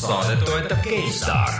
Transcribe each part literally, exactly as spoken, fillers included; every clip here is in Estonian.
Saadet toetab GameStar.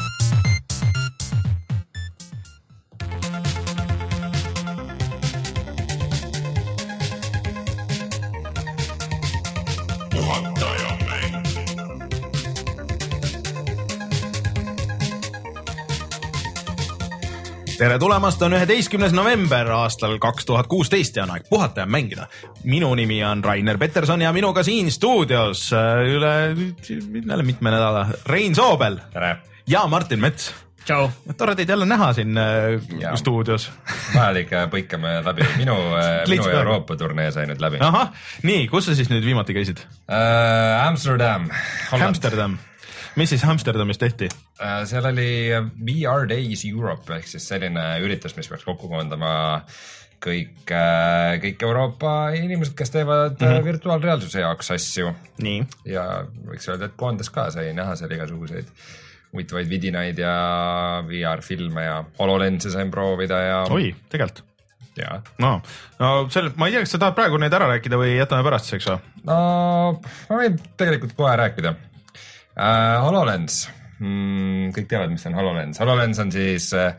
Tere tulemast, on üheteistkümnes november aastal kaks tuhat kuusteist ja on aeg puhata ja mängida. Minu nimi on Rainer Peterson ja minuga siin stuudios üle, üle mitme nädala Rein Soobel. Tere. Ja Martin Mets. Tšau. Tore teid jälle näha siin ja. Stuudios. Vahalik põikame läbi. Minu, minu Euroopa turnee sai nüüd läbi. Aha, nii, kus sa siis nüüd viimati käisid? Uh, Amsterdam. Holland. Amsterdam. Mis siis Amsterdamis tehti? Seal oli V R Days Europe ehk siis selline üritus, mis peaks kokku koondama kõik, kõik Euroopa inimesed, kes teevad mm -hmm. virtuaalreaalsuse jaoks asju. Nii. Ja võiks öelda, et koondas ka sai näha seal igasuguseid huvitavaid vidinaid ja V R-filme ja HoloLense sain proovida ja... Oi, tegelikult. Ja. No, no sel, ma ei tea, kas sa tahad praegu neid ära rääkida või jätame pärast, eks va? No, ma võin tegelikult kohe rääkida. Uh, HoloLens, mm, kõik teavad, mis on HoloLens. HoloLens on siis uh,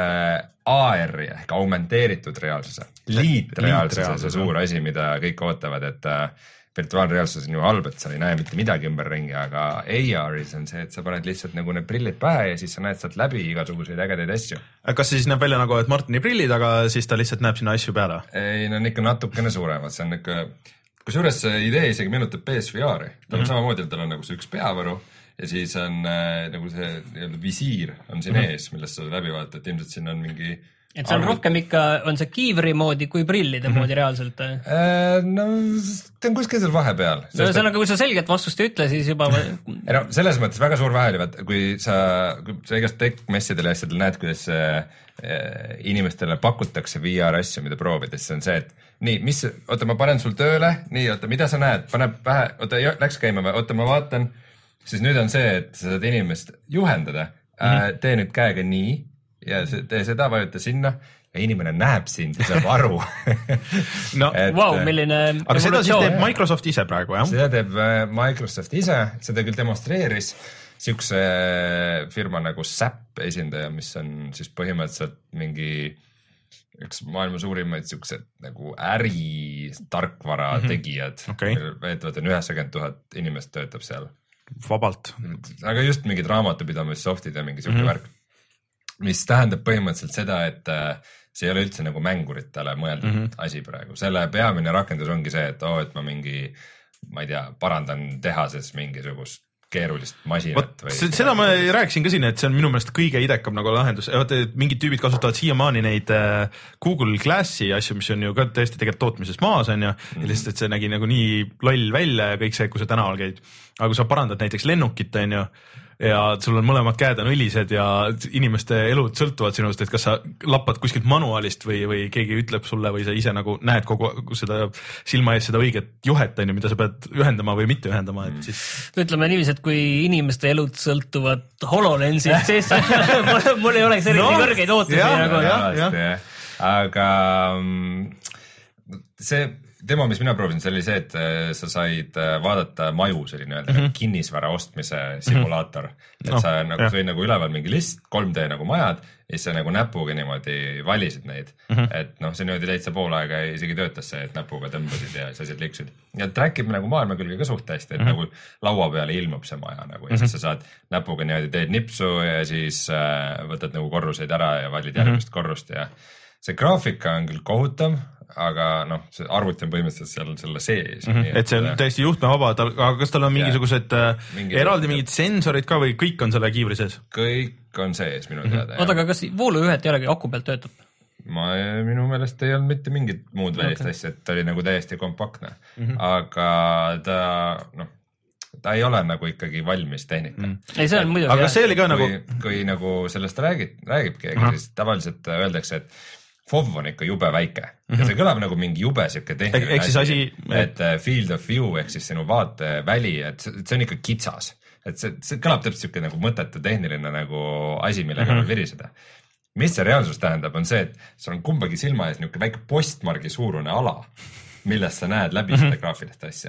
A R-i ehk aumenteeritud reaalsuse, liitreaalsuse, see suur asi, mida kõik ootavad, et uh, virtuaalreaalsus on ju halb, et sa ei näe mitte midagi ümberringi, aga A R-is on see, et sa paned lihtsalt nagu need prillid pähe ja siis sa näed sealt läbi igasuguseid ägedaid asju. Kas see siis näeb välja nagu, et Martini prillid, aga siis ta lihtsalt näeb sinna asju peale? Ei, no on ikka natukene suuremad, see on ikka... Kusjuures see idee isegi meenutab P S V R-i. Tal on mm -hmm. samamoodi, et tal on nagu see üks peavaru ja siis on äh, nagu see visiir on siin mm -hmm. ees, millest sa läbi vaatad, et ilmselt siin on mingi... Et see on arvut... rohkem ikka, on see kiivri moodi kui prillide mm -hmm. moodi reaalselt? Äh, no see on kuskil seal vahepeal. No see on aga, kui sa selgelt vastust ei ütle, siis juba... ei no selles mõttes väga suur vahe oli, vaat kui sa, kui sa igast tech-messidel ja asjadel näed, kuidas äh, inimestele pakutakse V R asju, mida proovides, see on see, et nii, mis, oota, ma panen sul tööle, nii, oota, mida sa näed, pane pähe, oota, läks käima või, oota, ma vaatan, siis nüüd on see, et sa saad inimest juhendada, mm -hmm. tee nüüd käega nii ja tee seda, vajuta sinna ja inimene näeb sind ja saab aru. no, et, wow, milline aga seda siis teeb Microsoft ise praegu, jah? Seda teeb Microsoft ise, seda küll demonstreeris siukse firma nagu S A P esindaja, mis on siis põhimõtteliselt mingi üks maailma suurimaid siuksed nagu äritarkvara mm -hmm. tegijad. Okay. Veetavad on üheksakümmend tuhat inimest töötab seal. Vabalt. Aga just mingid raamatupidamissoftid ja mingi siuke mm -hmm. värk. Mis tähendab põhimõtteliselt seda, et see ei ole üldse nagu mänguritele mõeldud mm -hmm. asi praegu. Selle peamine rakendus ongi see, et oo, et ma mingi, ma ei tea, parandan tehases mingisugust keerulist masinat või... Seda ma rääkisin ka siin, et see on minu meelest kõige idekam nagu lahendus. Mingid tüübid kasutavad siiamaani neid Google Glassi asju, mis on ju ka tõesti tegelikult tootmises maas on ja, mm. ja lihtsalt, et see nägi nagu nii loll välja ja kõik see, kui sa tänaval käid. Aga kui sa parandad näiteks lennukit on ju, ja sul on mõlemad käed on õlised ja inimeste elud sõltuvad sinust, et kas sa lappad kuskilt manuaalist või, või keegi ütleb sulle või sa ise nagu näed kogu seda silma ees seda õiget juhet, on ju, mida sa pead ühendama või mitte ühendama. Et siis... Ütleme niiviisi, et kui inimeste elud sõltuvad HoloLensist, siis mul ei oleks eriti no, kõrgeid ootusi. Nagu. Ja, ja, ja. Aga see... Demo, mis mina proovisin, see oli see, et sa said vaadata maju, selline öelda, mm -hmm. kinnisvara ostmise simulaator. Mm -hmm. Et no, sa nagu, võid nagu üleval mingi list, kolm D nagu majad ja siis sa nagu näpuga niimoodi valisid neid. Mm -hmm. Et noh, see niimoodi täitsa pool aega isegi töötas see, et näpuga tõmbasid ja siis asjad liksid. Ja track ib nagu maailma külge ka suht hästi, et mm -hmm. nagu laua peale ilmub see maja nagu ja mm -hmm. siis sa saad näpuga niimoodi teed nipsu ja siis äh, võtad nagu korruseid ära ja valid järgmist mm -hmm. korrust ja see graafika on küll kohutav, aga noh, see arvuti on põhimõtteliselt seal selle sees. Mm -hmm. Et see on täiesti juhtmevaba, aga kas tal on mingisugused yeah. mingi eraldi mingi mingid sensorid ka või kõik on selle kiivri sees? Kõik on sees minu teada. Mm -hmm. Oota, aga kas vooluühet ei olegi aku pealt töötab? Ma minu meelest ei olnud mitte mingit muud välist okay. asja, et ta oli nagu täiesti kompaktne. Mm -hmm. Aga ta, noh, ta ei ole nagu ikkagi valmis tehnika. Mm. Ei, see on muidugi. Aga see oli ka kui, nagu... Kui nagu sellest räägib, räägib keegi, siis tavaliselt öeldakse, et F O V on ikka jube väike mm -hmm. ja see kõlab nagu mingi jube siuke tehniline asi, asi, et field of view ehk siis sinu vaateväli, et see, see on ikka kitsas, et see, see kõlab täpselt siuke nagu mõttetu tehniline nagu asi, millega mm -hmm. viriseda. Mis see reaalsus tähendab, on see, et sul on kumbagi silma ees niuke väike postmargi suurune ala, millest sa näed läbi mm -hmm. seda graafilist asja.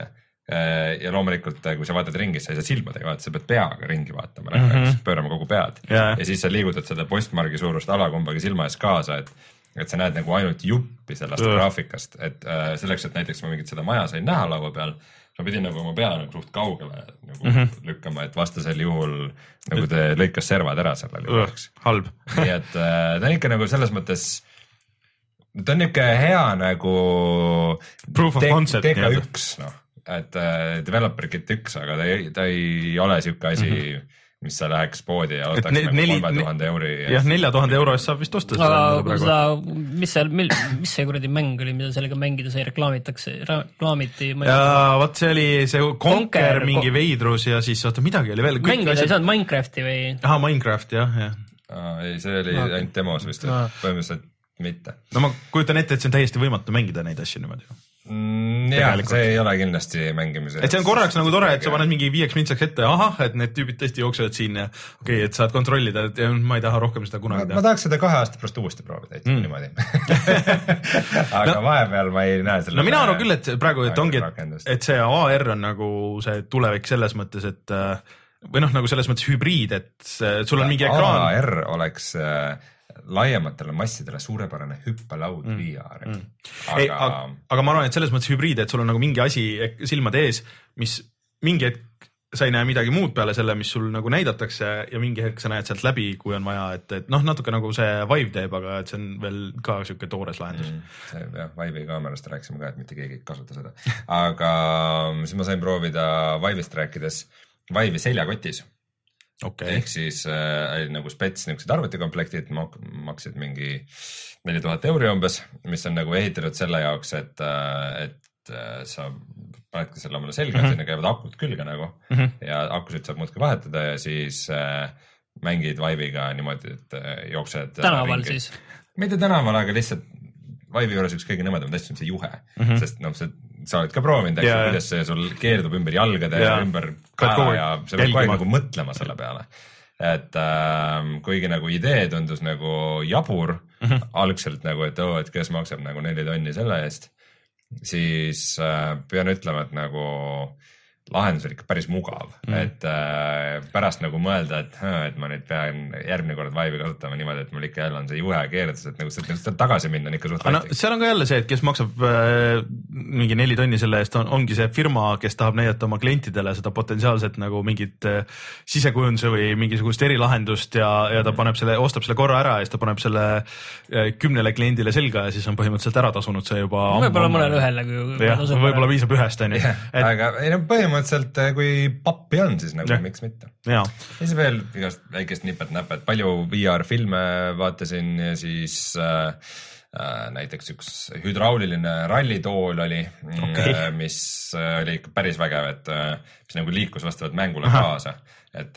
ja loomulikult, kui sa vaatad ringi, sa ei saa silmadega vaadata, sa pead peaga ringi vaatama, mm -hmm. pöörama kogu pead yeah. ja siis sa liigutad seda postmargi suurust alakumbagi silma ees kaasa, et, et sa näed nagu ainult juppi sellest uh. graafikast, et äh, selleks, et näiteks ma mingit seda maja sain näha laua peal, ma pidin nagu oma pea nagu suht kaugele nagu mm -hmm. lükkama, et vastasel juhul nagu te lõikas servad ära sellel juhul. Halb. nii et äh, ta on ikka nagu selles mõttes, ta on niisugune hea nagu proof of concept. D K üks, noh. et äh, developer kit üks, aga ta ei, ta ei ole siuke asi mm, -hmm. mis sa läheks poodi ja ostaks ne, nagu kolme tuhande euri. jah, nelja tuhande euro eest saab vist osta. aga seda, mis seal, mis see kuradi mäng oli, mida sellega mängida sai, reklaamitakse, reklaamiti? ja vot see oli see Conker, Conker mingi veidrus ja siis oota, midagi oli veel. mängida asjad... ei saanud Minecrafti või? aha, Minecraft jah, jah. ei, see oli no. ainult demos vist, põhimõtteliselt mitte. no ma kujutan ette, et see on täiesti võimatu mängida neid asju niimoodi. Mm, jah, see ei ole kindlasti mängimise. et see on korraks nagu tore, et sa paned mingi viieks mintsaks ette, ahah, et need tüübid tõesti jooksevad siin ja okei okay,, et saad kontrollida, et ma ei taha rohkem seda kunagi teha. ma tahaks seda kahe aasta pärast uuesti proovida, et mm. niimoodi. aga no, vahepeal ma ei näe selle. no mina arvan küll, et praegu, et ongi, et see A R on nagu see tulevik selles mõttes, et või noh, nagu selles mõttes hübriid, et sul on mingi ekraan. A R oleks laiematele massidele suurepärane hüppelaud mm. V R. Mm. Aga... Ei, aga, aga ma arvan, et selles mõttes hübriid, et sul on nagu mingi asi silmade ees, mis mingi hetk sa ei näe midagi muud peale selle, mis sul nagu näidatakse ja mingi hetk sa näed sealt läbi, kui on vaja, et, et noh, natuke nagu see Vive teeb, aga et see on veel ka siuke toores lahendus. Mm. See, jah, Vive'i kaamerast rääkisime ka, et mitte keegi ei kasuta seda. aga siis ma sain proovida Vive'ist rääkides Vive'i seljakotis. Okay. ehk siis äh, oli nagu spets niisugused arvutikomplektid, maksid mingi neli tuhat euri umbes, mis on nagu ehitatud selle jaoks, et, et sa panedki selle omale selga mm, -hmm. sinna käivad akud külge nagu mm -hmm. ja akusid saab muudki vahetada ja siis äh, mängid Vive'iga niimoodi, et äh, jooksed tänaval ringi. Siis? Mitte tänaval, aga lihtsalt Vive'i juures üks kõige nõmedamad asju on see juhe mm, -hmm. sest noh, see sa oled ka proovinud, yeah. kuidas see sul keerdub ümber jalgade yeah. ja ümber kaela ja sa pead kogu aeg nagu mõtlema selle peale. Et äh, kuigi nagu idee tundus nagu jabur mm -hmm. algselt nagu, et oo, et kes maksab nagu neli tonni selle eest, siis äh, pean ütlema, et nagu lahendus oli ikka päris mugav mm. -hmm. et äh, pärast nagu mõelda, et, et ma nüüd pean järgmine kord Vive'i kasutama niimoodi, et mul ikka jälle on see juhe keeratus, et nagu seda tagasi minna on ikka suht no, seal on ka jälle see, et kes maksab äh, mingi neli tonni selle eest, on, ongi see firma, kes tahab näidata oma klientidele seda potentsiaalset nagu mingit äh, sisekujunduse või mingisugust erilahendust ja, ja ta paneb selle, ostab selle korra ära ja siis ta paneb selle äh, kümnele kliendile selga ja siis on põhimõtteliselt ära tasunud see juba. võib-olla mõnele ühele. võib-olla piisab ühest, on ju. aga ei no põhimõtteliselt mõtselt, kui pappi on, siis nagu ja. miks mitte. Ja siis veel igast väikest nipet-näpet, palju V R filme vaatasin ja siis äh, äh, näiteks üks hüdrauliline rallitool oli okay., äh, mis äh, oli ikka päris vägev, et äh, mis nagu liikus vastavalt mängule Aha. kaasa. Et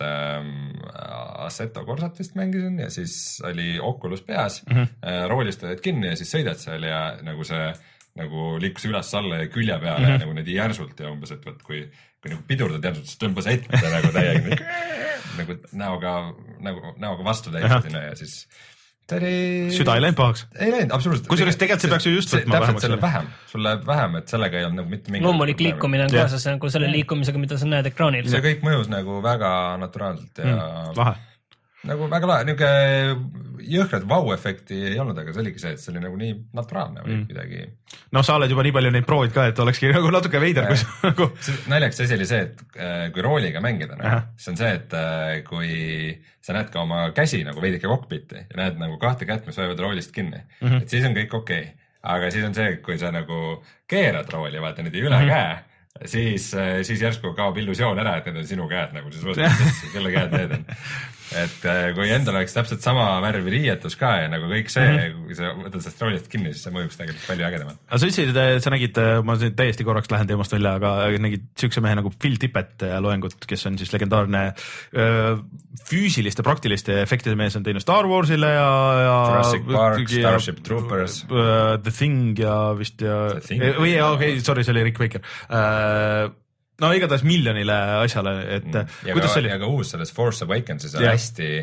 äh, Assetto Corsat vist mängisin ja siis oli Oculus peas mm, -hmm. äh, roolist oled kinni ja siis sõidad seal ja nagu see nagu liikus üles-alla ja külje peale mm -hmm. ja nagu niimoodi järsult ja umbes, et võt, kui, kui nagu pidurdad järsult, siis tõmbas ette nagu täiega nagu näoga, nagu näoga vastu täiega sinna ja siis ta oli... süda ei läinud pahaks? Ei läinud, absoluutselt. Kusjuures tegelikult see peaks ju just võtma vähemaks. Täpselt selle vähem, sul läheb vähem, et sellega ei olnud nagu mitte mingi... loomulik liikumine on kaasas nagu selle liikumisega, mida sa näed ekraanil. See kõik mõjus nagu väga naturaalselt ja... Mm, lahe. Nagu väga lahe, niisugune jõhkrad vau-efekti ei olnud, aga see oligi see, et see oli nagu nii naturaalne või mm. midagi. No sa oled juba nii palju neid proovid ka, et olekski nagu natuke veider, kui sa nagu... Naljaks asi oli see, et kui rooliga mängida, nagu, see on see, et kui sa näed ka oma käsi nagu veidike kokpiti ja näed nagu kahte kätt, mis hoiavad roolist kinni, mm -hmm. et siis on kõik okei okay. Aga siis on see, kui sa nagu keerad rooli, vaata nüüd üle mm -hmm. käe, siis, siis järsku kaob illusioon ära, et need on sinu käed nagu, siis võtad, kelle käed need on. Et kui endal oleks täpselt sama värvi riietus ka ja nagu kõik see mm, -hmm. kui sa võtad sellest roolist kinni, siis see mõjuks tegelikult palju ägedamalt. aga sa ütlesid, sa nägid, ma täiesti korraks lähen teemast välja, aga nägid siukse mehe nagu Phil Tippett loengut, kes on siis legendaarne öö, füüsiliste, praktiliste efektide mees, on teinud Star Warsile ja, ja Jurassic Park, Starship Troopers, uh, The Thing ja vist ja või okei okay,, sorry, see oli Rick Baker uh, no igatahes miljonile asjale, et mm. ja, ka, ja ka uus selles Force Awakens'is on yeah. hästi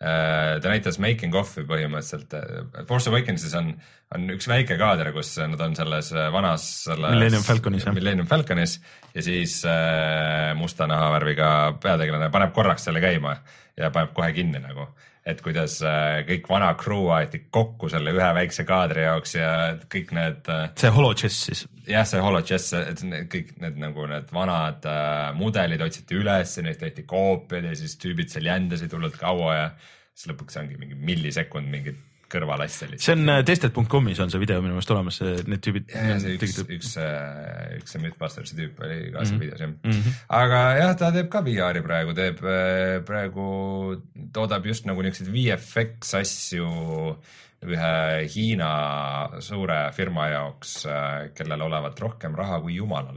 ta näitas making of'i põhimõtteliselt. Force Awakensis on, on üks väike kaader, kus nad on selles vanas selles Millennium Falconis, Millennium Falconis ja siis musta nahavärviga peategelane paneb korraks selle käima ja paneb kohe kinni nagu. Et kuidas kõik vana crew aeti kokku selle ühe väikse kaadri jaoks ja kõik need... See holochess siis? Jah, see holochess, et kõik need, nagu need vanad mudelid otsiti üles, neid tehti koopiad ja siis tüübid seal jändasid hullult kaua ja siis lõpuks ongi mingi millisekund mingid kõrvalasja. See on tested punkt comis on see video minu meelest olemas, need tüübid. Ja, see üks, üks, üks Mythbustersi tüüp oli ka seal videos. Mm -hmm. Aga jah, ta teeb ka V R-i praegu, teeb praegu, toodab just nagu niisugused V F X asju ühe Hiina suure firma jaoks, kellel olevat rohkem raha kui jumalal.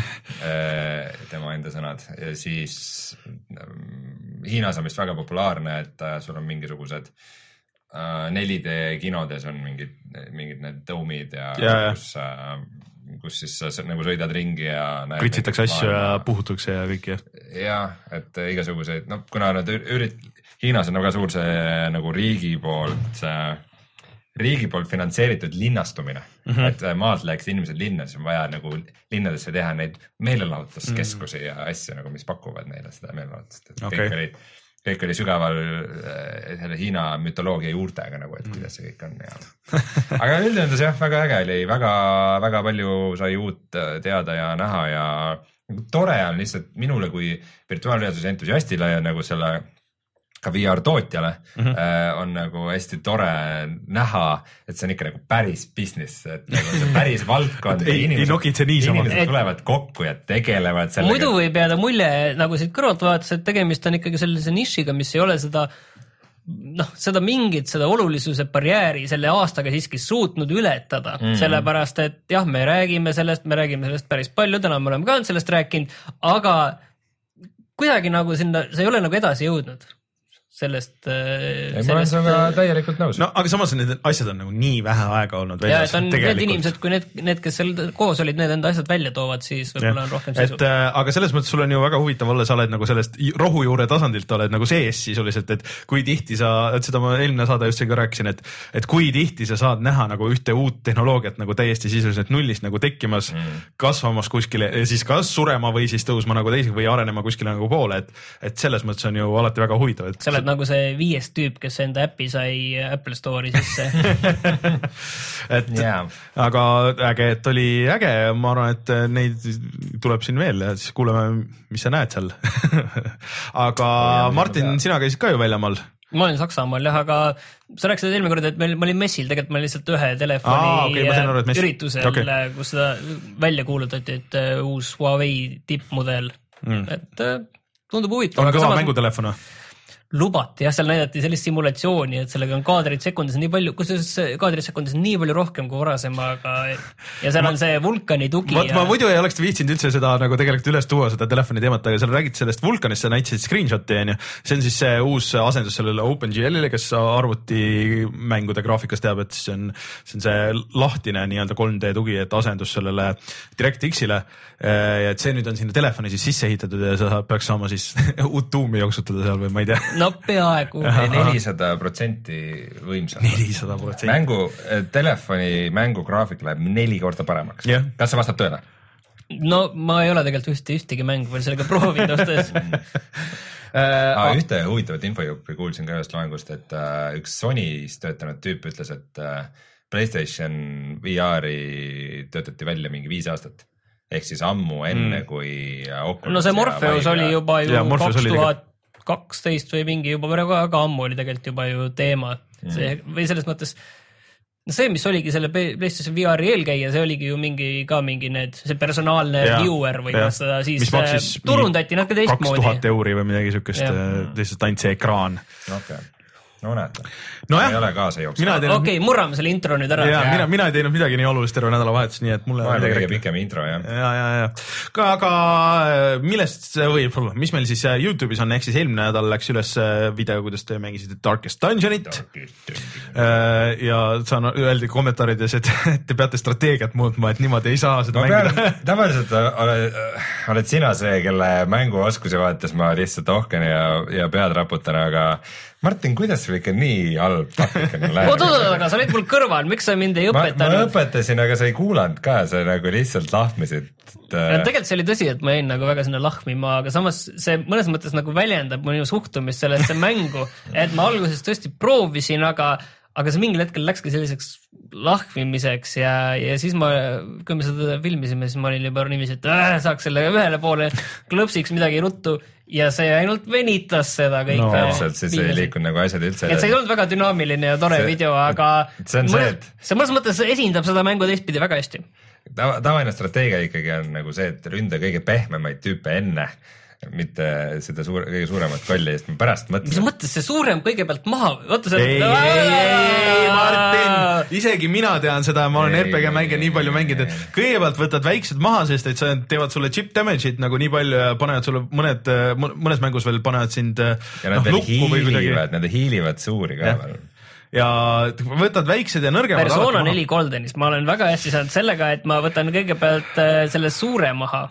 Tema enda sõnad. Ja siis Hiinas on vist väga populaarne, et sul on mingisugused neli D kinodes on mingid, mingid need tõumid ja, ja, ja. Kus, kus siis sa nagu sõidad ringi ja pritsitakse asju ja puhutakse ja kõik ja. Ja, et igasuguseid, no kuna nad ürit-, Hiinas on väga suur see nagu riigi poolt, riigi poolt finantseeritud linnastumine, mm -hmm. et maalt läheks inimesed linna, siis on vaja nagu linnadesse teha neid meelelahutuskeskusi mm -hmm. ja asju nagu, mis pakuvad neile seda meelelahutust, et okay. kõik olid kõik oli sügaval selle Hiina mütoloogia juurtega nagu, et kuidas see kõik on. Ja. Aga üldendus jah, väga äge oli, väga, väga palju sai uut teada ja näha ja tore on lihtsalt minule kui virtuaalreaalsuse entusiastile ja nagu selle ka V R tootjale mm -hmm. on nagu hästi tore näha, et see on ikka nagu päris business, et nagu see päris valdkond. ei, ei nokitse niisama. Inimesed et... tulevad kokku ja tegelevad sellega. Muidu võib jääda mulje nagu siit kõrvalt vaadates, et tegemist on ikkagi sellise nišiga, mis ei ole seda noh, seda mingit, seda olulisuse barjääri selle aastaga siiski suutnud ületada, mm -hmm. sellepärast et jah, me räägime sellest, me räägime sellest päris palju, täna me oleme ka sellest rääkinud, aga kuidagi nagu sinna, see ei ole nagu edasi jõudnud. Sellest, ei, sellest... ma olen sinuga täielikult nõus. No aga samas need asjad on nagu nii vähe aega olnud välja. Ja, et on tegelikult... need inimesed, kui need, need, kes seal koos olid, need enda asjad välja toovad, siis võib-olla on rohkem sisu. Et, äh, aga selles mõttes sul on ju väga huvitav olla, sa oled nagu sellest rohujuure tasandilt oled nagu sees sisuliselt, et kui tihti sa, et seda ma eelmine saade just ka rääkisin, et, et kui tihti sa saad näha nagu ühte uut tehnoloogiat nagu täiesti sisuliselt nullist nagu tekkimas, mm. kasvamas kuskile ja siis kas surema või siis tõusma nagu teisega või arenema kuskile nagu poole, et, et selles mõttes on ju alati väga huvitav. Et... sa oled nagu see viies tüüp, kes enda äppi sai Apple Store'i sisse. et yeah. Aga äge, et oli äge, ma arvan, et neid tuleb siin veel ja siis kuuleme, mis sa näed seal. aga ja, Martin, sina käisid ka ju väljamaal? Ma olin Saksamaal jah, aga sa rääkisid eelmine kord, et meil, ma olin messil, tegelikult ma olin lihtsalt ühe telefoni Aa, okay, aru, üritusel, okay. kus seda välja kuulutati, et uus Huawei tippmudel, mm. et tundub huvitav. On kõva samas... mängutelefon? Lubati, jah, seal näidati sellist simulatsiooni, et sellega on kaadrid sekundis nii palju, kusjuures kaadrid sekundis nii palju rohkem kui varasemaga ja seal on see Vulkani tugi. Vot ja... ma muidu ei oleks viitsinud üldse seda nagu tegelikult üles tuua seda telefoni teemat, aga seal räägid sellest Vulkanist, sa näitasid screenshot'i, on ju. See on siis see uus asendus sellele OpenGL'ile, kes arvuti mängude graafikas teab, et see on see, on see lahtine nii-öelda kolm D tugi, et asendus sellele DirectX-ile ja et see nüüd on sinna telefoni siis sisse ehitatud ja sa peaks saama siis uut tuumi jooksutada seal või ma ei tea. No peaaegu. nelisada protsenti võimsam. nelisada protsenti. Mängu, telefoni mängugraafik läheb neli korda paremaks. Yeah. Kas see vastab tõele? No ma ei ole tegelikult ühte, ühtegi mängu veel sellega proovinud ostes. ah, ühte huvitavat infojuppi kuulsin ka ühest loengust, et uh, üks Sonys töötanud tüüp ütles, et uh, PlayStation V R-i töötati välja mingi viis aastat. Ehk siis ammu enne mm. kui Oculus. No see Morpheus oli juba ju ja, kaks tuhat kaksteist või mingi juba väga ammu oli tegelikult juba ju teema. See, või selles mõttes, see, mis oligi selle PlayStation V R-i eelkäija, see oligi ju mingi ka mingi need, see personaalne ja, viewer või ja. Seda siis turundati natuke teistmoodi. kaks tuhat euri või midagi sükest, lihtsalt ainult see ekraan. Okay. no näed, no ei ole kaasa jooksnud. okei okay,, murrame selle intro nüüd ära. Ja, mina, mina ei teinud midagi nii olulist terve nädalavahetus, nii et mulle... maailma kõige pikem intro, jah. Ja, ja, ja. Ka, aga millest või mis meil siis YouTube'is on, ehk siis eelmine nädal läks üles video, kuidas te mängisite Darkest Dungeonit. Darkest Dungeonit. Ja saan öeldi kommentarides, et te peate strateegiat muutma, et niimoodi ei saa seda ma mängida. Pean, tavaliselt oled, oled sina see, kelle mänguoskusi vaates ma lihtsalt ohken ja, ja pead raputan, aga Martin, kuidas sul ikka nii halb taktikane läheb? oot, oot, aga sa olid mul kõrval, miks sa mind ei õpetanud? Ma, ma õpetasin, aga sa ei kuulanud ka, sa nagu lihtsalt lahmisid. Ja tegelikult see oli tõsi, et ma jäin nagu väga sinna lahmima, aga samas see mõnes mõttes nagu väljendab minu suhtumist sellesse mängu, et ma alguses tõesti proovisin, aga aga see mingil hetkel läkski selliseks lahmimiseks ja, ja siis ma, kui me seda filmisime, siis ma olin juba niiviisi, et äh, saaks selle ühele poole, klõpsiks midagi ruttu ja see ainult venitas seda kõik. No, täpselt, siis ei liikunud nagu asjad üldse. Et see ei olnud väga dünaamiline ja tore see, video, aga see, mõnes, see mõnes mõttes esindab seda mängu teistpidi väga hästi. Tava, tavaline strateegia ikkagi on nagu see, et ründa kõige pehmemaid tüüpe enne, mitte seda suur, kõige suuremat kolli, sest ma pärast mõtlesin. Mis mõttes see suurem kõigepealt maha? Oota, see... Ei, ei, ei, Martin, isegi mina tean seda, ma olen R P G mänge nii palju mänginud, et kõigepealt võtad väiksed maha, sest et sa teevad sulle chip damage'id nagu nii palju ja panevad sulle mõned, mõnes mängus veel panevad sind ja nad no, veel hiilivad, nad hiilivad suuri ka veel. Ja võtad väiksed ja nõrgemad. Persona neli Goldenis, ma olen väga hästi saanud sellega, et ma võtan kõigepealt selle suure maha.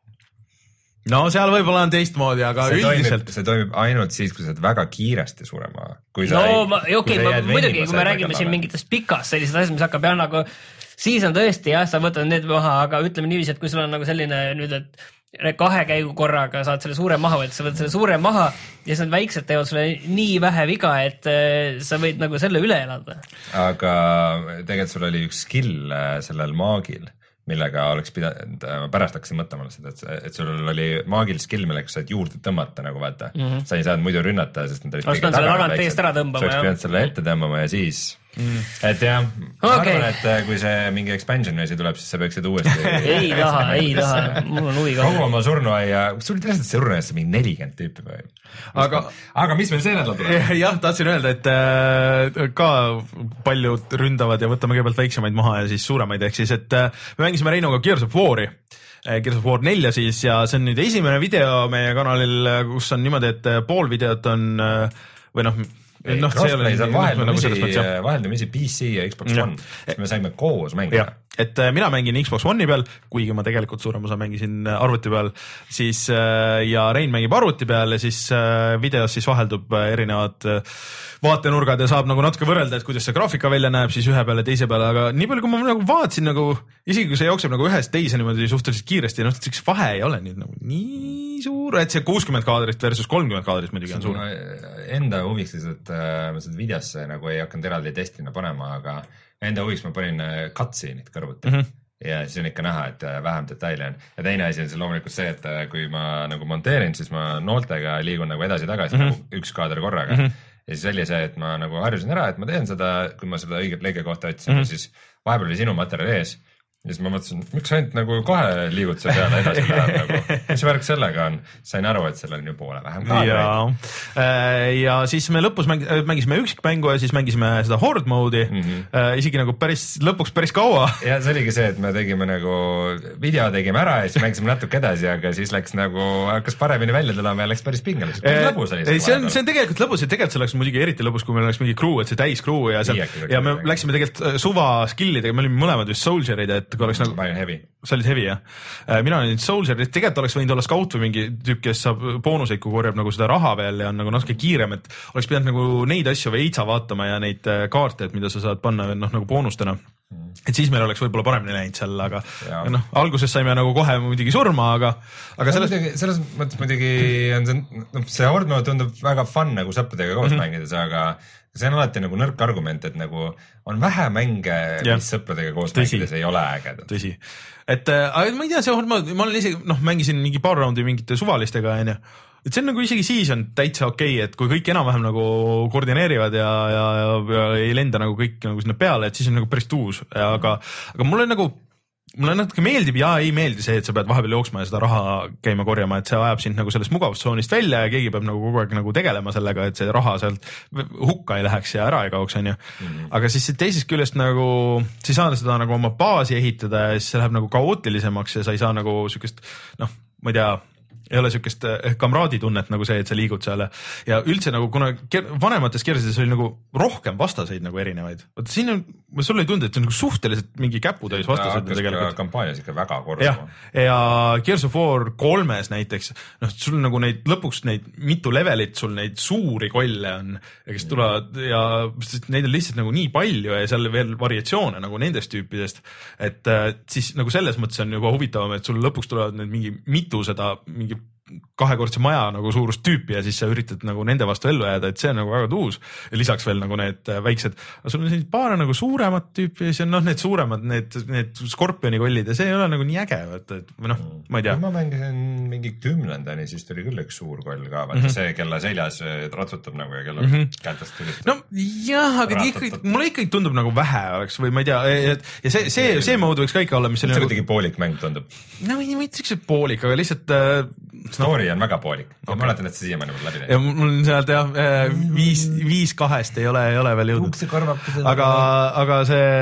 No seal võib-olla on teistmoodi, aga see üldiselt... Toimib, see toimib ainult siis, kui sa oled väga kiiresti suurema. Kui no ei, okei, okay, muidugi, kui me räägime siin mingitest pikast sellised asjad, mis hakkab jah nagu, siis on tõesti jah, sa võtad need maha, aga ütleme niiviisi, et kui sul on nagu selline nüüd, et kahe käigu korraga saad selle suure maha võtta, sa võtad selle suure maha ja siis need väiksed teevad sulle nii vähe viga, et sa võid nagu selle üle elada. Aga tegelikult sul oli üks skill sellel maagil, millega oleks pidanud, ma pärast hakkasin mõtlema seda, et, et sul oli maagil skill, millega saad juurde tõmmata, nagu vaata. Mm -hmm. sa ei saanud muidu rünnata, sest nad olid kõige tagant teist ära tõmbama. sa oleks pidanud selle ette tõmbama ja siis... Mm. Et jah, ma okay. arvan, et kui see mingi expansion asi tuleb, siis sa peaksid uuesti... ei taha, ei taha, mul on huvi ka. kogu oma surnuaia, sul oli tõesti surnuaias mingi nelikümmend tüüpi või? Aga, aga mis meil see nädal tuleb? Jah, tahtsin öelda, et äh, ka paljud ründavad ja võtame kõigepealt väiksemaid maha ja siis suuremaid, ehk siis, et äh, me mängisime Reinuga Gears of War'i. Gears of War nelja siis ja see on nüüd esimene video meie kanalil, kus on niimoodi, et pool videot on või noh, Ei, no, crossplay, see on vaheldumisi, vaheldumisi P C ja Xbox ja. One, siis me saime koos mängida. Et mina mängin Xbox One'i peal, kuigi ma tegelikult suurem osa mängisin arvuti peal, siis ja Rein mängib arvuti peal ja siis videos siis vaheldub erinevad vaatenurgad ja saab nagu natuke võrrelda, et kuidas see graafika välja näeb siis ühe peale teise peale, aga nii palju, kui ma nagu vaatasin nagu, isegi kui see jookseb nagu ühest teise niimoodi suhteliselt kiiresti, noh, et vahe ei ole nüüd nagu nii suur, et see kuuskümmend kaadrit versus kolmkümmend kaadrit muidugi on suur. Enda huviks siis, et ma seda videosse nagu ei hakanud eraldi testina panema, aga enda huviks ma panin cutscene'id kõrvuti. Mm -hmm. Ja siis on ikka näha, et vähem detaili on. Ja teine asi on see loomulikult see, et kui ma nagu monteerin, siis ma nooltega liigun nagu edasi-tagasi mm -hmm. nagu üks kaader korraga. Mm -hmm. Ja siis oli see, et ma nagu harjusin ära, et ma teen seda, kui ma seda õiget lõige kohta otsin mm, -hmm. siis vahepeal oli sinu materjal ees. Ja siis ma mõtlesin, miks ainult nagu kahe liigutuse peale edasi läheb nagu, mis värk sellega on? Sain aru, et sellel on ju poole vähem kaadreid. Ja, ja siis me lõpus mäng, mängisime üksikmängu ja siis mängisime seda horde mode'i mm -hmm. isegi nagu päris, lõpuks päris kaua. Ja see oligi see, et me tegime nagu, video tegime ära ja siis mängisime natuke edasi, aga siis läks nagu, hakkas paremini välja tulema ja läks päris pingelis. Lõbus oli see. See on, see on tegelikult lõbus ja tegelikult see oleks muidugi eriti lõbus, kui meil oleks mingi crew, et see täis crew ja, seal, ja me läksime tegelikult suva skillidega, me olime mõlemad vist soldier'id, et kui oleks nagu... ma olin heavy. Sa olid heavy, jah? Mina olin soldier, tegelikult oleks võinud olla scout või mingi tüüp, kes saab boonuseid, kui korjab nagu seda raha veel ja on nagu natuke kiirem, et oleks pidanud nagu neid asju veitsa vaatama ja neid kaarte, et mida sa saad panna noh, nagu boonustena. Et siis meil oleks võib-olla paremini läinud seal, aga noh, alguses saime nagu kohe muidugi surma, aga, aga selles... selles mõttes muidugi on see, no, see horde mode tundub väga fun nagu sõppudega koos mm -hmm. mängides, aga see on alati nagu nõrk argument, et nagu on vähe mänge, mis sõpradega koos Tõsi. mängides ei ole ägedad. Tõsi. Et äh, ma ei tea, see horde mode, ma olen isegi, noh, mängisin mingi paar raundi mingite suvalistega, onju. Et see on nagu isegi siis on täitsa okei, et kui kõik enam-vähem nagu koordineerivad ja, ja, ja, ja ei lenda nagu kõik nagu sinna peale, et siis on nagu päris tuus, aga, aga mul on nagu mulle natuke meeldib ja ei meeldi see, et sa pead vahepeal jooksma ja seda raha käima korjama, et see ajab sind nagu sellest mugavustsoonist välja ja keegi peab nagu kogu aeg nagu tegelema sellega, et see raha sealt hukka ei läheks ja ära ei kaoks, on ju. Mm-hmm. Aga siis teisest küljest nagu, sa ei saa seda nagu oma baasi ehitada ja siis see läheb nagu kaootilisemaks ja sa ei saa nagu sükest, noh, ma ei tea, ei ole sükest kamraaditunnet nagu see, et sa liigud seal ja üldse nagu, kuna vanemates kirjades oli nagu rohkem vastaseid nagu erinevaid. Võtta siin on, sulle ei tundu, et see on nagu suhteliselt mingi käputäis vastaseid. Hakkas kampaanias ikka väga kordama. Ja, ja Gears of War kolmes näiteks, noh, sul nagu neid lõpuks neid mitu levelit, sul neid suuri kolle on, kes tulevad ja neid on lihtsalt nagu nii palju ja seal veel variatsioone nagu nendest tüüpidest, et siis nagu selles mõttes on juba huvitavam, et sul lõpuks tulevad need mingi mitu seda mingi kahekordse maja nagu suurust tüüpi ja siis sa üritad nagu nende vastu ellu jääda, et see on nagu väga tuus ja lisaks veel nagu need väiksed, sul on sellised paar nagu suuremad tüüpi ja siis on noh, need suuremad, need, need skorpioni kollid ja see ei ole nagu nii äge, et või noh, ma ei tea. Ma mängisin mingi kümnendani, siis tuli küll üks suur koll ka, vaata mm -hmm. see, kella seljas ratsutab nagu ja kella mm -hmm. kätest tulistab. No jah, aga ikkagi, mulle ikkagi tundub nagu vähe oleks või ma ei tea, ja see, see, see mood võiks ka ikka olla, mis see nagu... kuidagi poolik mäng tundub. No ei mõtle siuksed poolik, aga lihtsalt story on väga poolik. Okay. Ma mäletan, et see siiamaani võib läbi teha. Ja mul on sealt jah, viis, viis kahest ei ole, ei ole veel jõudnud. Aga, aga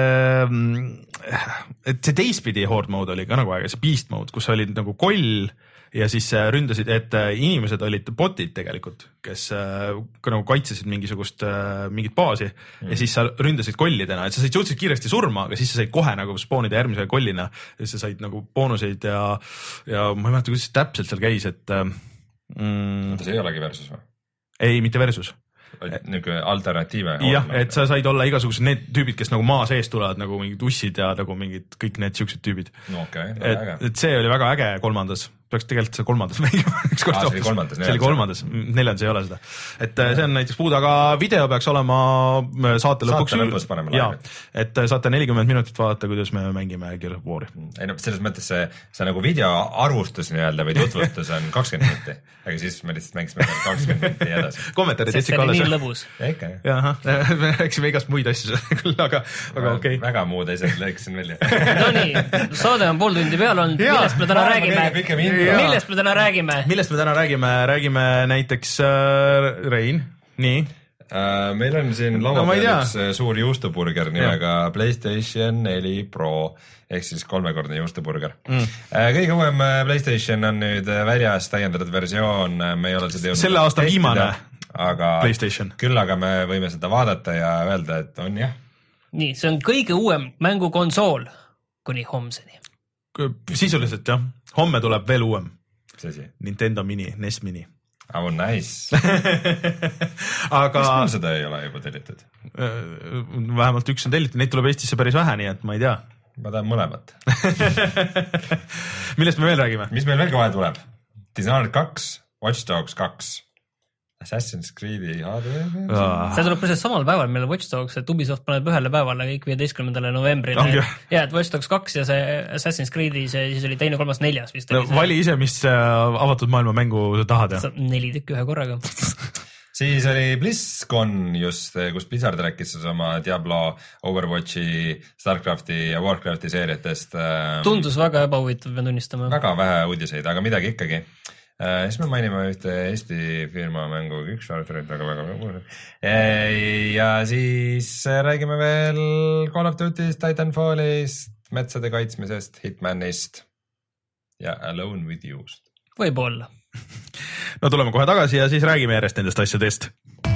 see, et see teistpidi horde mode oli ka nagu aega, see beast mode, kus oli nagu koll ja siis ründasid, et inimesed olid botid tegelikult, kes ka nagu kaitsesid mingisugust, mingit baasi mm. ja siis sa ründasid kollidena, et sa said suhteliselt kiiresti surma, aga siis sa said kohe nagu spoonida järgmise kollina ja sa said nagu boonuseid ja, ja ma ei mäleta, kuidas see täpselt seal käis, et mm, see ei olegi versus või? Ei, mitte versus. Niisugune alternatiive. Jah, et sa said olla igasugused need tüübid, kes nagu maa sees tulevad, nagu mingid ussid ja nagu mingid kõik need siuksed tüübid. No okei, okay, et, et see oli väga äge kolmandas. Peaks tegelikult see kolmandas mängima. Ah, see oli kolmandas. See oli kolmandas, neljandas ei ole seda. Et see on näiteks puud, aga video peaks olema saate lõpuks. Saate lõpus paneme laivi. Et saate nelikümmend minutit vaadata, kuidas me mängime Gears of War'i. Ei no selles mõttes see, see nagu video arvustus nii-öelda või tutvustus on kakskümmend minuti, aga siis me lihtsalt mängisime kakskümmend minuti edasi. Kommentaarid jätsik alles. See oli nii lõbus. Ja ikka. Jah, me rääksime igast muid asju küll, aga, aga okei. Okay. Väga muud asjad lõiksin välja. No nii, saade on pool tundi peal olnud, millest me täna räägime? Millest me täna räägime? Millest me täna räägime? Räägime näiteks äh, Rein, nii? Uh, meil on siin laua no, peal üks suur juustuburger nimega ja. PlayStation neli Pro ehk siis kolmekordne juustuburger. Mm. Uh, kõige uuem PlayStation on nüüd väljas, täiendatud versioon, me ei ole seda jõudnud. Selle aasta viimane aga PlayStation. Küll aga me võime seda vaadata ja öelda, et on jah. Nii, see on kõige uuem mängukonsool kuni homseni. Sisuliselt jah, homme tuleb veel uuem. See Nintendo Mini, N E S Mini. Oh, nice. Aga... Mis mul seda ei ole juba tellitud? Vähemalt üks on tellitud, neid tuleb Eestisse päris vähe, nii et ma ei tea. Ma tahan mõlemat. Millest me veel räägime? Mis meil veel kohe tuleb? Dishonored kaks, Watch Dogs kaks, Assassin's Creed'i hardware. See tuleb päris samal päeval, meil Watch Dogs, et Ubisoft paneb ühele päevale kõik viieteistkümnendale novembril. Okay. Ja, et Watch Dogs kaks ja see Assassin's Creed'i, see siis oli teine, kolmas, neljas vist. No, vali ise, mis avatud maailma mängu tahad. Ja? Neli tükki ühe korraga. Siis oli BlizzCon just, kus Blizzard rääkis oma Diablo, Overwatchi, Starcrafti ja Warcrafti seeriatest. Tundus väga ebahuvitav, pean tunnistama. Väga vähe uudiseid, aga midagi ikkagi. Uh, siis me mainime ühte Eesti firma mängu, üks Warcraft, väga väga väga ja siis räägime veel Call of Duty'st, Titanfallist, metsade kaitsmisest, Hitmanist ja Alone with You'st. Võib-olla. No tuleme kohe tagasi ja siis räägime järjest nendest asjadest.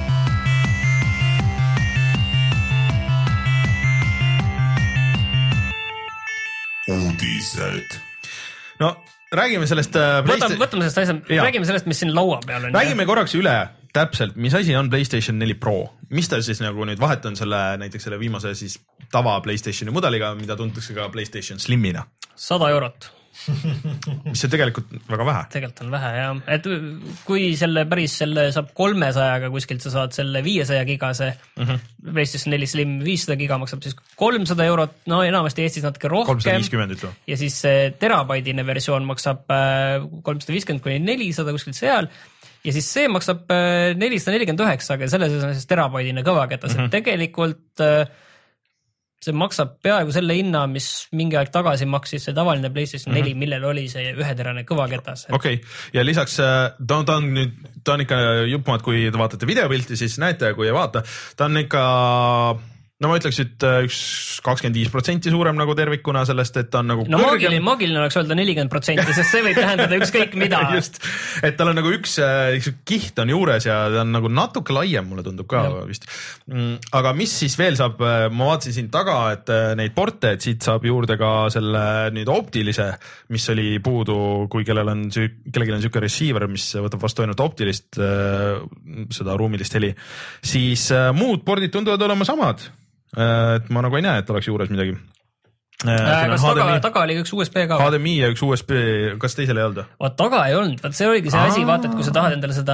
Uudised. No räägime sellest äh, võtame, võtame sellest asja, räägime sellest, mis siin laua peal on. Räägime jah. Korraks üle täpselt, mis asi on PlayStation neli Pro. Mis ta siis nagu nüüd vahet on selle, näiteks selle viimase siis tava PlayStationi mudeliga, mida tuntakse ka PlayStation Slimina? sada eurot. Mis see tegelikult väga vähe. Tegelikult on vähe, jah. Et kui selle päris selle saab kolmesajaga kuskilt, sa saad selle viiesaja gigase uh-huh. PlayStation neli Slim viissada giga maksab siis kolmsada eurot, no enamasti Eestis natuke rohkem. kolmsada viiskümmend ütlema. Ja siis terabaidine versioon maksab kolmsada viiskümmend kuni nelisada kuskilt seal. Ja siis see maksab nelisada nelikümmend üheksa, aga selles on siis terabaidine kõvaketas, uh-huh. et tegelikult see maksab peaaegu selle hinna, mis mingi aeg tagasi maksis see tavaline PlayStation neli, mm-hmm. millel oli see üheterane kõvaketas. Okei, okay. Ja lisaks ta on, ta on nüüd, ta on ikka jupmad, kui te vaatate videopilti, siis näete, kui ei vaata, ta on ikka no ma ütleks, et üks kakskümmend viis protsenti suurem nagu tervikuna sellest, et ta on nagu no maagiline, maagiline oleks öelda nelikümmend protsenti, sest see võib tähendada ükskõik mida. Just, et tal on nagu üks, üks kiht on juures ja ta on nagu natuke laiem, mulle tundub ka ja. Vist. Aga mis siis veel saab, ma vaatasin siin taga, et neid porte, et siit saab juurde ka selle nüüd optilise, mis oli puudu, kui kellel on, kellelgi on siuke receiver, mis võtab vastu ainult optilist, seda ruumilist heli, siis muud pordid tunduvad olema samad. Et ma nagu ei näe, et oleks juures midagi. Äh, kas taga, taga oli üks U S B ka? H D M I ja üks U S B, kas teisel ei olnud? Vaat taga ei olnud, vaat see oligi see Aa. asi, vaata, et kui sa tahad endale seda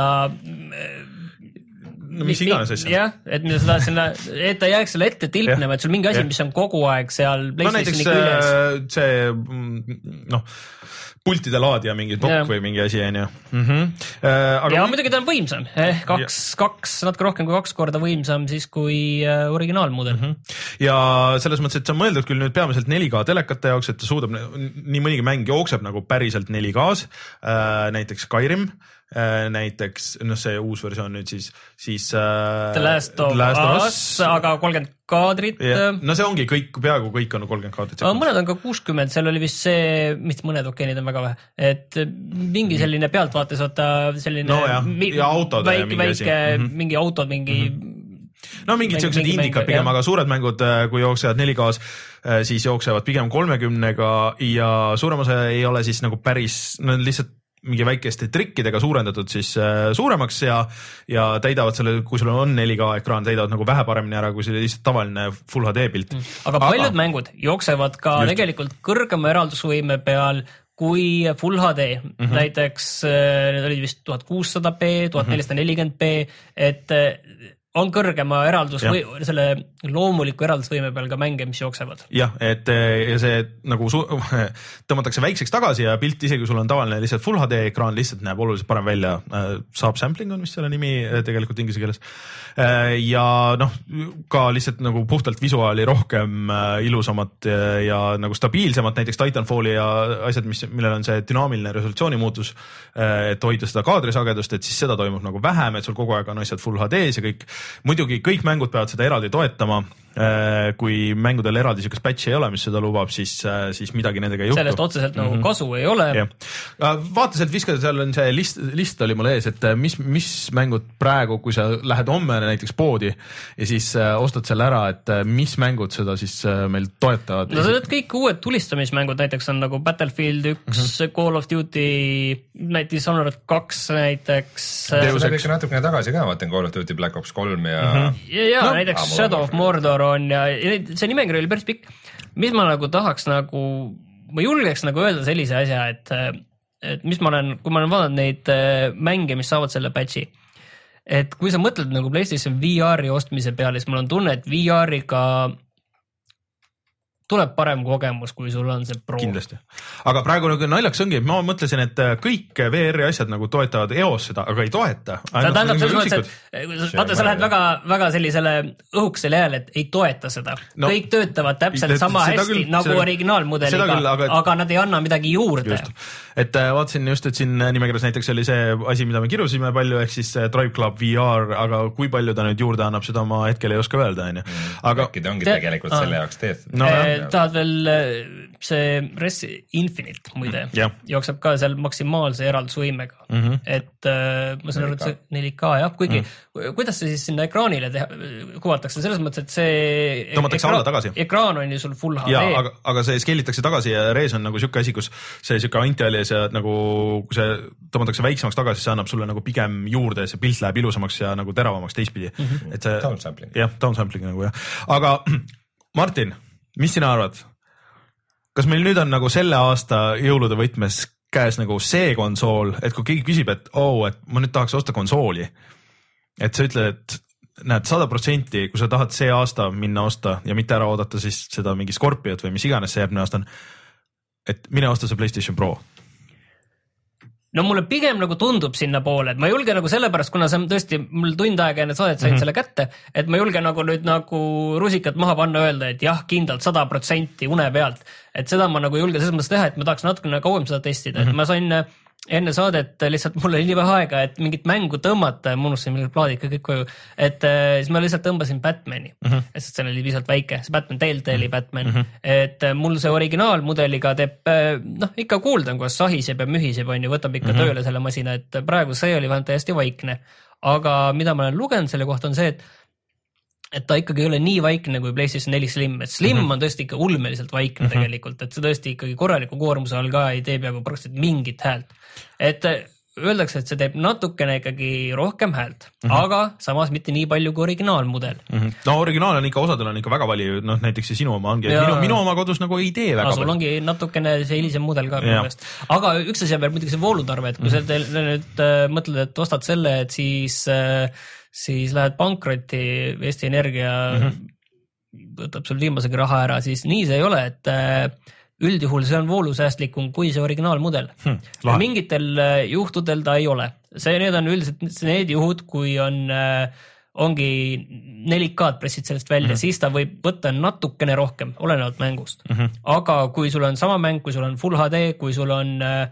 no mis iganes asja. Jah, et mida sa tahad sinna, et ta jääks selle ette tilpnema, et sul mingi asi, mis on kogu aeg seal PlayStationi no, küljes. See, noh, pultide laadija mingi tokk või mingi asi on ju. Mm-hmm. Äh, aga ja muidugi ta on võimsam, eh, kaks, kaks, natuke rohkem kui kaks korda võimsam siis kui äh, originaalmudel. Mm-hmm. Ja selles mõttes, et see on mõeldud küll nüüd peamiselt neli K telekate jaoks, et ta suudab, nii mõnigi mäng jookseb nagu päriselt neli Ks, äh, näiteks Skyrim, äh, näiteks, noh see uus versioon nüüd siis, siis äh, The Last of Us, aga kolmkümmend kaadrit. Yeah. No see ongi kõik, peaaegu kõik on kolmkümmend kaadrit. Aga mõned on ka kuuskümmend, seal oli vist see, mis mõned okei, need on väga vähe, et mingi selline pealtvaates, vaata selline no ja, ja autod väike, mingi väike, mm-hmm. mingi autod, mingi mm-hmm. no mingid siuksed indikad pigem, aga suured mängud, kui jooksevad neli Ks, siis jooksevad pigem kolmekümnega ja suurem osa ei ole siis nagu päris, no lihtsalt mingi väikeste trikkidega suurendatud siis äh, suuremaks ja, ja täidavad selle, kui sul on neli K ekraan, täidavad nagu vähe paremini ära, kui see lihtsalt tavaline Full H D pilt. Aga paljud Aga... mängud jooksevad ka just. Tegelikult kõrgema eraldusvõime peal kui Full H D, mm-hmm. näiteks need olid vist tuhat kuussada p, tuhat nelisada nelikümmend p, et on kõrgema eraldus või selle loomuliku eraldusvõime peal ka mänge, mis jooksevad. Jah, et ja see nagu su- tõmmatakse väikseks tagasi ja pilt isegi sul on tavaline lihtsalt Full H D ekraan, lihtsalt näeb oluliselt parem välja. Saab sampling on vist selle nimi tegelikult inglise keeles. Ja noh, ka lihtsalt nagu puhtalt visuaali rohkem ilusamat ja nagu stabiilsemat, näiteks Titanfalli ja asjad, mis, millel on see dünaamiline resolutsiooni muutus, et hoida seda kaadrisagedust, et siis seda toimub nagu vähem, et sul kogu aeg on asjad Full H Ds ja kõik. Muidugi kõik mängud peavad seda eraldi toetama. Kui mängudel eraldi siukest patchi ei ole, mis seda lubab, siis, siis midagi nendega ei juhtu. Sellest otseselt nagu mm-hmm. kasu ei ole. Vaata sealt viskada, seal on see list, list oli mul ees, et mis, mis mängud praegu, kui sa lähed homme näiteks poodi ja siis ostad selle ära, et mis mängud seda siis meil toetavad? No see kõik uued tulistamismängud näiteks on nagu Battlefield üks, mm-hmm. Call of Duty, näiteks Dishonored kaks näiteks. Seda kõik natukene tagasi ka, vaatan Call of Duty Black Ops kolm ja mm-hmm. ja, ja no, näiteks Shadow of Mordor on ja see nimekiri oli päris pikk. Mis ma nagu tahaks nagu, ma julgeks nagu öelda sellise asja, et, et mis ma olen, kui ma olen vaadanud neid mänge, mis saavad selle patchi, et kui sa mõtled nagu PlayStation V R-i ostmise peale, siis mul on tunne, et V R-iga tuleb parem kogemus, kui sul on see Pro. Kindlasti. Aga praegu nagu naljaks ongi, ma mõtlesin, et kõik V R-i asjad nagu toetavad E O S seda, aga ei toeta. Ta tähendab selles mõttes, et vaata, sa lähed väga, väga sellisele õhuksele jääle, et ei toeta seda. No, kõik töötavad täpselt sama hästi küll, nagu seda, originaalmudeliga, küll, aga, aga nad ei anna midagi juurde. Just. Et vaatasin just, et siin nimekirjas näiteks oli see asi, mida me kirusime palju, ehk siis Drive Club V R, aga kui palju ta nüüd juurde annab, seda ma hetkel ei oska öelda. Aga äkki ta ongi te, tegelikult selle jaoks teed. No, tahad veel see Res Infinite muide ja. Jookseb ka seal maksimaalse eraldusvõimega, mm-hmm. et äh, ma saan aru, et see neli K jah, kuigi mm. kuidas see siis sinna ekraanile teha, kuvatakse selles mõttes, et see tõmmatakse alla tagasi. Ekraan on ju sul Full H D. Ja, aga, aga see skeelitakse tagasi ja Res on nagu siuke asi, kus see siuke antialis ja nagu kui see tõmmatakse väiksemaks tagasi, see annab sulle nagu pigem juurde, see pilt läheb ilusamaks ja nagu teravamaks teistpidi. Mm-hmm. Et see, downsampling. jah, downsampling nagu jah. Aga Martin, mis sina arvad? Kas meil nüüd on nagu selle aasta jõulude võtmes käes nagu see konsool, et kui keegi küsib, et oo, oh, et ma nüüd tahaks osta konsooli, et sa ütled, et näed sada protsenti, kui sa tahad see aasta minna osta ja mitte ära oodata siis seda mingi Scorpiot või mis iganes see järgmine aasta on, et mine osta see PlayStation Pro. no mulle pigem nagu tundub sinna poole, et ma ei julge nagu sellepärast, kuna see on tõesti, mul tund aega enne saadet sain mm -hmm. selle kätte, et ma ei julge nagu nüüd nagu rusikat maha panna öelda, et jah, kindlalt sada protsenti une pealt. Et seda ma nagu ei julge selles mõttes teha, et ma tahaks natukene kauem seda testida, mm -hmm. et ma sain enne saadet lihtsalt mul oli nii vähe aega, et mingit mängu tõmmata, ma unustasin mingid plaadid ka kõik koju, et siis ma lihtsalt tõmbasin Batmani, mm -hmm. sest see oli piisavalt väike, see Batman Telltale'i Batman, mm -hmm. et mul see originaalmudeliga teeb, noh ikka kuulda on, kuidas sahiseb ja mühiseb on ju, võtab ikka mm -hmm. tööle selle masina, et praegu see oli vähemalt täiesti vaikne, aga mida ma olen lugenud selle kohta on see, et et ta ikkagi ei ole nii vaikne kui PlayStation neli Slim, et Slim mm -hmm. on tõesti ikka ulmeliselt vaikne mm -hmm. tegelikult, et see tõesti ikkagi korraliku koormuse all ka ei tee peaaegu praktiliselt mingit häält. Et öeldakse, et see teeb natukene ikkagi rohkem häält, mm -hmm. aga samas mitte nii palju kui originaalmudel. Mm -hmm. No originaal on ikka, osadel on ikka väga palju, noh näiteks see sinu oma ongi, ja... minu, minu oma kodus nagu ei tee väga no, sul ongi natukene see hilisem mudel ka. Aga üks asi on veel muidugi see voolutarve, et kui mm -hmm. sa nüüd äh, mõtled, et ostad selle, et siis äh, siis lähed pankrotti, Eesti Energia mm -hmm. võtab sul viimasegi raha ära, siis nii see ei ole, et äh, üldjuhul see on voolusäästlikum kui see originaalmudel hmm,. Mingitel juhtudel ta ei ole. See, need on üldiselt need juhud, kui on, äh, ongi neli K-d pressid sellest välja, hmm. siis ta võib võtta natukene rohkem, olenevalt mängust. Hmm. Aga kui sul on sama mäng, kui sul on Full H D, kui sul on äh,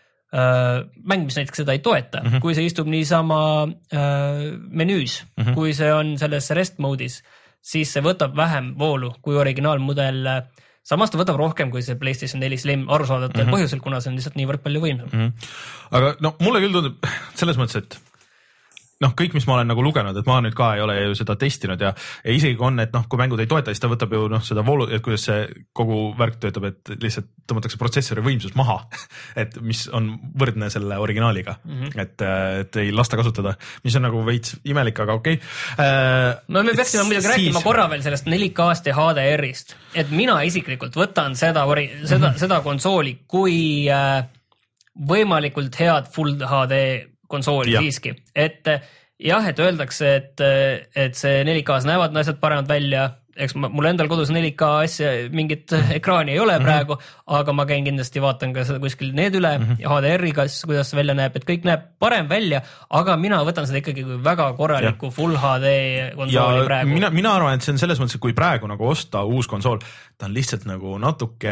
mäng, mis näiteks seda ei toeta, mm -hmm. kui see istub niisama äh, menüüs, mm -hmm. kui see on selles rest mode'is, siis see võtab vähem voolu kui originaalmudel. Samas ta võtab rohkem kui see PlayStation neli Slim arusaadatel mm -hmm. põhjusel, kuna see on lihtsalt niivõrd palju võimsam. Mm -hmm. Aga no mulle küll tundub selles mõttes, et noh, kõik, mis ma olen nagu lugenud, et ma nüüd ka ei ole ju seda testinud ja, ja isegi on, et noh, kui mängud ei toeta, siis ta võtab ju noh, seda voolu, et kuidas see kogu värk töötab, et lihtsalt tõmmatakse protsessori võimsus maha, et mis on võrdne selle originaaliga mm, -hmm. et, et ei lasta kasutada, mis on nagu veits imelik, aga okei okay. äh,. no me peaksime muidugi siis... rääkima korra veel sellest neli K-st ja H D R-ist, et mina isiklikult võtan seda, seda, mm -hmm. seda konsooli kui äh, võimalikult head Full H D konsooli ja. Siiski, et jah, et öeldakse, et, et see neli K-s näevad asjad paremad välja, eks ma, mul endal kodus neli K asja, mingit ekraani ei ole mm -hmm. praegu, aga ma käin kindlasti, vaatan ka seda kuskil need üle mm -hmm. ja H D R-iga, kuidas see välja näeb, et kõik näeb parem välja, aga mina võtan seda ikkagi kui väga korraliku ja. Full H D konsooli ja praegu. Mina, mina arvan, et see on selles mõttes, et kui praegu nagu osta uus konsool, ta on lihtsalt nagu natuke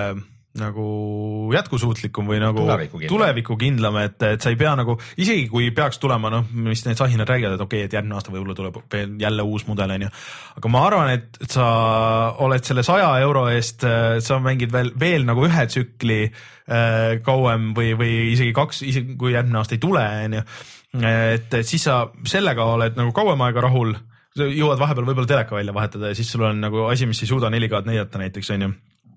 nagu jätkusuutlikum või nagu tulevikukindlam, tulevikukindlam, et, et sa ei pea nagu, isegi kui peaks tulema, noh, mis need sahinad räägivad, et okei okay,, et järgmine aasta võib-olla tuleb veel jälle uus mudel, on ju. Aga ma arvan, et sa oled selle saja euro eest, sa mängid veel, veel nagu ühe tsükli äh, kauem või, või isegi kaks, isegi kui järgmine aasta ei tule, on ju. Et siis sa sellega oled nagu kauem aega rahul, jõuad vahepeal võib-olla teleka välja vahetada ja siis sul on nagu asi, mis ei suuda neli K-d näidata näiteks, on ju.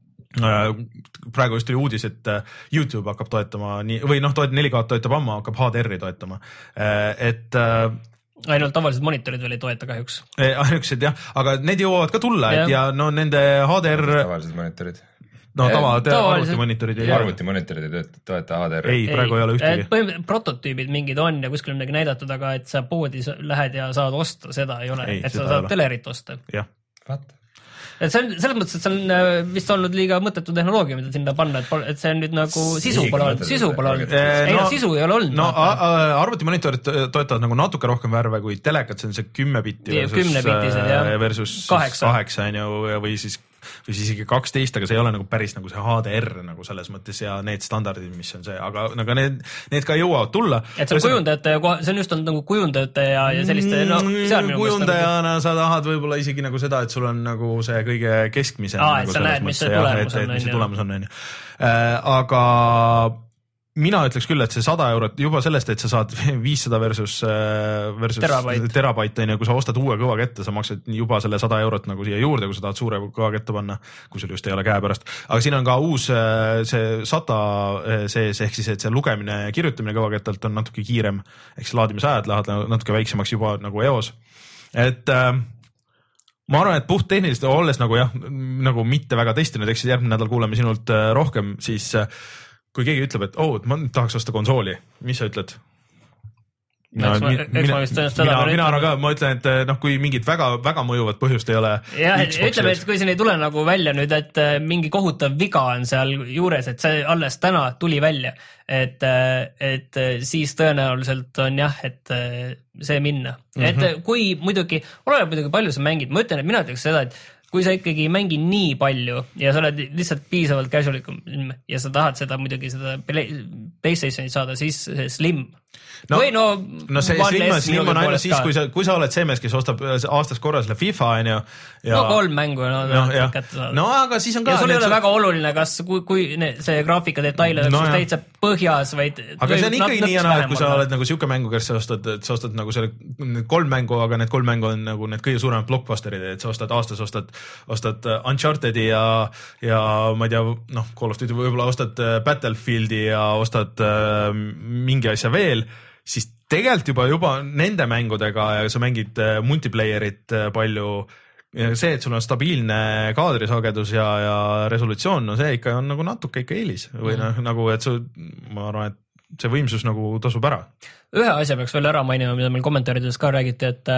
Praegu just tuli uudis, et YouTube hakkab toetama nii, või noh, neli K toetab ammu, hakkab H D R-i toetama, et ainult tavalised monitorid veel ei toeta kahjuks. Ainuks, et jah, aga need jõuavad ka tulla, et ja no nende H D R tavalised monitorid no tava, arvutimonitorid ei arvutimonitorid ei toeta H D R-i. Ei, praegu ei ole ühtegi. Põhimõtteliselt prototüübid mingid on ja kuskil on midagi näidatud, aga et sa poodi lähed ja saad osta, seda ei ole, ei, et sa saad telerit osta. Jah. Vaat. Et see on selles mõttes, et see on vist olnud liiga mõttetu tehnoloogia, mida sinna panna, et see on nüüd nagu sisu pole olnud, sisu pole olnud. Ei no sisu ei ole olnud. No arvutimonitorid toetavad nagu natuke rohkem värve kui telekat, see on see kümme bitti versus, versus kaheksa on ju, või siis või siis isegi kaksteist, aga see ei ole nagu päris nagu see H D R nagu selles mõttes ja need standardid, mis on see, aga nagu need, need ka jõuavad tulla. Et see on kujundajate, see on just on nagu kujundajate ja, ja selliste, no seal minu kujundajana sa tahad võib-olla isegi nagu seda, et sul on nagu see kõige keskmise. Aa, et sa näed, mis see tulemus on. Mis see tulemus on, on ju. Aga mina ütleks küll, et see sada eurot juba sellest, et sa saad viissada versus, versus terabait, terabait on ju, kui sa ostad uue kõva kette, sa maksad juba selle sada eurot nagu siia juurde, kui sa tahad suure kõva kette panna, kui sul just ei ole käepärast. Aga siin on ka uus see SATA sees, ehk siis, et see lugemine ja kirjutamine kõva kettelt on natuke kiirem, ehk siis laadimisajad lähevad natuke väiksemaks juba nagu eos. Et ma arvan, et puht tehniliselt olles nagu jah, nagu mitte väga testinud, eks järgmine nädal kuuleme sinult rohkem, siis kui keegi ütleb, et oh, ma tahaks osta konsooli, mis sa ütled? No, eks ma, mina, eks ma vist tõenäoliselt seda mina, mina arvan ka, ma ütlen, et noh, kui mingit väga, väga mõjuvat põhjust ei ole. jah, ütleme, et kui siin ei tule nagu välja nüüd, et mingi kohutav viga on seal juures, et see alles täna tuli välja, et, et siis tõenäoliselt on jah, et see minna. Mm-hmm. Et kui muidugi, oleneb muidugi palju sa mängid, ma ütlen, et mina ütleks seda, et kui sa ikkagi ei mängi nii palju ja sa oled lihtsalt piisavalt casualikum ja sa tahad seda muidugi seda PlayStationit saada, siis Slim. No, või no, no see Slim, Slim on ainult siis, kui sa, kui sa oled see mees, kes ostab aastas korra selle FIFA on ju. Ja... no kolm mängu no, no, kätte saada. No aga siis on ka... ja sul ei ole sa... väga oluline, kas kui, kui see graafika detaile no, täitsa põhjas, vaid... aga see on ikkagi nii, et kui sa oled nagu siuke mängu, kes sa ostad, et sa ostad nagu selle kolm mängu, aga need kolm mängu on nagu need kõige suuremad blockbusterid, et sa ostad aastas, ostad, ostad Uncharted'i ja, ja ma ei tea, noh, Call of Duty võib-olla ostad Battlefieldi ja ostad äh, mingi asja veel, siis tegelikult juba, juba nende mängudega ja sa mängid multiplayerit palju, see, et sul on stabiilne kaadrisagedus ja, ja resolutsioon, no see ikka on nagu natuke ikka eelis või mm. nagu, et su, ma arvan, et see võimsus nagu tasub ära. Ühe asja peaks veel ära mainima, mida meil kommentaarides ka räägiti, et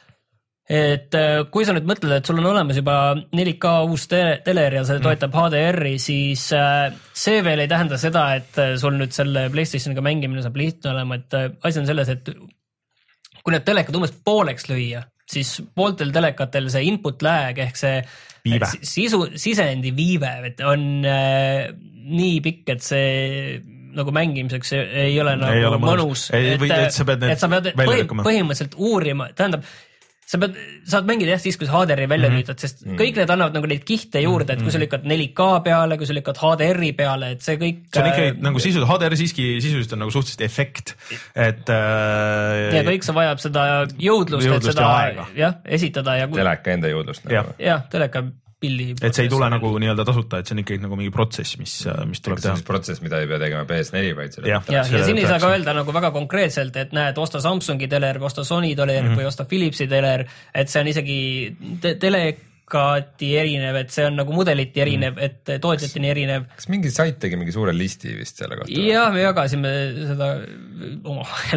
et kui sa nüüd mõtled, et sul on olemas juba neli K uus teler ja see toetab H D R-i, siis see veel ei tähenda seda, et sul nüüd selle PlayStationiga mängimine saab lihtne olema, et asi on selles, et kui need telekad umbes pooleks lüüa, siis pooltel telekatel see input lag ehk see viive. sisu, sisendi viive on äh, nii pikk, et see nagu mängimiseks ei ole nagu ei ole mõnus, ei, et, et sa pead, et sa pead põhi, põhimõtteliselt uurima, tähendab sa pead, saad mängida jah siis, kui sa H D R-i välja lüütad, sest mm -hmm. kõik need annavad nagu neid kihte juurde, et kui sa lükkad neli K peale, kui sa lükkad H D R-i peale, et see kõik see on ikka äh, nagu sisu, H D R siiski sisuliselt on nagu suhteliselt efekt, et äh, ja kõik see vajab seda jõudlust, jõudlust et seda jah, esitada ja kui... teleka enda jõudlust jah, jah, teleka pilli et see ei tule nagu nii-öelda tasuta, et see on ikkagi nagu mingi protsess, mis, mis tuleb teha. See protsess, mida ei pea tegema P S neli, vaid selle ja, ja, ja siin ei saa ka öelda nagu väga konkreetselt, et näed, osta Samsungi teler või osta Sony teler mm -hmm. või osta Philipsi teler, et see on isegi te telekati erinev, et see on nagu mudeliti erinev, et tootjatini erinev. Kas mingi sait tegi mingi suure listi vist selle kohta? Jah, me jagasime seda omavahel.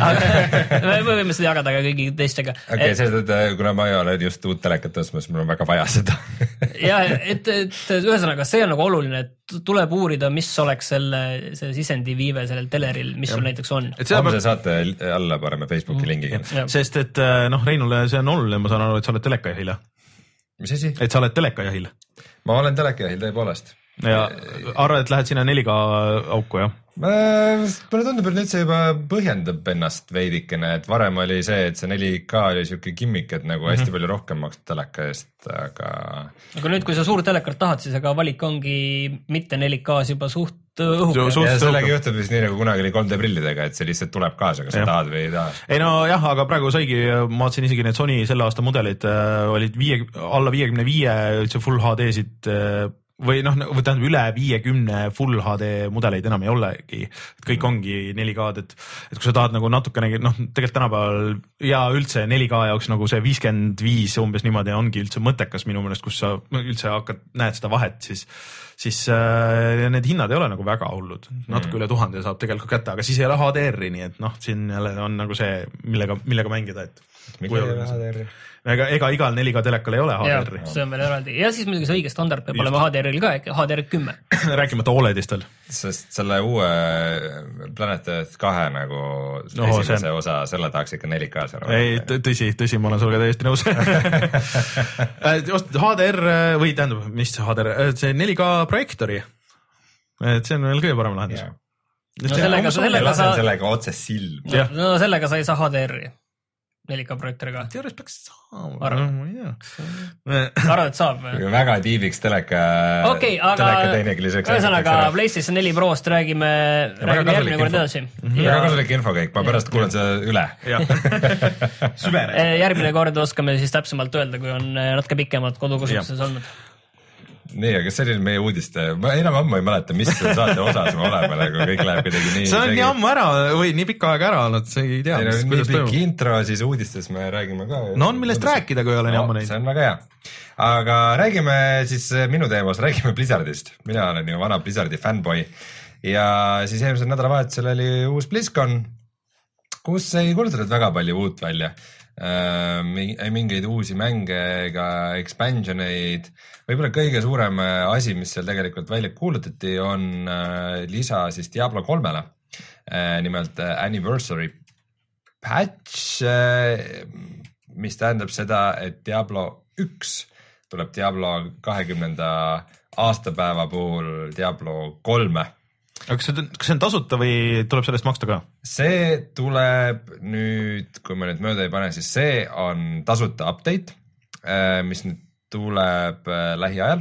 me võime seda jagada ka kõigi teistega. Okei, okay, sest et kuna ma olen just uut telekat tõstmas, mul on väga vaja seda. ja, et, et ühesõnaga, see on nagu oluline, et tuleb uurida, mis oleks selle see sisendi viive sellel teleril, mis ja. sul näiteks on. Et seda Homse saate alla pareme Facebooki mm. lingiga. Sest et noh, Reinule see on oluline, ma saan aru, et sa oled telekajahil. Mis asi? Et sa oled telekajahil. Ma olen telekajahil tõepoolest. Ja arvad, et lähed sinna neli K auku, jah? Mulle tundub, et nüüd see juba põhjendab ennast veidikene, et varem oli see, et see neli K oli siuke gimmik, et nagu hästi mm -hmm. palju rohkem makstud teleka eest, aga... aga nüüd, kui sa suur telekart tahad, siis aga valik ongi mitte neli K-s juba suht õhuke. Ja sellega juhtub vist nii, nagu kunagi oli kolm D prillidega, et see lihtsalt tuleb kaasa, kas sa tahad või ei taha. Ei no jah, aga pragu saigi, ma vaatasin isegi need Sony selle aasta mudelid äh, olid viie, alla viiekümne viie üldse full H D-sid äh, või noh, või tähendab üle viiekümne full H D mudeleid enam ei olegi, et kõik ongi neli K-d, et, et kui sa tahad nagu natukene, noh, tegelikult tänapäeval ja üldse neli K jaoks nagu see viiskümmend viis umbes niimoodi ongi üldse mõttekas minu meelest, kus sa üldse hakkad, näed seda vahet, siis, siis äh, need hinnad ei ole nagu väga hullud, natuke mm. üle tuhande saab tegelikult kätte, aga siis ei ole H D R-i, nii et noh, siin jälle on nagu see, millega, millega mängida, et millega ei ole H D R-i? Ega, ega igal neli K telekal ei ole H D R-i. See on veel eraldi. Ja siis muidugi see õige standard peab olema H D R-il ka, H D R kümme. Rääkimata O L E D-istel. Sest selle uue Planet Earth kahe nagu no, esimese see... osa, selle tahaks ikka neli K-s ära. Ei, tõsi, tõsi, ma olen sulle täiesti nõus. H D R või tähendab, mis H D R, see neli K projektori, et see on veel kõige parem lahendus. No sellega, sellega sa... sellega otse silm. No sellega sa ei saa H D R-i. neli K projektoriga. Teores peaks saama. Arvad, Arvad, et saab? Väga tiibiks teleka, okay, teleka teinekiliseks. Ühesõnaga, PlayStation neli Prost räägime, räägime järgmine kord edasi. Väga kasulik infokäik, ma pärast kuulen seda üle. Järgmine kord oskame siis täpsemalt öelda, kui on natuke pikemad kodukasutuses olnud. Nii, aga see oli meie uudiste, ma enam ammu ei mäleta, mis saate osas me oleme, nagu kõik läheb kuidagi nii. See on nii ammu ära või nii pikka aega ära olnud, see ei tea. Ei, no, nii pikk intro, siis uudistes me räägime ka. No on millest rääkida, kui ei ole nii ammu neid. See on väga hea. Aga räägime siis minu teemas, räägime Blizzardist. Mina olen ju vana Blizzardi fanboy ja siis eelmisel nädalavahetusel oli uus BlizzCon kus ei kuulutatud väga palju uut välja. Ei mingeid uusi mänge ega expansioneid. Võib-olla kõige suurem asi, mis seal tegelikult välja kuulutati, on lisa siis Diablo kolmele. Nimelt Anniversary patch, mis tähendab seda, et Diablo üks tuleb Diablo kahekümnenda aastapäeva puhul Diablo kolme. Kas see, kas see on tasuta või tuleb sellest maksta ka? See tuleb nüüd, kui ma nüüd mööda ei pane, siis see on tasuta update, mis nüüd tuleb lähiajal,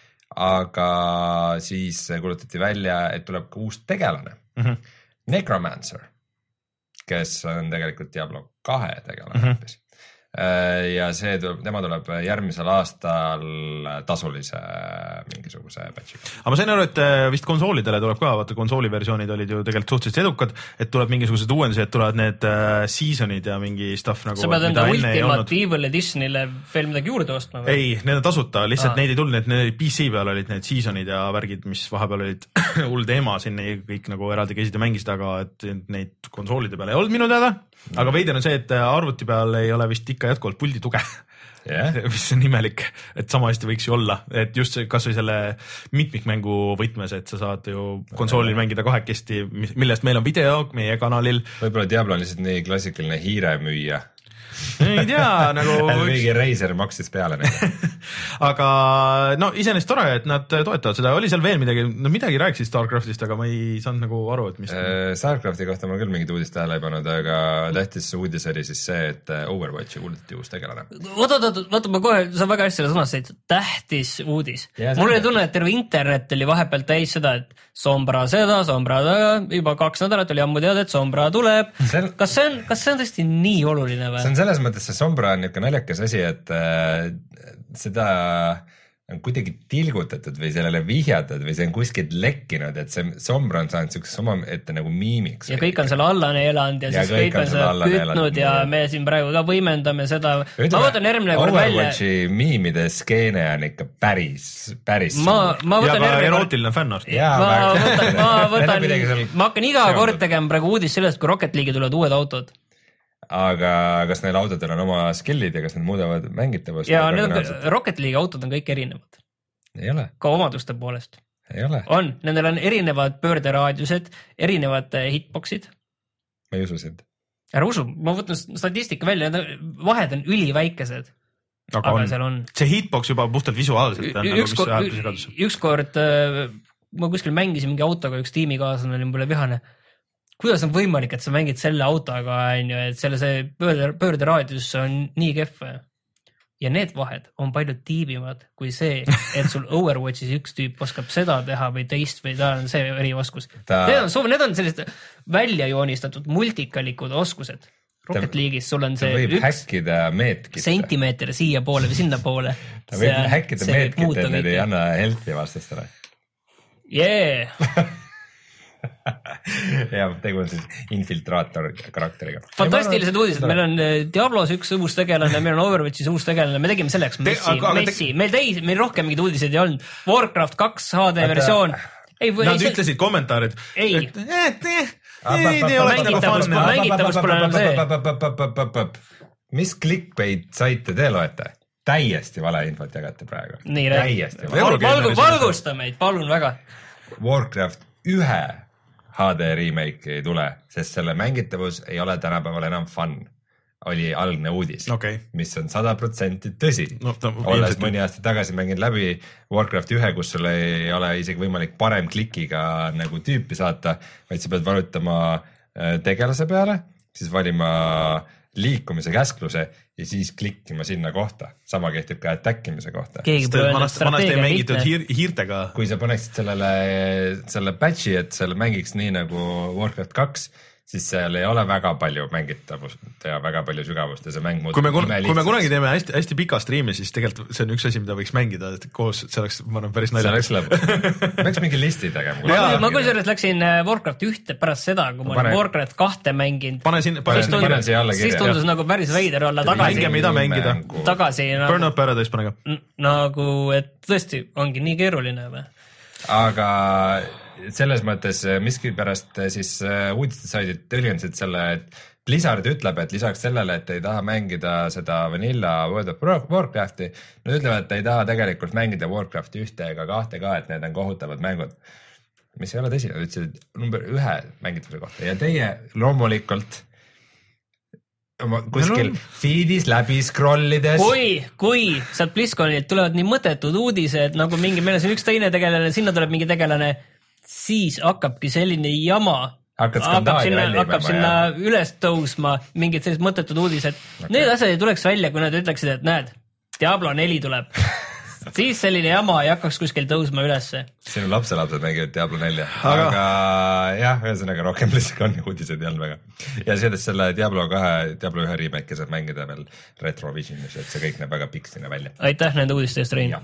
aga siis kuulutati välja, et tuleb ka uus tegelane, mm-hmm. Necromancer, kes on tegelikult Diablo kahe tegelane mm-hmm. hoopis. Ja see tuleb, tema tuleb järgmisel aastal tasulise mingisuguse patchiga. Aga ma sain aru, et vist konsoolidele tuleb ka, vaata konsooliversioonid olid ju tegelikult suhteliselt edukad, et tuleb mingisugused uuendused, et tulevad need seasonid ja mingi stuff nagu... Sa pead enda Ultimate Evil Editionile veel midagi juurde ostma või? Ei, need on tasuta, lihtsalt Aa. neid ei tulnud, need P C peal olid need seasonid ja värgid, mis vahepeal olid hull teema, sinna kõik nagu eraldi käisid ja mängisid, aga et neid konsoolide peal ei olnud minu teada, aga veider on see, et arvuti peal ei ole vist ikka jätkuvalt puldi tuge yeah. mis on imelik, et sama hästi võiks ju olla, et just kas või selle mitmikmängu võtmes, et sa saad ju konsoolil mängida kahekesti, millest meil on video meie kanalil. Võib-olla Diablo on lihtsalt nii klassikaline hiiremüüja. ei tea, nagu mingi Razer maksis peale aga no iseenesest tore, et nad toetavad seda, oli seal veel midagi, no midagi rääkisid Starcraftist, aga ma ei saanud nagu aru, et mis äh, Starcrafti kohta ma küll mingit uudist tähele ei pannud, aga tähtis uudis oli siis see, et Overwatchi kuulutati uus tegelane. Oota, oota, oota, ma kohe, sa väga hästi selle sõnastasid, tähtis uudis. Mul oli tunne, et terve internet oli vahepeal täis seda, et Sombra seda, Sombra taga, juba kaks nädalat oli ammu teada, et Sombra tuleb. Sel... Kas see on, kas see on tõesti nii oluline või? See on selles mõttes, see Sombra on niisugune naljakas asi, et äh, seda on kuidagi tilgutatud või sellele vihjatud või see on kuskilt lekkinud, et see Sombra on saanud niisuguseks oma ette nagu miimiks. Ja kõik on selle allane elanud ja, ja siis kõik on seda kütnud ja me siin praegu ka võimendame seda. Ütleme, ma võtan järgmine kord välja. Overwatchi miimide skeene on ikka päris, päris. Ma, ma võtan ja ka erootiline fännart. Ma võtan, ma võtan, ma hakkan iga kord tegema praegu uudis sellest, kui Rocket League'i tulevad uued autod. Aga kas neil autodel on oma skillid ja kas need muudavad mängitavust? Ja need Rocket League autod on kõik erinevad. Ei ole. Ka omaduste poolest. Ei ole. On, nendel on erinevad pöörderaadiused, erinevad hitboxid. Ma ei usu sind. Ära usu, ma võtan statistika välja, vahed on üliväikesed. Aga, aga on, seal on. See hitbox juba puhtalt visuaalselt. Ükskord, ükskord ma kuskil mängisin mingi autoga, üks tiimikaaslane oli mulle vihane. Kuidas on võimalik, et sa mängid selle autoga, et selle see pöörde, pöörderaadius on nii kehv? Ja need vahed on palju tiibimad kui see, et sul Overwatchis üks tüüp oskab seda teha või teist või ta on see erioskus. Ta... Need, on, need on sellised välja joonistatud multikalikud oskused. Rocket League'is sul on see võib üks häkkida meetkit. Sentimeeter siia poole või sinna poole. Ta võib see, häkkida meetkit, et need ei anna helpi vastastele. Yeah! ja tegu on siis infiltraator karakteriga. Fantastilised uudised, meil on Diablos üks uus tegelane, meil on Overwatchis uus tegelane, me tegime selleks Messi, Te, Messi. Meil täis, meil rohkem mingid uudised ei olnud. Warcraft kaks H D versioon. Ei, Nad ei, ütlesid kommentaarid. Ei. Et, et, et, ei ole mängitavus, mängitavus pole enam see. Mis clickbait saite te loete? Täiesti vale infot jagate praegu. Nii, Valgu, valgusta meid, palun väga. Warcraft ühe H D remake ei tule, sest selle mängitavus ei ole tänapäeval enam fun. Oli algne uudis, okay. mis on sada protsenti tõsi. No, no, Olles mõni aasta tagasi mängin läbi Warcraft ühe, kus sul ei ole isegi võimalik parem klikiga nagu tüüpi saata, vaid sa pead valutama tegelase peale, siis valima liikumise käskluse ja siis klikkima sinna kohta. Sama kehtib ka attackimise kohta. Vanasti ei mängitud hiir, hiirtega. Kui sa paneksid sellele, selle patchi, et selle mängiks nii nagu Warcraft kaks, siis seal ei ole väga palju mängitavust ja väga palju sügavust ja see mäng muutub. Kui me, kun, kui me kunagi teeme hästi, hästi pika striimi, siis tegelikult see on üks asi, mida võiks mängida koos, see oleks, ma olen päris naljakas. See oleks lõbu. Võiks mingi listi tegema. Ma, ma küll sellest läksin Warcraft ühte pärast seda, kui ma olen Warcraft kahte mänginud. Pane siin, pane siin, pane siin alla kirja. Siis tundus nagu päris veider olla tagasi. Mänge, mida mängida. Tagasi. Nagu, Burn Up Paradise pane ka. Nagu, et tõesti ongi nii keeruline või? Aga selles mõttes miski pärast siis uudiste saidid tõlgendasid selle, et Blizzard ütleb, et lisaks sellele, et ei taha mängida seda Vanilla World of Warcrafti, nad ütlevad, et ei taha tegelikult mängida Warcrafti ühte ega kahte ka, et need on kohutavad mängud. Mis ei ole tõsi, nad ütlesid number ühe mängitavuse kohta ja teie loomulikult kuskil no, feedis läbi scrollides. Kui, kui sealt BlizzConilt tulevad nii mõttetud uudised, nagu mingi, meil on siin üks teine tegelane, sinna tuleb mingi tegelane, siis hakkabki selline jama, hakkab sinna, hakkab sinna üles tõusma mingid sellised mõttetud uudised. Okay. Need asjad ei tuleks välja, kui nad ütleksid, et näed, Diablo neli tuleb. Siis selline jama ei hakkaks kuskil tõusma ülesse. Sinu lapselapsed mängivad Diablo nelja, aga, aga jah, ühesõnaga rohkem BlizzConi uudised ei olnud väga. Ja sellest selle Diablo kahe, Diablo ühe remake saab mängida veel Retrovisionis, et see kõik näeb väga piksina välja. Aitäh nende uudiste eest, Rein.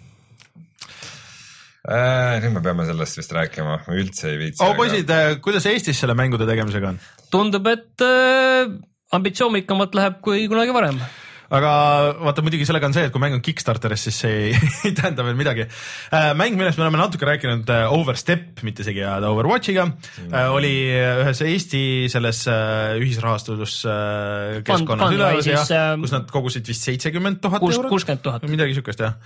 Äh, nüüd me peame sellest vist rääkima, ma üldse ei viitsi. Oh, poisid, kuidas Eestis selle mängude tegemisega on? Tundub, et äh, ambitsioonikamalt läheb kui kunagi varem. Aga vaata muidugi sellega on see, et kui mäng on Kickstarteris, siis see ei, ei tähenda veel midagi. Mäng, millest me oleme natuke rääkinud Overstep, mitte isegi Overwatchiga, mm. oli ühes Eesti selles ühisrahastus keskkonnas üleval, kus nad kogusid vist seitsekümmend tuhat eurot. kuuskümmend tuhat. Midagi sükest, jah.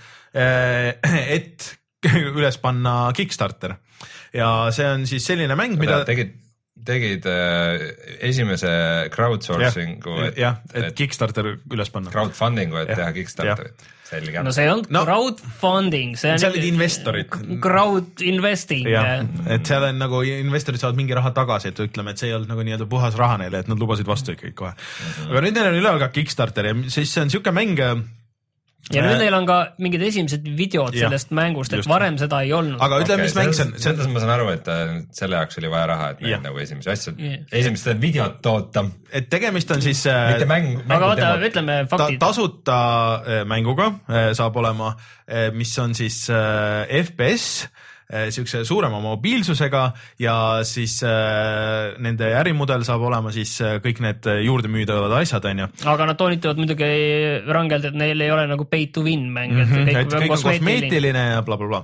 Et üles panna Kickstarter. Ja see on siis selline mäng, mida... Tegid... tegid äh, esimese crowdsourcingu, ja, et, ja, et, et Kickstarter üles panna. Crowdfundingu, et ja, teha Kickstarterit. Selge. No see on no, crowdfunding. See on seal olid investorid. Crowd investing. Ja, et seal on nagu investorid saavad mingi raha tagasi, et ütleme, et see ei olnud nagu nii-öelda puhas raha neile, et nad lubasid vastu ikkagi kohe. Mm-hmm. Aga nüüd neil on üleval ka Kickstarter ja siis see on siuke mäng... Ja nüüd neil on ka mingid esimesed videod ja, sellest mängust, et just. Varem seda ei olnud. Aga ütleme, okay, mis mäng see on? Selles ma saan aru, et selle jaoks oli vaja raha, et meil nagu esimese asja, yeah. esimesed videot toota. Et tegemist on siis... Mitte mäng, aga vaata, ütleme faktid. Ta, tasuta mänguga saab olema, mis on siis F P S, siukse suurema mobiilsusega ja siis äh, nende ärimudel saab olema siis äh, kõik need juurde müüdavad asjad, on ju. Aga nad toonitavad muidugi rangelt, et neil ei ole nagu pay to win mäng, et mm-hmm. kõik, et kõik on kosmeetiline ja bla bla bla.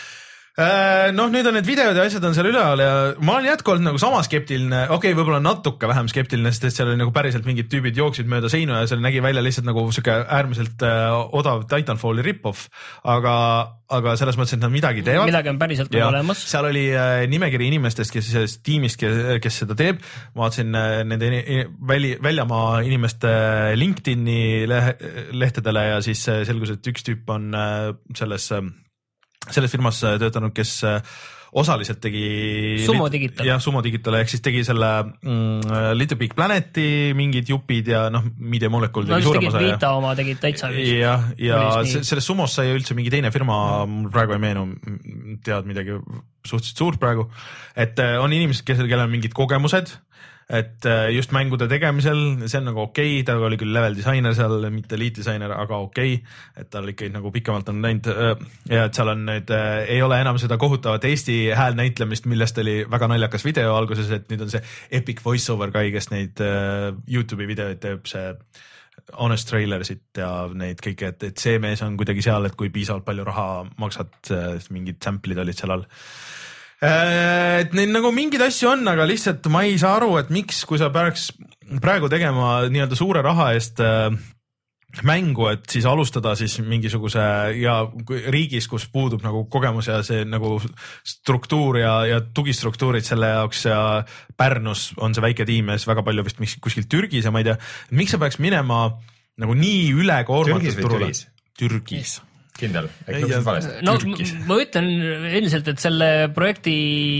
Noh, nüüd on need videod ja asjad on seal üleval ja ma olen jätkuvalt nagu sama skeptiline, okei, okay, võib-olla natuke vähem skeptiline, sest et seal oli nagu päriselt mingid tüübid jooksid mööda seinu ja seal nägi välja lihtsalt nagu siuke äärmiselt äh, odav Titanfalli rip-off, aga, aga selles mõttes, et nad midagi teevad. Midagi on päriselt ja, olemas. Seal oli äh, nimekiri inimestest, kes selles tiimist, kes, kes seda teeb. Ma vaatasin äh, nende väli, väljamaa inimeste LinkedIni lehe, lehtedele ja siis äh, selgus, et üks tüüp on äh, selles äh, selles firmas töötanud, kes osaliselt tegi Sumo Digital. Ja Sumo Digital ehk siis tegi selle mm, Little Big Planeti mingid jupid ja noh, Media Molecule tegi no, suurema osa. Vita oma tegid täitsa. Ja, ja selles Sumos sai üldse mingi teine firma, mul praegu ei meenu, tead midagi suhteliselt suurt praegu, et on inimesed, kes, kellel on mingid kogemused, et just mängude tegemisel, see on nagu okei okay,, ta oli küll level disainer seal, mitte lead disainer, aga okei okay,, et tal ikkagi nagu pikemalt on läinud ja et seal on nüüd, ei ole enam seda kohutavat Eesti hääl näitlemist, millest oli väga naljakas video alguses, et nüüd on see Epic Voiceover Guy, kes neid YouTube'i videoid teeb, see Honest Trailersit ja neid kõike, et, et see mees on kuidagi seal, et kui piisavalt palju raha maksad, mingid sample'id olid seal all. Et neil nagu mingid asju on, aga lihtsalt ma ei saa aru, et miks, kui sa peaks praegu tegema nii-öelda suure raha eest mängu, et siis alustada siis mingisuguse ja riigis, kus puudub nagu kogemus ja see nagu struktuur ja, ja tugistruktuurid selle jaoks ja Pärnus on see väike tiim ja siis väga palju vist kuskil Türgis ja ma ei tea, miks sa peaks minema nagu nii ülekoormatud turule? Türgis? Türgis. Kindel, äkki lõpsid valesti? No ma ütlen endiselt, et selle projekti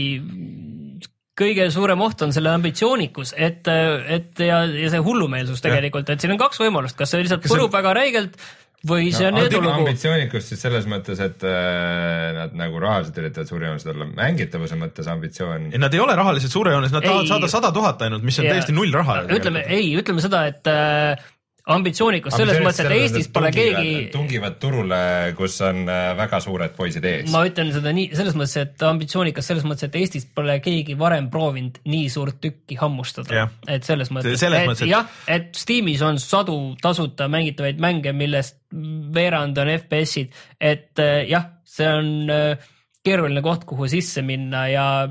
kõige suurem oht on selle ambitsioonikus, et, et ja, ja see hullumeelsus tegelikult, et siin on kaks võimalust, kas see lihtsalt põrub see... väga räigelt või see on no, edulugu. Ambitsioonikus siis selles mõttes, et äh, nad nagu rahaliselt üritavad suurejoonised olla, mängitavuse mõttes ambitsioon. Nad ei ole rahaliselt suurejoonised, nad tahavad saada sada tuhat ainult, mis on ja, täiesti null raha. Ütleme, ei, ütleme seda, et äh, ambitsioonikus selles mõttes, et Eestis pole tungivad, keegi... Tungivad turule, kus on väga suured poisid ees. Ma ütlen seda nii, selles mõttes, et ambitsioonikas selles mõttes, et Eestis pole keegi varem proovinud nii suurt tükki hammustada. Ja. Et selles mõttes, selles et, mõttes et... jah, et Steamis on sadu tasuta mängitavaid mänge, millest veerand on F P S-id, et jah, see on keeruline koht, kuhu sisse minna ja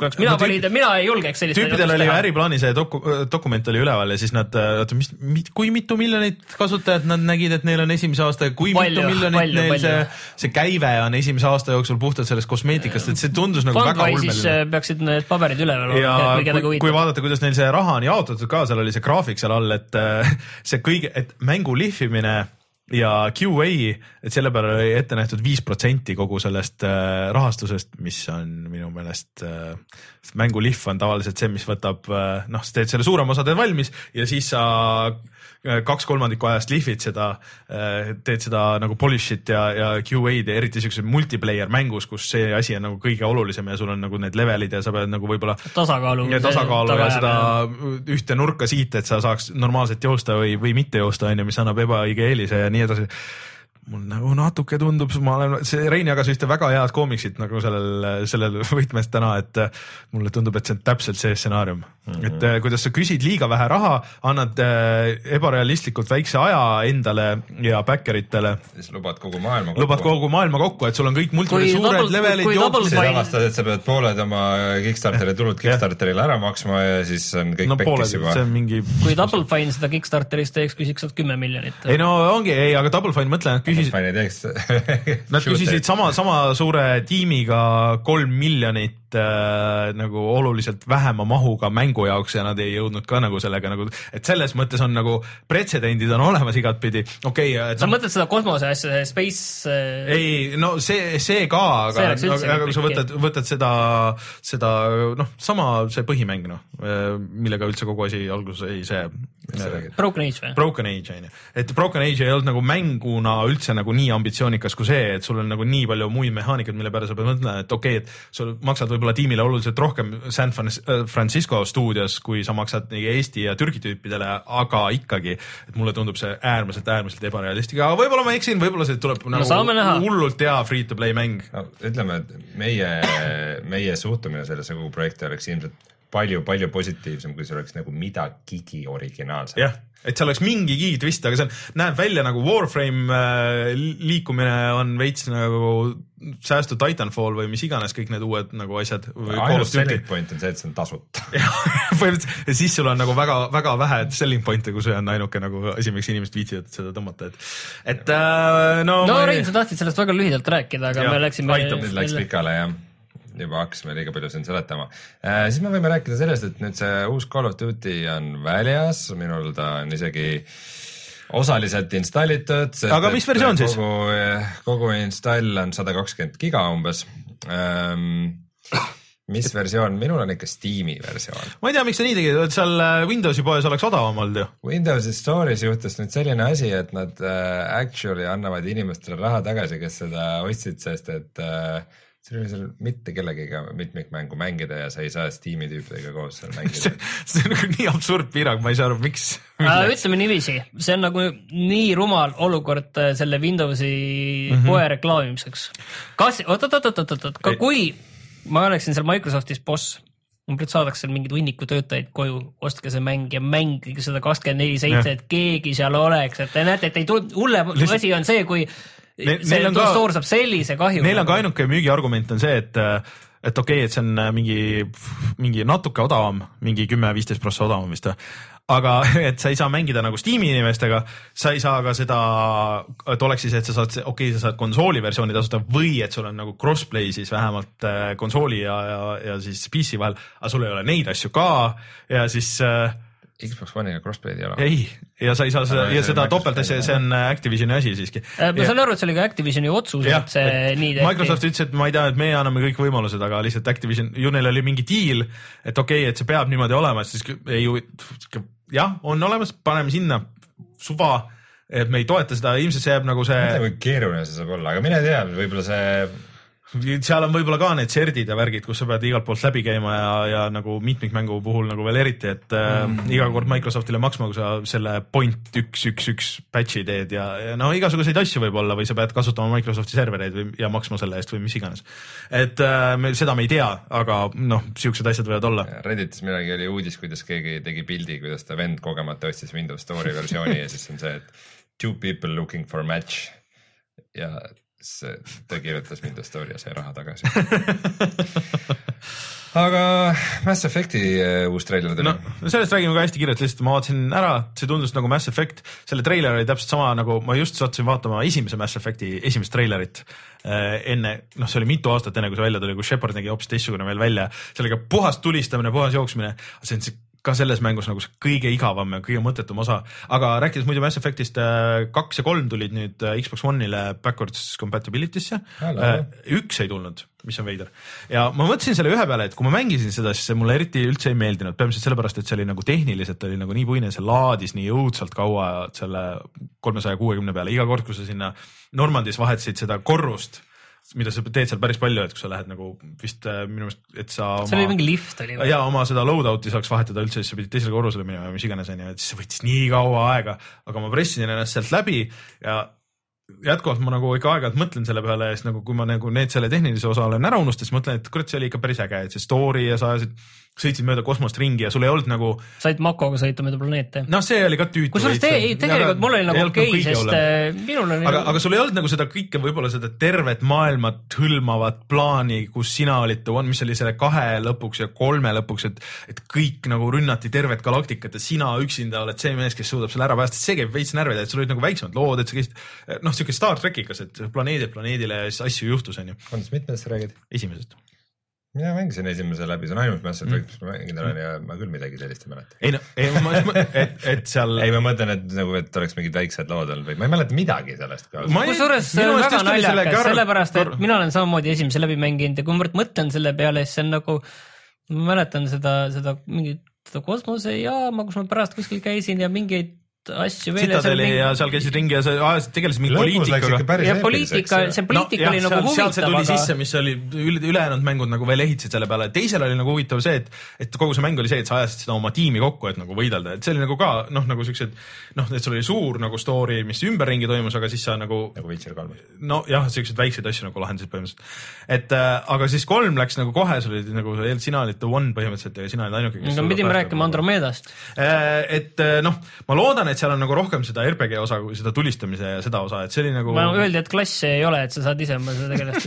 kui mina no, valida, mina ei julgeks sellist tüüpidel oli äriplaani see doku, dokument oli üleval ja siis nad, oota, mis, mit, kui mitu miljonit kasutajat nad nägid, et neil on esimese aasta ja kui palju, mitu miljonit palju, neil palju. see, see käive on esimese aasta jooksul puhtalt sellest kosmeetikast, et see tundus nagu Fond väga ulmeline. Siis peaksid need paberid üleval ja kui, kui vaadata, kuidas neil see raha on jaotatud ka, seal oli see graafik seal all, et see kõige, et mängu lihvimine ja Q A, et selle peale oli ette nähtud viis protsenti kogu sellest äh, rahastusest, mis on minu meelest äh, mängu lihv on tavaliselt see, mis võtab äh, noh, sa teed selle suurema osa teed valmis ja siis sa kaks kolmandikku ajast lihvid seda, teed seda nagu polish'it ja, ja Q A-d ja eriti siukse multiplayer mängus, kus see asi on nagu kõige olulisem ja sul on nagu need levelid ja sa pead nagu võib-olla tasakaalu ja tasakaalu ja seda ühte nurka siit, et sa saaks normaalselt joosta või, või mitte joosta, on ju, mis annab ebaõige eelise ja nii edasi. Mul nagu natuke tundub, ma olen, see Rein jagas ühte väga head koomiksit nagu sellel, sellel võtmest täna, et mulle tundub, et see on täpselt see stsenaarium. Mm-hmm. Et kuidas sa küsid liiga vähe raha, annad ebarealistlikult väikse aja endale ja backeritele. Siis lubad kogu maailma kokku. Lubad kogu maailma kokku, et sul on kõik multiplayer suured double, levelid. Siis avastad, et sa pead pooled oma Kickstarteri tulud Kickstarterile ära maksma ja siis on kõik no, pekkis juba. Mingi... Kui Double Fine seda Kickstarterist teeks, küsiks saad kümme miljonit. Ei no ongi, ei, aga Double Fine mõtlen, et küsis... Nad küsisid sama, sama suure tiimiga kolm miljonit äh, nagu oluliselt vähema mahuga mängu jaoks ja nad ei jõudnud ka nagu sellega nagu, et selles mõttes on nagu pretsedendid on olemas igatpidi. Okay, sa no, mõtled seda kosmose asja, space... Äh... Ei, no see, see ka, aga, aga, aga kui sa võtad, võtad seda, seda noh, sama see põhimäng, noh, millega üldse kogu asi alguses ei see... Broken Age või? Broken Age, on ju. Et Broken Age ei olnud nagu mänguna üldse nagu nii ambitsioonikas kui see, et sul on nagu nii palju muid mehaanikud, mille peale sa pead mõtlema, et okei, okay, et sul maksad võib-olla tiimile oluliselt rohkem San Francisco stuudios, kui sa maksad Eesti ja Türgi tüüpidele, aga ikkagi, et mulle tundub see äärmiselt, äärmiselt ebarealistlik, aga võib-olla ma eksin, võib-olla see tuleb no, nagu hullult hea free-to-play mäng. No, ütleme, et meie, meie suhtumine sellesse kogu projekti oleks ilmselt palju-palju positiivsem, kui see oleks nagu midagigi originaalsem. Jah, et see oleks mingigi twist, aga see on, näeb välja nagu Warframe äh, liikumine on veits nagu säästu Titanfall või mis iganes kõik need uued nagu asjad. Ainult selling point on see, et see on tasuta. ja siis sul on nagu väga, väga vähe selling point'e, kui see on ainuke nagu asi, miks inimesed viitsivad seda tõmmata. Et, et äh, no... No Rein, sa tahtsid sellest väga lühidalt rääkida, aga ja, me läksime... Nüüd läks pikale, jah. Juba hakkasime liiga palju siin seletama. Äh, siis me võime rääkida sellest, et nüüd see uus Call of Duty on väljas, minul ta on isegi osaliselt installitud. Aga mis versioon siis? Kogu, kogu install on sada kakskümmend giga umbes. Ähm, mis versioon? Minul on ikka Steam'i versioon. Ma ei tea, miks sa nii tegid, et seal Windowsi poes oleks odavam olnud ju. Windowsi Store'is juhtus nüüd selline asi, et nad äh, actually annavad inimestele raha tagasi, kes seda ostsid, sest et äh, see oli seal mitte kellegiga mitmikmängu mängida ja sa ei saa Steam'i tüüpidega koos seal mängida. see on nagu nii absurd piirang, ma ei saa aru, miks. Ütleme niiviisi, see on nagu nii rumal olukord selle Windowsi mm -hmm. poe reklaamimiseks. Kas, oot, oot, oot, oot, oot, ka kui ma oleksin seal Microsoftis boss, umbrid saadaks seal mingid hunniku töötajaid koju, ostke see mäng ja mängige seda kakskümmend neli seitse, et keegi seal oleks, et te näete, et ei tule, hulle asi on see, kui Ne, see stoor saab sellise kahju. Neil on ka ainuke müügiargument on see, et, et okei okay,, et see on mingi, mingi natuke odavam, mingi kümme viisteist prossa odavam vist. Aga et sa ei saa mängida nagu Steam'i inimestega, sa ei saa ka seda, et oleks siis, et sa saad, okei okay,, sa saad konsooli versiooni tasuta või et sul on nagu crossplay siis vähemalt konsooli ja, ja, ja siis P C vahel, aga sul ei ole neid asju ka ja siis Xbox One'iga crossplay'd ei ole. Ei, ja sa ei saa seda, ja seda topelt asja, see on Activisioni asi siiski. Ma saan aru, et see oli ka Activisioni otsus, ja, et see et nii tehti. Microsoft ütles, et ma ei tea, et meie anname kõik võimalused, aga lihtsalt Activision, ju neil oli mingi deal, et okei okay,, et see peab niimoodi olema, et siis ei ju, jah, on olemas, paneme sinna suva, et me ei toeta seda, ilmselt see jääb nagu see... Ma ei tea, kui keeruline see saab olla, aga mine tea, võib-olla see... seal on võib-olla ka need serdid ja värgid, kus sa pead igalt poolt läbi käima ja, ja nagu mitmikmängu puhul nagu veel eriti, et mm. äh, iga kord Microsoftile maksma, kui sa selle point üks üks üks patch'i teed ja, ja no igasuguseid asju võib olla või sa pead kasutama Microsofti servereid või, ja maksma selle eest või mis iganes. Et äh, me, seda me ei tea, aga noh, siuksed asjad võivad olla. Redditis midagi oli uudis, kuidas keegi tegi pildi, kuidas ta vend kogemata ostis Windows Store'i versiooni ja siis on see, et two people looking for match ja see, ta kirjutas mind story ja sai raha tagasi. Aga Mass Effecti uus treiler tuli. No, sellest räägime ka hästi kiirelt, lihtsalt ma vaatasin ära, see tundus nagu Mass Effect, selle treiler oli täpselt sama nagu ma just sattusin vaatama esimese Mass Effecti esimest treilerit enne, noh see oli mitu aastat enne kui see välja tuli, kui Shepard nägi hoopis teistsugune veel välja, sellega puhas tulistamine, puhas jooksmine, see on see ka selles mängus nagu see kõige igavam ja kõige mõttetum osa, aga rääkides muidu Mass Effectist kaks ja kolm tulid nüüd Xbox One'ile backwards compatibility'sse, üks ei tulnud, mis on veider. Ja ma mõtlesin selle ühe peale, et kui ma mängisin seda, siis see mulle eriti üldse ei meeldinud, peamiselt sellepärast, et see oli nagu tehniliselt oli nagu nii puine, see laadis nii õudselt kaua selle kolmesaja kuuekümne peale, iga kord, kui sa sinna Normandis vahetasid seda korrust, mida sa teed seal päris palju, et kui sa lähed nagu vist minu meelest, et sa see oli mingi lift oli. Ja oma seda loadout'i saaks vahetada üldse, siis sa pidid teisele korrusele minema ja mis iganes on ja siis see võttis nii kaua aega, aga ma pressisin ennast sealt läbi ja jätkuvalt ma nagu ikka aeg-ajalt mõtlen selle peale ja siis nagu kui ma nagu need selle tehnilise osa olen ära unustanud, siis mõtlen, et kurat, see oli ikka päris äge, et see story ja sa ajasid, sõitsid mööda kosmost ringi ja sul ei olnud nagu said Makoga sõita mööda planeete. No see oli ka tüütu. Kusjuures te, ei, tegelikult mul oli nagu okei, okay, sest minul oli aga, aga sul ei olnud nagu seda kõike võib-olla seda tervet maailmat hõlmavat plaani, kus sina olid the one, mis oli selle kahe lõpuks ja kolme lõpuks, et, et kõik nagu rünnati tervet galaktikat ja sina üksinda oled see mees, kes suudab selle ära päästa, see käib veits närvida, et sul olid nagu väiksemad lood, et sa käisid, noh, siuke Star Trekikas, et planeedid planeedile ja siis asju juhtus, on ju. Kondis mitmest räägid? Esimesest. Mina mängisin esimese läbi, see on ainult Mass Effect, mis ma mängin olen ja ma küll midagi sellist ei mäleta. Ei no, ei, ma, et, et seal... Ei, ma mõtlen, et, nagu, et oleks mingid väiksed lood olnud või ma ei mäleta midagi sellest ka. Kusjuures see on väga naljakas, sellepärast, et mina olen samamoodi esimese läbi mänginud ja kui ma mõtlen selle peale, siis see on nagu, ma mäletan seda, seda mingit seda kosmosejaama, kus ma pärast kuskil käisin ja mingeid asju veel. Citadeli ja seal käisid ringi ja sa ajasid tegelesid mingi poliitikaga. Ja poliitika, see poliitika no, oli jah, nagu huvitav. Seal see tuli aga... sisse, mis oli ülejäänud mängud nagu veel ehitasid selle peale. Teisel oli nagu huvitav see, et, et kogu see mäng oli see, et sa ajasid seda oma tiimi kokku, et nagu võidelda. Et see oli nagu ka, noh, nagu siuksed, noh, et sul oli suur nagu story, mis ümberringi toimus, aga siis sa nagu... Nagu Witcher kolm. No jah, siuksed väikseid asju nagu lahendasid põhimõtteliselt. Et, äh, aga siis kolm läks nagu kohe, sul oli nagu, sina olid the one põhimõtteliselt ja sina olid ainuke, kes... No pidime rääkima Andromedast. Et, noh, ma loodan, et seal on nagu rohkem seda R P G osa kui seda tulistamise ja seda osa, et see oli nagu... Ma öeldi, et klassi ei ole, et sa saad ise ma seda tegelest.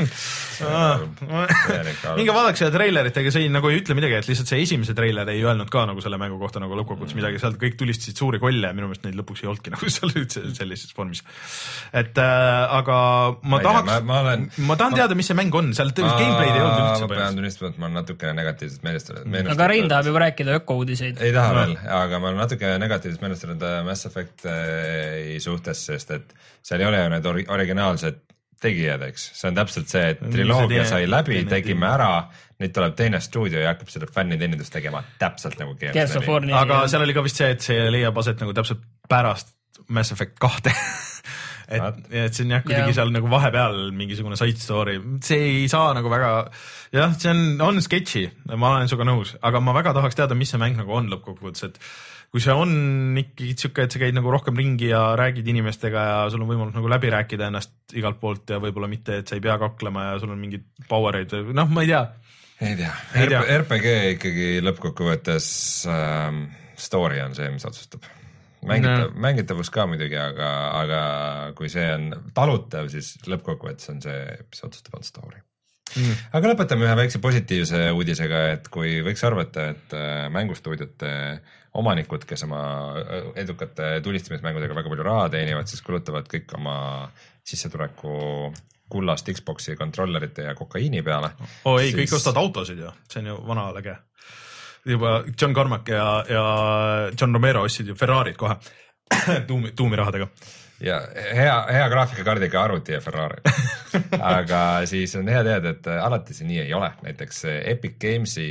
Minge vaadake seda treilerit, ega see nagu ei ütle midagi, et lihtsalt see esimese treiler ei öelnud ka nagu selle mängu kohta nagu lõppkokkuvõttes midagi, sealt kõik tulistasid suuri kolle ja minu meelest neid lõpuks ei olnudki nagu seal üldse sellises vormis. Et äh, aga ma, ma tahaks, ma, ma, olen, ma tahan ma, teada, mis see mäng on, seal gameplay'd ei olnud üldse. Ma pean tunnistama, et ma olen natukene negatiivselt meelestanud. Aga Rein tahab juba rääkida öko-uudiseid. Ei taha veel, aga ma olen natuke negatiivselt meelestanud Mass Effect suhtes, sest et seal ei ole ju need ori- originaalsed tegijad, eks. See on täpselt see, et triloogia sai läbi, tegime ära, nüüd tuleb teine stuudio ja hakkab seda fänniteenindust tegema täpselt nagu Gears of War. Aga seal oli ka vist see, et see leiab aset nagu täpselt pärast Mass Effect kahte. et, et see on jah, kuidagi seal nagu vahepeal mingisugune side story. See ei saa nagu väga, jah, see on, on sketši, ma olen suga nõus, aga ma väga tahaks teada, mis see mäng nagu on lõppkokkuvõttes, et kui see on ikkagi tsuke, et sa käid nagu rohkem ringi ja räägid inimestega ja sul on võimalus nagu läbi rääkida ennast igalt poolt ja võib-olla mitte, et sa ei pea kaklema ja sul on mingid power'id, noh, ma ei tea. Ei tea. R P G ikkagi lõppkokkuvõttes ähm, story on see, mis otsustab. Mängitav, no. Mängitavus ka muidugi, aga, aga kui see on talutav, siis lõppkokkuvõttes on see, mis otsustab on story. Mm. Aga lõpetame ühe väikse positiivse uudisega, et kui võiks arvata, et mängustuudiote omanikud, kes oma edukate tulistamismängudega väga palju raha teenivad, siis kulutavad kõik oma sissetuleku kullast Xboxi kontrollerite ja kokaiini peale. Oo ei, siis... kõik ostavad autosid ju, see on ju vana lege. Juba John Carmack ja, ja John Romero ostsid ju Ferrarid kohe tuumi, tuumirahadega. Ja hea, hea graafikakaardiga arvuti ja Ferrari. Aga siis on hea teada, et alati see nii ei ole. Näiteks Epic Gamesi,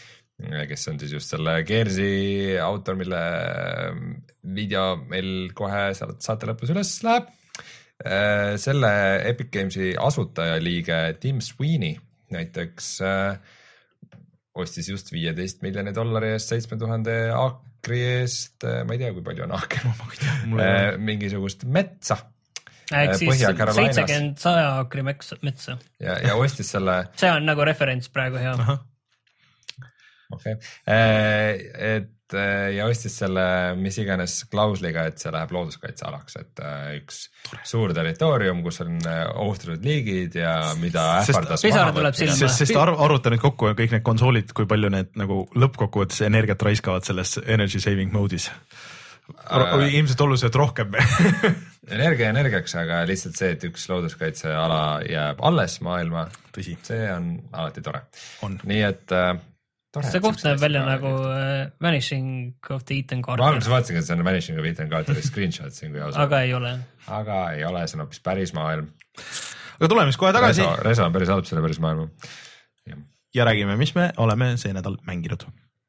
kes on siis just selle Gearsi autor, mille video meil kohe saate lõpus üles läheb. Selle Epic Gamesi asutajaliige Tim Sweeney näiteks ostis just viieteist miljoni dollari eest seitsme tuhande akri eest, ma ei tea, kui palju on aker, mingisugust metsa. Ehk siis seitsekümmend saja akri metsa. Ja, ja ostis selle... See on nagu referents praegu hea. Okei. Okay. Et ja ostis selle mis iganes klausliga, et see läheb looduskaitsealaks, et üks suur territoorium, kus on ohustatud liigid ja mida ähvardas pisar tuleb silma. Sest, sest ar aruta nüüd kokku kõik need konsoolid, kui palju need nagu lõppkokkuvõttes energiat raiskavad selles energy saving mode'is. Uh, ilmselt oluliselt rohkem energia energiaks, aga lihtsalt see, et üks looduskaitseala jääb alles maailma, Tõsi. see on alati tore. On. Nii et äh, tore. See koht näeb välja nagu uh, Vanishing of the Ethan Carter. Ma alguses vaatasin, et see on Vanishing of Ethan Carteri screenshot siin kui ausalt. Aga ei ole. Aga ei ole, see on hoopis päris maailm. Aga tuleme siis kohe tagasi. Reso, Reso on päris halb selle päris maailma. Ja. ja räägime, mis me oleme see nädal mänginud.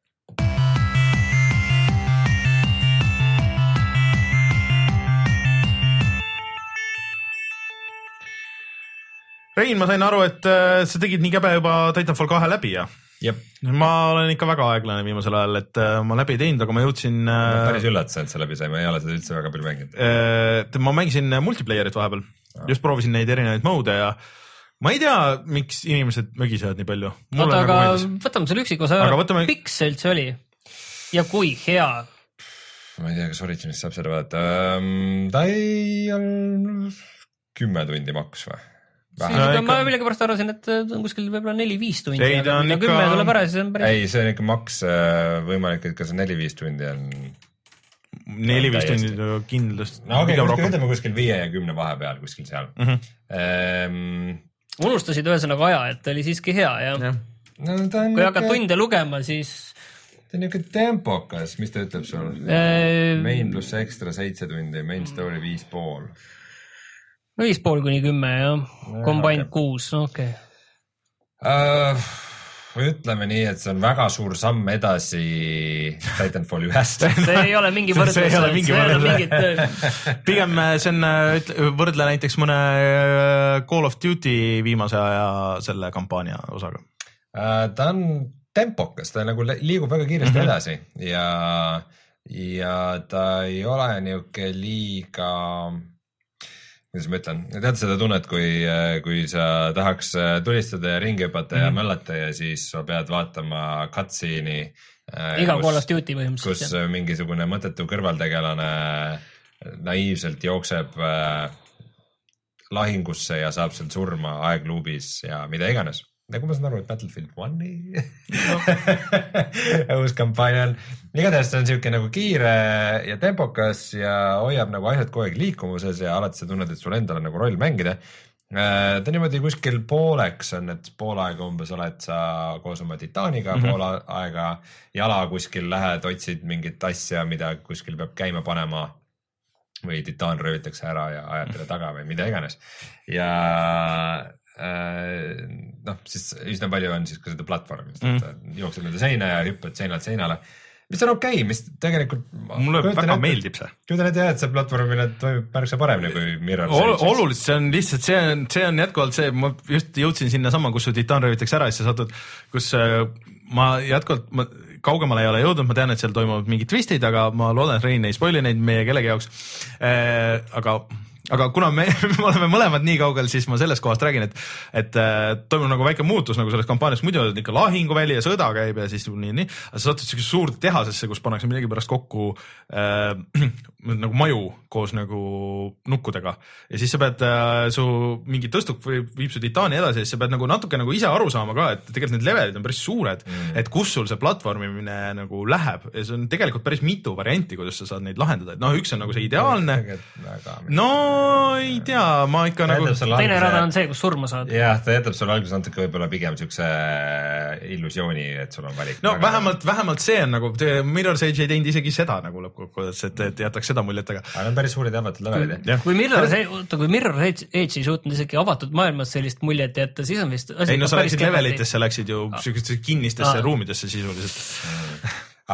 Rein, ma sain aru, et sa tegid nii käbe juba Titanfall kahe läbi ja Jep. ma olen ikka väga aeglane viimasel ajal, et ma läbi teinud, aga ma jõudsin... Ma päris üllatasin, et sa läbi sai, ma ei ole seda üldse väga palju mänginud. Ma mängisin multiplayerit vahepeal, ja. just proovisin neid erinevaid mode ja ma ei tea, miks inimesed mögisevad nii palju. Oota, aga nagu võtame selle üksikosa, võtame... pikk see üldse oli ja kui hea? Ma ei tea, kas Originist saab selle vaadata. Ta ei on kümme tundi maks või? Ikka, ma millegipärast arvasin, et on kuskil võib-olla neli-viis tundi. Ei, ta on ikka... kümme tuleb ära, siis on päris... Ei, see on ikka maks võimalik, et kas neli-viis tundi on... neli-viis tundi kindlasti. No okei, okay, ütleme kuskil viie ja kümne vahepeal, kuskil seal. Mm -hmm. ehm... Unustasid ühesõnaga aja, et oli siiski hea ja, ja. No, kui hakkad ikka... tunde lugema, siis... Ta on niisugune tempokas, mis ta ütleb sul? Ehm... Main pluss ekstra seitse tundi, main story viis pool. No viis pool kuni kümme, jah. Combined okay. kuus, okei. Okay. Uh, ütleme nii, et see on väga suur samm edasi Titanfall ühest. See ei ole mingi võrdlus. See ei ole mingi võrdlus. Pigem see on võrdle näiteks mõne Call of Duty viimase aja selle kampaania osaga. Uh, ta on tempokas, ta nagu liigub väga kiiresti mm -hmm. edasi ja, ja ta ei ole niuke liiga... kuidas ma ütlen, tead seda tunnet, kui, kui sa tahaks tulistada ja ringi hüpata mm -hmm. ja möllata ja siis sa pead vaatama cutscene'i. Iga Call of Duty põhimõtteliselt. Kus jah. Mingisugune mõttetu kõrvaltegelane naiivselt jookseb äh, lahingusse ja saab seal surma aegluubis ja mida iganes. Nagu ma saan aru, et Battlefield one'i uus kampaania on. Igatahes on siuke nagu kiire ja tempokas ja hoiab nagu asjad kogu aeg liikumuses ja alati sa tunned, et sul endal on nagu roll mängida. Ta niimoodi kuskil pooleks on, et pool aega umbes oled sa koos oma titaaniga, mm -hmm. pool aega jala kuskil lähed, otsid mingit asja, mida kuskil peab käima panema või titaan röövitakse ära ja ajad teile taga või mida iganes. Ja... noh, siis üsna palju on siis ka seda platvormi, mm. jooksed mööda seina ja hüppad seinalt seinale, mis on okei okay,, mis tegelikult mulle väga ette, meeldib see. Kujutan ette jah, et see platvormile toimub märksa paremini kui Mirror Ol, oluliselt, see on lihtsalt, see on, see on jätkuvalt see, ma just jõudsin sinna sama, kus su titaan röövitakse ära ja sa satud, kus ma jätkuvalt ma kaugemale ei ole jõudnud, ma tean, et seal toimuvad mingid twistid, aga ma loodan, et Rein ei spoili neid meie kellegi jaoks, äh, aga aga kuna me, me oleme mõlemad nii kaugel, siis ma sellest kohast räägin, et, et toimub nagu väike muutus nagu selles kampaanias, muidu on ikka lahinguväli ja sõda käib ja siis nii, nii, aga sa satud sellisesse suurde tehasesse, kus pannakse midagi pärast kokku äh, nagu maju koos nagu nukkudega ja siis sa pead äh, su mingi tõstuk või viib su titaani edasi ja siis sa pead nagu natuke nagu ise aru saama ka, et tegelikult need levelid on päris suured, mm. et kus sul see platvormimine nagu läheb ja see on tegelikult päris mitu varianti, kuidas sa saad neid lahendada, et noh, üks on nagu see ideaalne, no ei tea, ma ikka ta nagu... Teine rada on see, kus surma saad. Jah, ta jätab sulle alguses natuke võib-olla pigem siukse illusiooni, et sul on valik. No vähemalt, vähemalt see on nagu, Mirror's Edge ei teinud isegi seda nagu lõppkokkuvõttes, et, et jätaks seda muljet, aga... Aga on päris suurid avatud levelid, jah. Kui Mirror's Edge, kui Mirror's Edge ei suutnud isegi avatud maailmas sellist muljet jätta, siis on vist... Ei no sa läksid levelitesse, läksid ju sükestesse kinnistesse ruumidesse sisuliselt.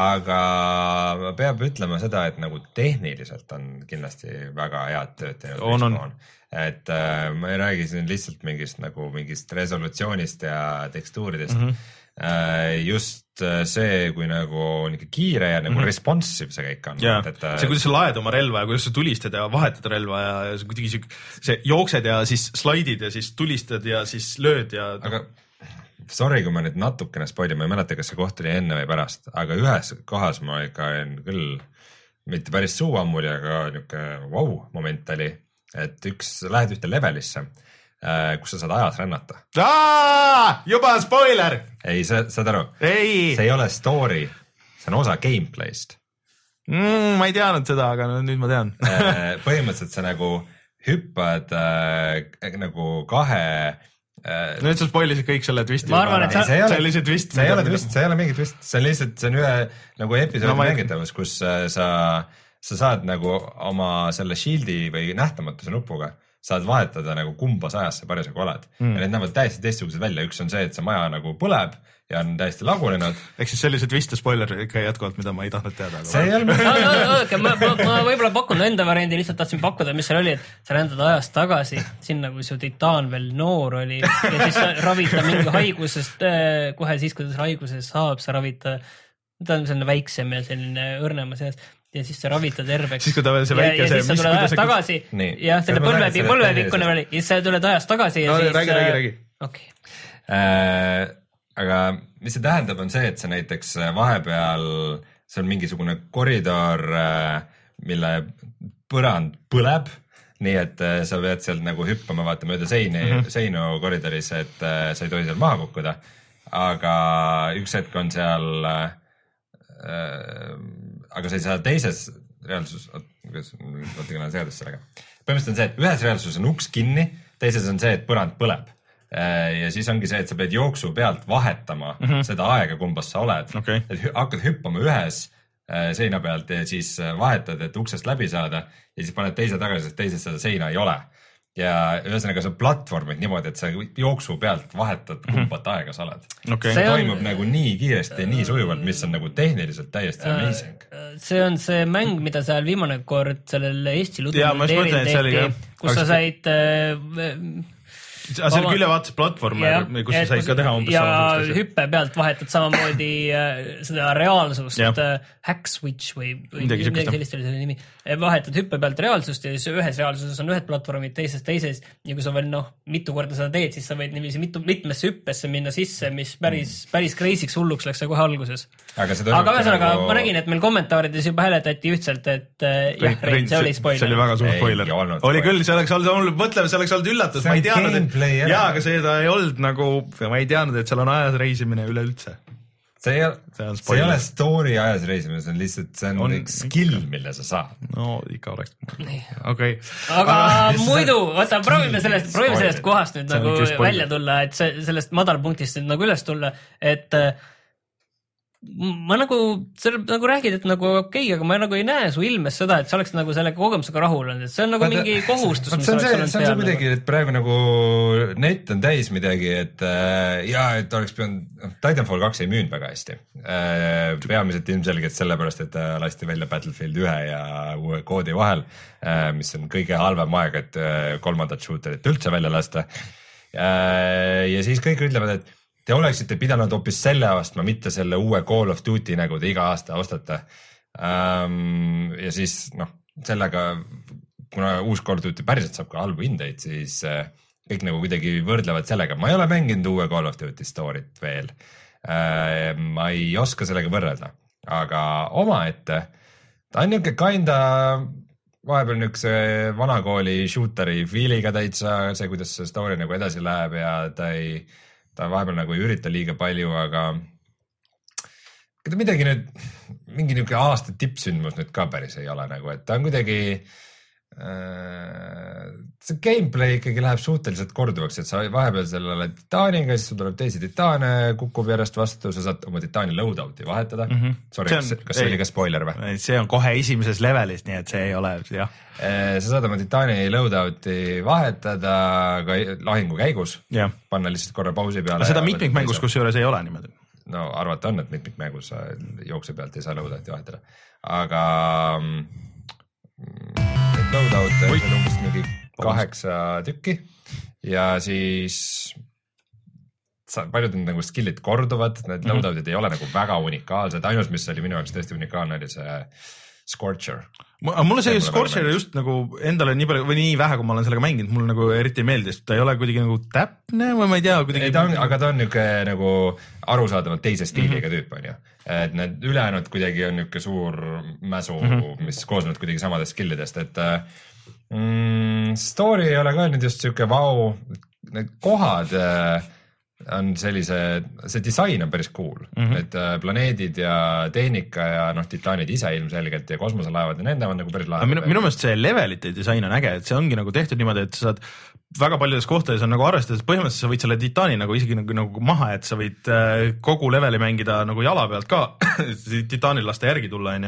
Aga peab ütlema seda, et nagu tehniliselt on kindlasti väga head tööd teinud. On, on. Et äh, ma ei räägi siin lihtsalt mingist nagu mingist resolutsioonist ja tekstuuridest. Mm -hmm. äh, just see, kui nagu niisugune kiire ja nagu mm -hmm. responsive see kõik on. Yeah. Et, see, kuidas sa laed oma relva ja kuidas sa tulistad ja vahetad relva ja, ja see kuidagi see jooksed ja siis slaidid ja siis tulistad ja siis lööd ja... Aga sorry, kui ma nüüd natukene spoilin, ma ei mäleta, kas see koht oli enne või pärast, aga ühes kohas ma ikka olen küll mitte päris suu ammuli, aga niisugune vau wow moment oli, et üks, lähed ühte levelisse, kus sa saad ajas rännata. Juba on spoiler! Ei, sa saad aru? Ei! See ei ole story, see on osa gameplayst. Mm, ma ei teadnud seda, aga nüüd ma tean. Põhimõtteliselt sa nagu hüppad äh, nagu kahe äh, nüüd sa spoilisid kõik selle twisti. Ma arvan, et sa, see, see ole, oli see twist. See ei ole twist, see ei ole mingi twist, see on lihtsalt, see on ühe nagu episoodi no, mängitavus, kus äh, sa, sa saad nagu oma selle shieldi või nähtamatuse nupuga saad vahetada nagu kumbas ajas sa parasjagu oled mm. ja need näevad täiesti teistsugused välja, üks on see, et see maja nagu põleb ja on täiesti lagunenud. Ehk siis sellised vist spoiler ikka jätkuvalt, mida ma ei tahtnud teada. Aga... See ei ole... Oodake, ma, ma, ma võib-olla pakun enda variandi, lihtsalt tahtsin pakkuda, mis seal oli, et sa rändad ajast tagasi, sinna kui su titaan veel noor oli ja siis sa ravita mingi haigusest, kohe siis, kui ta haiguses saab, sa ravita, ta on selline väiksem ja selline õrnema seas ja siis sa ravita terveks. Siis kui ta veel see väike ja, see... ja siis sa tuled ajast tagasi ja selle põlve, põlvepikkune oli ja siis sa tuled ajast tagasi ja no, siis... Räägi, räägi, räägi. Okay. Äh, aga mis see tähendab, on see, et see näiteks vahepeal, see on mingisugune koridor, mille põrand põleb, nii et sa pead sealt nagu hüppama, vaata mööda seini, mm -hmm. seinu koridoris, et sa ei tohi seal maha kukkuda. Aga üks hetk on seal, äh, aga sa ei saa teises reaalsus, oota, kui olen segadus sellega. Põhimõtteliselt on see, et ühes reaalsuses on uks kinni, teises on see, et põrand põleb. Ja siis ongi see, et sa pead jooksu pealt vahetama mm -hmm. seda aega, kumbas sa oled. Okay. Et hakkad hüppama ühes seina pealt ja siis vahetad, et uksest läbi saada ja siis paned teise tagasi, sest teises seda seina ei ole. Ja ühesõnaga sa platvormid niimoodi, et sa jooksu pealt vahetad, kumbat mm -hmm. aega sa oled. Okay. See toimub on... nagu nii kiiresti ja nii sujuvalt, mis on nagu tehniliselt täiesti amazing. See on see mäng, mida seal viimane kord sellel Eesti Ludel tehti, kus sa said... aga see oli küll vaatas platvorme, kus sa said ka teha umbes ja hüppe pealt vahetad samamoodi seda reaalsust, hack switch või midagi sellist oli selle nimi, vahetad hüppe pealt reaalsust ja siis ühes reaalsuses on ühed platvormid, teises teises ja kui sa veel noh, mitu korda seda teed, siis sa võid niiviisi mitu, mitmesse hüppesse minna sisse, mis päris, päris crazy'ks hulluks läks see kohe alguses. aga ühesõnaga nagu... ma nägin, et meil kommentaarides juba hääletati ühtselt, et jah, Rein, see oli spoiler. See oli väga suur spoiler. Oli küll, see oleks olnud, mõtleme, see oleks olnud üllatus, ma ei teadnud, et jaa, aga seda ei olnud nagu, ma ei teadnud, et seal on ajas reisimine üleüldse. See ei, see see ei ole story ajas reisimine, see on lihtsalt, see on, on üks skill, mille sa saad. No ikka oleks. Okay. Aga, aga muidu, vaata, proovime sellest, proovime sellest kohast nüüd nagu välja tulla, et see, sellest madalpunktist nüüd nagu üles tulla, et ma nagu, sa nagu räägid, et nagu okei, okay, aga ma nagu ei näe su ilmes seda, et sa oleks nagu selle kogemusega rahul olnud, et see on nagu Vaata, mingi kohustus. See on see, see, see midagi, et praegu nagu net on täis midagi, et äh, jaa, et oleks pidanud, Titanfall kaks ei müünud väga hästi. Äh, peamiselt ilmselgelt sellepärast, et äh, lasti välja Battlefield ühe ja uue koodi vahel, äh, mis on kõige halvem aeg, et äh, kolmandat shooterit üldse välja lasta. Äh, ja siis kõik ütlevad, et te oleksite pidanud hoopis selle ostma, mitte selle uue Call of Duty, nagu te iga aasta ostate. Um, ja siis noh, sellega, kuna uus Call of Duty päriselt saab ka halbu hindeid, siis uh, kõik nagu kuidagi võrdlevad sellega. Ma ei ole mänginud uue Call of Duty story't veel. Uh, ma ei oska sellega võrrelda, aga omaette ta on niisugune kinda vahepeal niisuguse vanakooli shooteri feeliga täitsa, see, kuidas see story nagu edasi läheb ja ta ei... ta vahepeal nagu ei ürita liiga palju, aga ta midagi nüüd, mingi niisugune aasta tippsündmus nüüd ka päris ei ole nagu, et ta on kuidagi äh, see gameplay ikkagi läheb suhteliselt korduvaks, et sa vahepeal sellele titaaniga, siis sul tuleb teisi titaane, kukub järjest vastu, sa saad oma titaani loadout'i vahetada. Mm -hmm. Sorry, see on, kas, kas see ei, oli ka spoiler või? See on kohe esimeses levelis, nii et see ei ole, jah. Sa saad oma titaani loadout'i vahetada ka lahingu käigus, ja. Panna lihtsalt korra pausi peale. Seda mitmikmängus kus juures ei ole niimoodi? No arvata on, et mitmikmängus jookse pealt ei saa loadout'i vahetada, aga loadout on umbes mingi kaheksa tükki ja siis paljud need nagu skill'id korduvad, need loadout'id ei ole nagu väga unikaalsed, ainus, mis oli minu jaoks tõesti unikaalne, oli see Scorcher. Mulle see Scorcher just nagu endale nii palju või nii vähe, kui ma olen sellega mänginud, mulle nagu eriti ei meeldi, sest ta ei ole kuidagi nagu täpne või ma ei tea kuidagi... ei, ta on, aga ta on niisugune nagu arusaadavalt teise stiiliga mm -hmm. tüüp, on ju. Et need ülejäänud kuidagi on niisugune suur mäsu, mm -hmm. mis koosnevad kuidagi samadest skillidest, et mm, story ei ole ka nüüd just niisugune vau, need kohad on sellise, see disain on päris cool mm, -hmm. et planeedid ja tehnika ja noh, titaanid ise ilmselgelt ja kosmoselaevad ja nende on nagu päris lahe. Minu, minu meelest see levelite disain on äge, et see ongi nagu tehtud niimoodi, et sa saad väga paljudes kohtades on nagu arvestades, põhimõtteliselt sa võid selle titaani nagu isegi nagu, nagu maha, et sa võid kogu leveli mängida nagu jala pealt ka, titaanil lasta järgi tulla, on ju.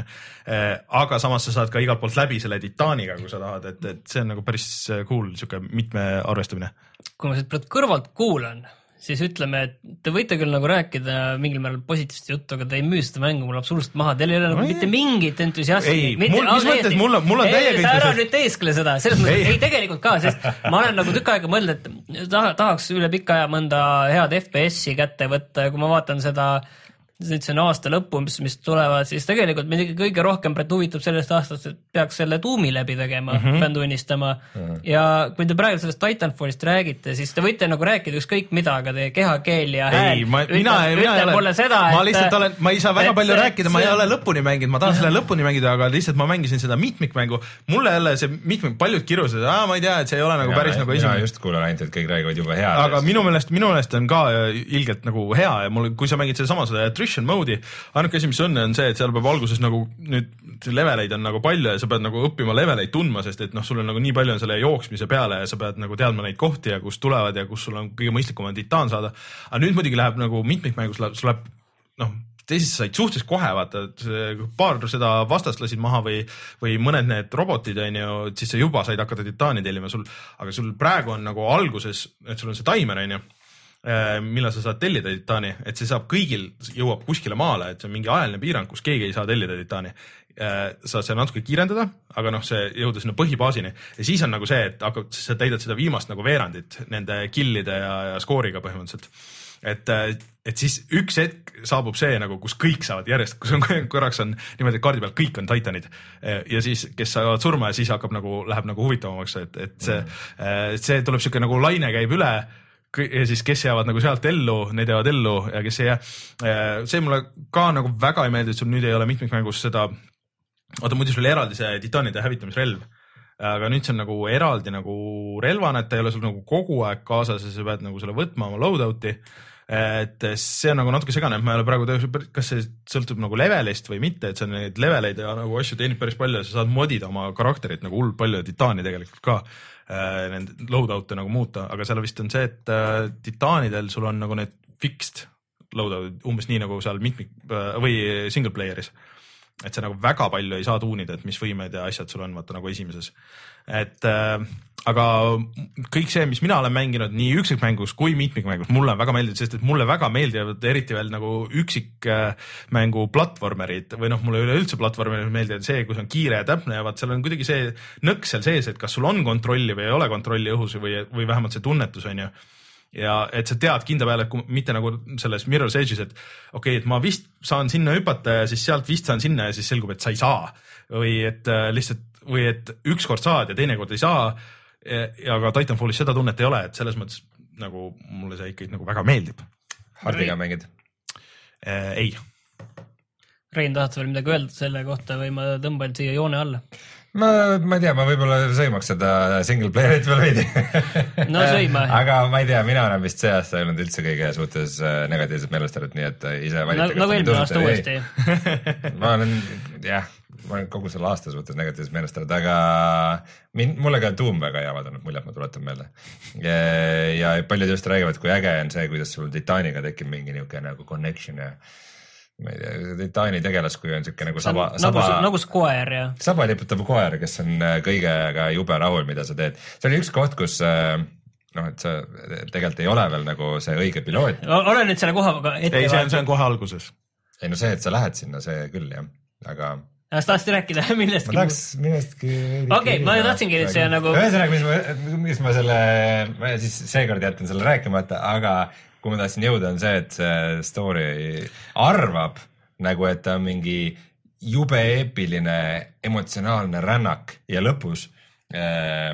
Aga samas sa saad ka igalt poolt läbi selle titaaniga, kui sa tahad, et, et see on nagu päris cool, siuke mitme arvestamine. Kui ma siit praegu kõrvalt kuulan, siis ütleme, et te võite küll nagu rääkida mingil määral positiivset juttu, aga te ei müü seda mängu mul absoluutselt maha, teil ei ole nagu mitte mingit entusiasmi. Ei, mul, mis mõttes, mul on, mul on täiega entusiasmi. Sa ära nüüd teeskle seda, selles mõttes, ei. ei tegelikult ka, sest ma olen nagu tükk aega mõelnud, et tahaks üle pika aja mõnda head F P S-i kätte võtta ja kui ma vaatan seda, nüüd see on aasta lõppu, mis, mis tulevad, siis tegelikult mind kõige rohkem huvitab sellest aastast, et peaks selle tuumi läbi tegema, mm -hmm. pean tunnistama. Mm -hmm. Ja kui te praegu sellest Titanfallist räägite, siis te võite nagu rääkida ükskõik mida, aga teie kehakeel ja hääl ei, ma, ütleb, mina, mina ütleb mulle seda, ma lihtsalt olen, ma ei saa väga et, palju et, rääkida, ma ei see... ole lõpuni mänginud, ma tahan selle lõpuni mängida, aga lihtsalt ma mängisin seda mitmikmängu. Mulle jälle see mitmik, paljud kirusid, ma ei tea, et see ei ole nagu ja, päris ja, nagu esimene. Mina just kuulen ainult, et kõik räägivad juba head. Aga minu meelest, minu meelest on ka ilgelt nagu hea ja mul, kui sa mängid seda sama seda attrition mode'i, ainuke asi, mis on, on see, et seal peab alguses nagu nüüd leveleid on nagu palju ja sa pead nagu õppima leveleid tundma, sest et noh, sul on nagu nii palju on selle jooksmise peale ja sa pead nagu teadma neid kohti ja kust tulevad ja kus sul on kõige mõistlikum on titaan saada. Aga nüüd muidugi läheb nagu mitmikmängus läheb, sul läheb noh, teisest said suhteliselt kohe, vaata, et paar seda vastast lasid maha või, või mõned need robotid, on ju, siis sa juba said hakata titaani tellima sul, aga sul praegu on nagu alguses, et sul on see taimer, on ju, millal sa saad tellida titaani, et see saab kõigil, jõuab kuskile maale, et see on mingi ajaline piirang, kus keegi ei saa tellida titaani. Saad seal natuke kiirendada, aga noh, see jõuda sinna põhibaasini ja siis on nagu see, et hakkab, sa täidad seda viimast nagu veerandit nende killide ja, ja skooriga põhimõtteliselt. Et, et siis üks hetk saabub see nagu, kus kõik saavad järjest, kus on korraks on niimoodi kaardi peal, kõik on titanid ja siis, kes saavad surma ja siis hakkab nagu, läheb nagu huvitavamaks, et, et see, see tuleb siuke nagu laine käib üle ja siis kes jäävad nagu sealt ellu, need jäävad ellu ja kes ei jää. See mulle ka nagu väga ei meeldi, et sul nüüd ei ole mitmikmängus seda, oota muidu sul oli eraldi see titaanide hävitamisrelv, aga nüüd see on nagu eraldi nagu relvana, et ta ei ole sul nagu kogu aeg kaasas ja sa pead nagu selle võtma oma loadout'i. Et see on nagu natuke segane, et ma ei ole praegu tõus, kas see sõltub nagu levelist või mitte, et see on neid leveleid ja nagu asju teenib päris palju ja sa saad modida oma karakterit nagu hull palju ja titaani tegelikult ka nende loadout'e nagu muuta, aga seal vist on see, et äh, titaanidel sul on nagu need fixed loadout'id umbes nii nagu seal mitmik äh, või single player'is. Et see nagu väga palju ei saa tuunida, et mis võimed ja asjad sul on vaata nagu esimeses. Et äh, aga kõik see, mis mina olen mänginud nii üksikmängus kui mitmikmängus, mulle on väga meeldinud, sest et mulle väga meeldivad eriti veel nagu üksikmängu platvormerid või noh, mulle üleüldse platvormerid meeldivad see, kus on kiire ja täpne ja vaat seal on kuidagi see nõks seal sees, et kas sul on kontrolli või ei ole kontrolli õhus või, või vähemalt see tunnetus on ju. Ja et sa tead kindla peale, et kui mitte nagu selles Mirror's Edge'is, et okei, okay, et ma vist saan sinna hüpata ja siis sealt vist saan sinna ja siis selgub, et sa ei saa või et äh, lihtsalt või et ükskord saad ja teinekord ei saa ja aga Titanfallis seda tunnet ei ole, et selles mõttes nagu mulle see ikkagi nagu väga meeldib. Hardiga mängid? Äh, ei. Rein, tahad sa veel midagi öelda selle kohta või ma tõmban siia joone alla? Ma, ma ei tea, ma võib-olla sõimaks seda single player'it veel veidi. No sõima. Aga ma ei tea, mina olen vist see aasta olnud üldse kõige suhtes negatiivselt meelestatud, nii et ise valite. Nagu eelmine aasta uuesti. Ma olen, jah, ma olen kogu selle aasta suhtes negatiivselt meelestatud, aga mind, mulle ka Doom väga hea vaadanud muljet, ma tuletan meelde. Ja, ja paljud just räägivad, kui äge on see, kuidas sul Titaniga tekib mingi niuke nagu connection ja ma ei tea, Titaani tegelas, kui on siuke nagu saba, nagu, saba, nagu koer ja saba liputav koer, kes on kõigega jube rahul, mida sa teed. See oli üks koht, kus noh, et sa tegelikult ei ole veel nagu see õige piloot. Ole nüüd selle koha ette. Ei, see on, see on kohe alguses. Ei no see, et sa lähed sinna, see küll jah, aga ja sa tahtsid rääkida millestki ma tahaks millestki okei okay,, ma tahtsingi, et see nagu ühesõnaga, mis ma, mis ma selle ma siis seekord jätan selle rääkimata, aga kui ma tahtsin jõuda on see, et see story arvab nagu, et ta on mingi jube eepiline emotsionaalne rännak ja lõpus äh,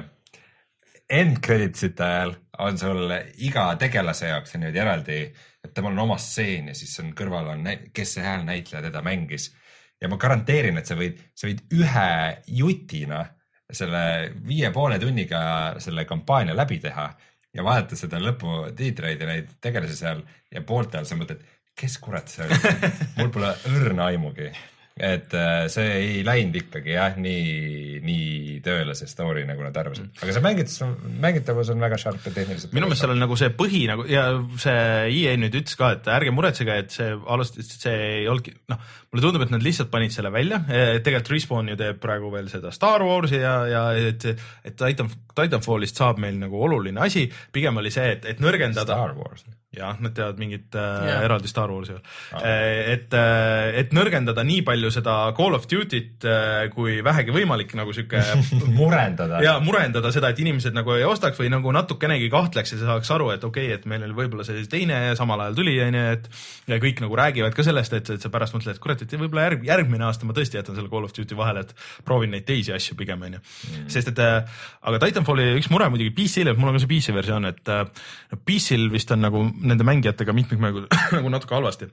end credits'ite ajal on sul iga tegelase jaoks niimoodi eraldi, et temal on oma stseen ja siis on kõrval on, kes see häälnäitleja teda mängis. Ja ma garanteerin, et sa võid, sa võid ühe jutina selle viie poole tunniga selle kampaania läbi teha ja vaadata seda lõpu tiitreid ja neid tegelasi seal ja poolte all sa mõtled, kes kurat see oli? Mul pole õrna aimugi. Et see ei läinud ikkagi jah, nii, nii tööle see story, nagu nad arvasid. Aga see mängitavus on, mängitavus on väga sharp ja tehniliselt. Minu meelest seal on nagu see põhi nagu, ja see E A nüüd ütles ka, et ärge muretsege, et see alustas, see ei olnudki, noh, mulle tundub, et nad lihtsalt panid selle välja. Tegelikult Respawn ju teeb praegu veel seda Star Warsi ja, ja et, et Titan, Titanfallist saab meil nagu oluline asi. Pigem oli see, et, et nõrgendada. Star Wars. Jah, nad teavad mingit äh, eraldi Star Warsi. Ah. Et, et nõrgendada nii palju seda Call of Duty't äh, kui vähegi võimalik nagu süke murendada. Ja murendada seda, et inimesed nagu ei ostaks või nagu natukenegi kahtleks ja saaks aru, et okei, okay, et meil oli võib-olla see teine ja samal ajal tuli ja, et, ja kõik nagu räägivad ka sellest, et, et sa pärast mõtled, et kurat, et võib-olla järg, järgmine aasta ma tõesti jätan selle Call of Duty vahele, et proovin neid teisi asju pigem. Mm. Sest et, aga Titanfalli üks mure muidugi P C-l, mul on ka see P C versioon, et P C-l vist on nagu nende mängijatega mitmikmängu nagu natuke halvasti,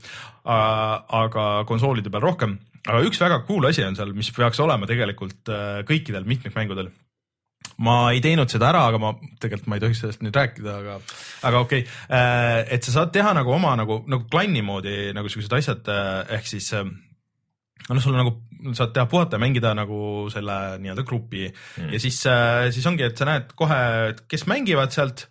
aga konsoolide peal rohkem. Aga üks väga cool asi on seal, mis peaks olema tegelikult kõikidel mitmikmängudel. Ma ei teinud seda ära, aga ma tegelikult ma ei tohiks sellest nüüd rääkida, aga, aga okei, okay. Et sa saad teha nagu oma nagu, nagu klanni moodi nagu sellised asjad, ehk siis no sul nagu saad teha puhata ja mängida nagu selle nii-öelda grupi mm. ja siis, siis ongi, et sa näed kohe, kes mängivad sealt,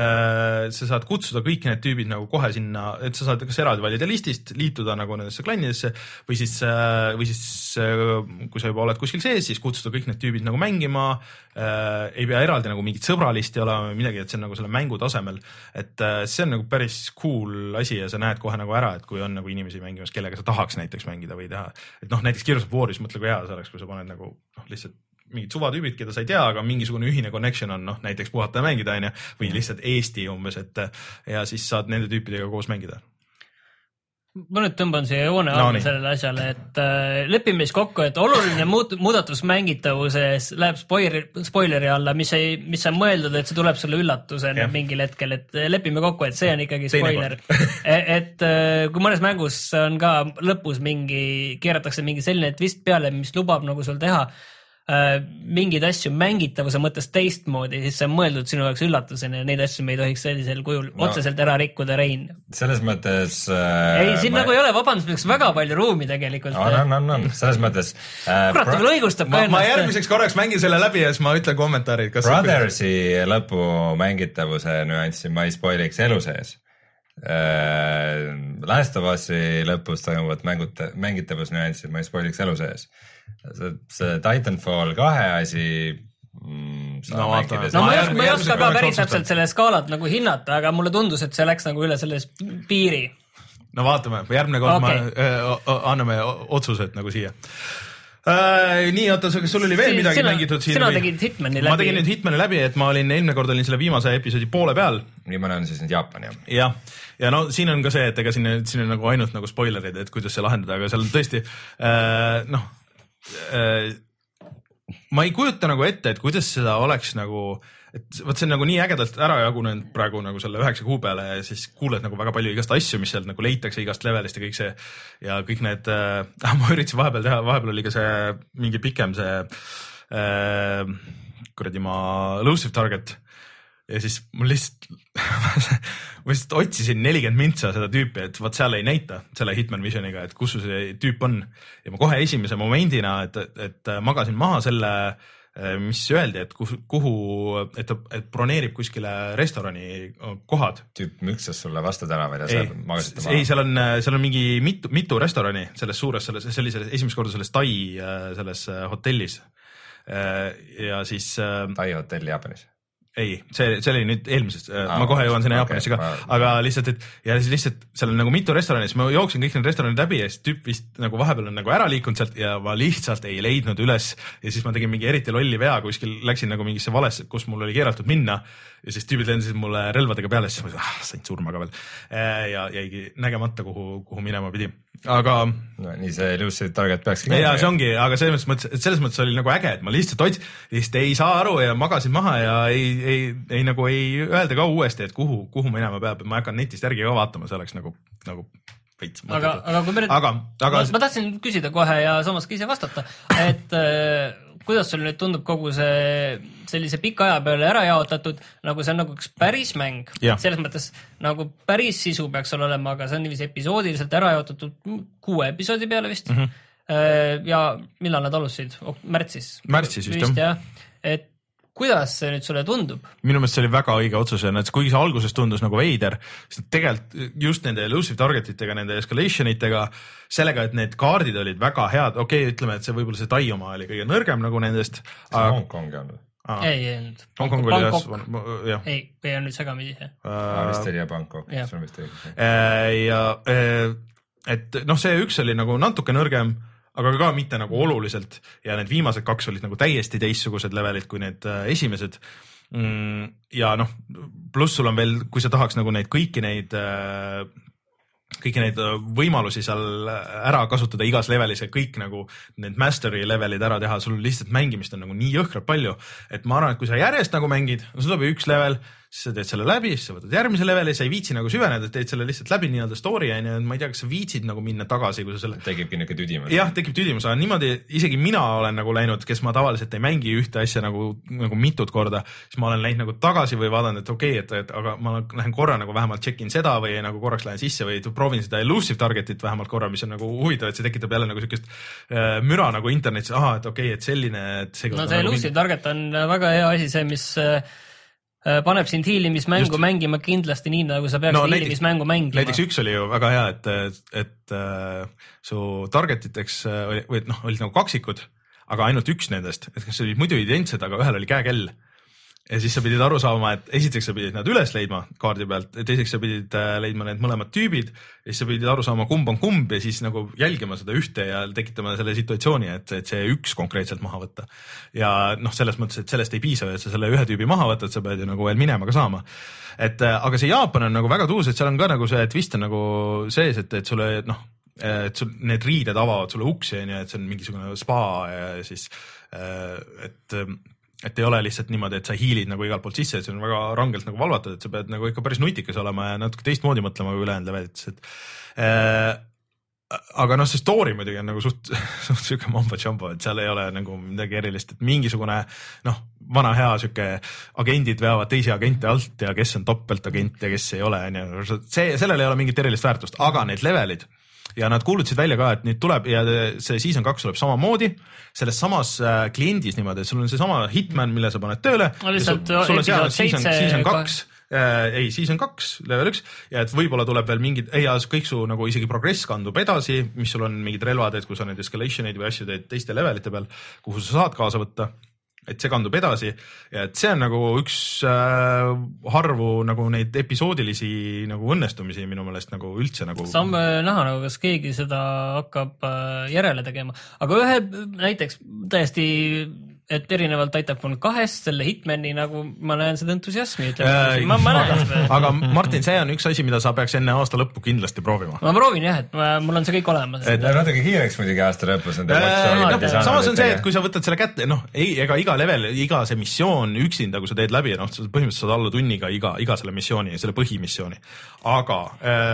sa saad kutsuda kõik need tüübid nagu kohe sinna, et sa saad kas eraldi valida listist, liituda nagu nendesse klannidesse või siis, või siis kui sa juba oled kuskil sees, siis kutsuda kõik need tüübid nagu mängima, ei pea eraldi nagu mingit sõbralisti olema või midagi, et see on nagu selle mängu tasemel, et see on nagu päris cool asi ja sa näed kohe nagu ära, et kui on nagu inimesi mängimas, kellega sa tahaks näiteks mängida või teha, et noh, näiteks Gears of Waris mõtle, kui hea see oleks, kui sa paned nagu noh, lihtsalt mingid suvatüübid, keda sa ei tea, aga mingisugune ühine connection on, noh, näiteks puhata ja mängida, on ja, või lihtsalt Eesti umbes, et ja siis saad nende tüüpidega koos mängida. Ma nüüd tõmban siia joone alla no, sellele asjale, et äh, lepime siis kokku, et oluline muut, muudatus mängitavuses läheb spoileri, spoileri alla, mis, ei, mis on mõeldud, et see tuleb sulle üllatusena yeah. mingil hetkel, et lepime kokku, et see on ikkagi spoiler. et äh, kui mõnes mängus on ka lõpus mingi, keeratakse mingi selline twist peale, mis lubab nagu sul teha mingid asju mängitavuse mõttes teistmoodi, siis see on mõeldud sinu jaoks üllatusena ja neid asju me ei tohiks sellisel kujul no, otseselt ära rikkuda, Rein. Selles mõttes... Äh, ei, siin ma... nagu ei ole vabanduseks väga palju ruumi tegelikult. No, no, no, no. Selles mõttes... Äh, kurat, ta veel õigustab ma, ma järgmiseks korraks mängin selle läbi ja siis ma ütlen kommentaarid. Kas Brothersi lõpu mängitavuse nüanssi ma ei spoiliks elu sees. Äh, Last of Us'i lõpus toimuvat mängute, mängitavus nüanssi ma ei spoiliks elu sees. See, see Titanfall kahe asi mm, no, no ma ei oska, ma ei oska ka päris täpselt selle skaalat nagu hinnata, aga mulle tundus, et see läks nagu üle selles piiri. No vaatame, järgmine kord okay. ma äh, anname otsused nagu siia. Äh, nii, oota, kas sul oli veel si midagi sina, mängitud siin? Sina tegid Hitmani läbi. Ma tegin nüüd Hitmani läbi, et ma olin, eelmine kord olin selle viimase episoodi poole peal. Viimane on siis nüüd Jaapan, jah? Jah, ja no siin on ka see, et ega siin, siin on nagu ainult nagu spoilerid, et kuidas see lahendada, aga seal on tõesti, äh, noh, äh, ma ei kujuta nagu ette, et kuidas seda oleks nagu, et võt see on nagu nii ägedalt ära jagunenud praegu nagu selle üheksa kuu peale ja siis kuuled nagu väga palju igast asju, mis sealt nagu leitakse igast levelist ja kõik see ja kõik need äh,, ma üritasin vahepeal teha, vahepeal oli ka see mingi pikem see äh, kuradi ma elusive target ja siis mul lihtsalt ma lihtsalt otsisin nelikümmend mintsa seda tüüpi, et vaat seal ei näita selle Hitman Visioniga, et kus see tüüp on ja ma kohe esimese momendina, et, et magasin maha selle mis öeldi, et kuhu, kuhu et, et broneerib kuskile restorani kohad. Tüüp müksas sulle vastu tänavaid ja sa magasite maha? Ei, seal on, seal on mingi mitu, mitu restorani selles suures, selles, see oli selles esimest korda selles Tai selles hotellis ja siis Tai hotelli Jaapanis? Ei, see, see oli nüüd eelmisest, ah, ma kohe jõuan sinna okay, Jaapanisse ka, aga lihtsalt, et ja siis lihtsalt seal on nagu mitu restorani, siis ma jooksin kõik need restoranid läbi ja siis tüüp vist nagu vahepeal on nagu ära liikunud sealt ja ma lihtsalt ei leidnud üles ja siis ma tegin mingi eriti lolli vea, kuskil läksin nagu mingisse valesse, kus mul oli keeratud minna ja siis tüübid lendasid mulle relvadega peale, siis ma ah, sain surma ka veel ja jäigi nägemata, kuhu, kuhu minema pidi. aga no nii see elusive target peakski ja see ongi, aga selles mõttes, et selles mõttes oli nagu äge, et ma lihtsalt ots, lihtsalt ei saa aru ja magasin maha ja ei, ei, ei nagu ei öelda ka uuesti, et kuhu, kuhu minema peab, et ma hakkan netist järgi ka vaatama, see oleks nagu, nagu veits mõttetud. Aga, aga kui me nüüd, aga, aga... Ma, ma tahtsin küsida kohe ja samas ka ise vastata, et äh, kuidas sul nüüd tundub kogu see sellise pika aja peale ära jaotatud, nagu see on nagu üks päris mäng, ja. Selles mõttes nagu päris sisu peaks seal olema, aga see on niiviisi episoodiliselt ära jaotatud kuue episoodi peale vist mm. -hmm. Ja millal nad alustasid? Märtsis? Märtsis vist, jah. Et kuidas see nüüd sulle tundub? Minu meelest see oli väga õige otsus ja kuigi see alguses tundus nagu veider, siis tegelikult just nende elusive targetitega, nende escalationitega, sellega, et need kaardid olid väga head, okei okay,, ütleme, et see võib-olla see Tai oma oli kõige nõrgem nagu nendest. Aga... Hong Kong on või? Ah. Ei, ei olnud. Hong Kong oli jah. Ei, ei on nüüd segamisi. Uh, vist oli ja Bangkok. See on vist õige. Ja et noh, see üks oli nagu natuke nõrgem, aga ka mitte nagu oluliselt ja need viimased kaks olid nagu täiesti teistsugused levelid kui need esimesed. Ja noh, pluss sul on veel, kui sa tahaks nagu neid kõiki neid kõiki neid võimalusi seal ära kasutada igas levelis ja kõik nagu need mastery levelid ära teha, sul lihtsalt mängimist on nagu nii jõhkralt palju, et ma arvan, et kui sa järjest nagu mängid, no sul tuleb üks level, siis sa teed selle läbi, siis sa võtad järgmise leveli, sa ei viitsi nagu süveneda, teed selle lihtsalt läbi nii-öelda story ja ma ei tea, kas sa viitsid nagu minna tagasi, kui sa selle... Tekibki niuke tüdimus. Jah, tekib tüdimus, aga niimoodi isegi mina olen nagu läinud, kes ma tavaliselt ei mängi ühte asja nagu, nagu mitut korda, siis ma olen läinud nagu tagasi või vaadanud, et okei, okay, et, et aga ma lähen korra nagu vähemalt checkin seda või nagu korraks lähen sisse või proovin seda elusive targetit vähemalt korra, mis on nagu huvitav, et see tekitab jälle nagu sellist äh, müra nagu internetis, aha, et okei okay,, et selline... Et see no see nagu elusive mingi... target on väga hea asi, see, mis... Äh... paneb sind hiilimismängu Just... mängima kindlasti nii, nagu sa peaksid no, hiilimismängu mängima. Näiteks üks oli ju väga hea, et, et äh, su targetiteks oli, või noh, olid nagu kaksikud, aga ainult üks nendest, et kas olid muidu identsed, aga ühel oli käekell. Ja siis sa pidid aru saama, et esiteks sa pidid nad üles leidma kaardi pealt, teiseks sa pidid leidma need mõlemad tüübid ja siis sa pidid aru saama, kumb on kumb ja siis nagu jälgima seda ühte ja tekitama selle situatsiooni, et, et see üks konkreetselt maha võtta. Ja noh, selles mõttes, et sellest ei piisa, et sa selle ühe tüübi maha võtad, sa pead ju nagu veel minema ka saama. Et aga see Jaapan on nagu väga tuus, et seal on ka nagu see twist on nagu sees, et, et sulle noh, et sul need riided avavad sulle uksi, et see on mingisugune spa ja siis, et et ei ole lihtsalt niimoodi, et sa hiilid nagu igalt poolt sisse, et see on väga rangelt nagu valvatud, et sa pead nagu ikka päris nutikas olema ja natuke teistmoodi mõtlema kui ülejäänud levelites, et äh, aga noh, see story muidugi on nagu suht, suht süke mambo-jambo, et seal ei ole nagu midagi erilist, et mingisugune noh, vana hea süke agendid veavad teisi agente alt ja kes on topeltagent ja kes ei ole, see, sellel ei ole mingit erilist väärtust, aga need levelid ja nad kuulutasid välja ka, et nüüd tuleb ja see season kaks tuleb samamoodi selles samas kliendis niimoodi, et sul on see sama Hitman, mille sa paned tööle. Sul, sul on seal season, season kaks, äh, ei season kaks, level üks ja et võib-olla tuleb veel mingid, ei ja kõik su nagu isegi progress kandub edasi, mis sul on mingid relvad, et kui sa need escalation'id või asju teed teiste levelite peal, kuhu sa saad kaasa võtta. Et see kandub edasi ja et see on nagu üks äh, harvu nagu neid episoodilisi nagu õnnestumisi minu meelest nagu üldse nagu. Saame näha nagu, kas keegi seda hakkab äh, järele tegema, aga ühe näiteks täiesti, et erinevalt Titanfall kahest selle Hitmani nagu ma näen seda entusiasmi, äh, ma, ma näen seda. Aga Martin, see on üks asi, mida sa peaks enne aasta lõppu kindlasti proovima. Ma proovin jah, et ma, mul on see kõik olemas. Et natuke kiireks muidugi aasta lõpus. Samas on see, et kui sa võtad selle kätte, noh, ei, ega iga level, iga see missioon üksinda, kui sa teed läbi, noh, põhimõtteliselt saad alla tunniga iga, iga selle missiooni, selle põhimissiooni. Aga äh,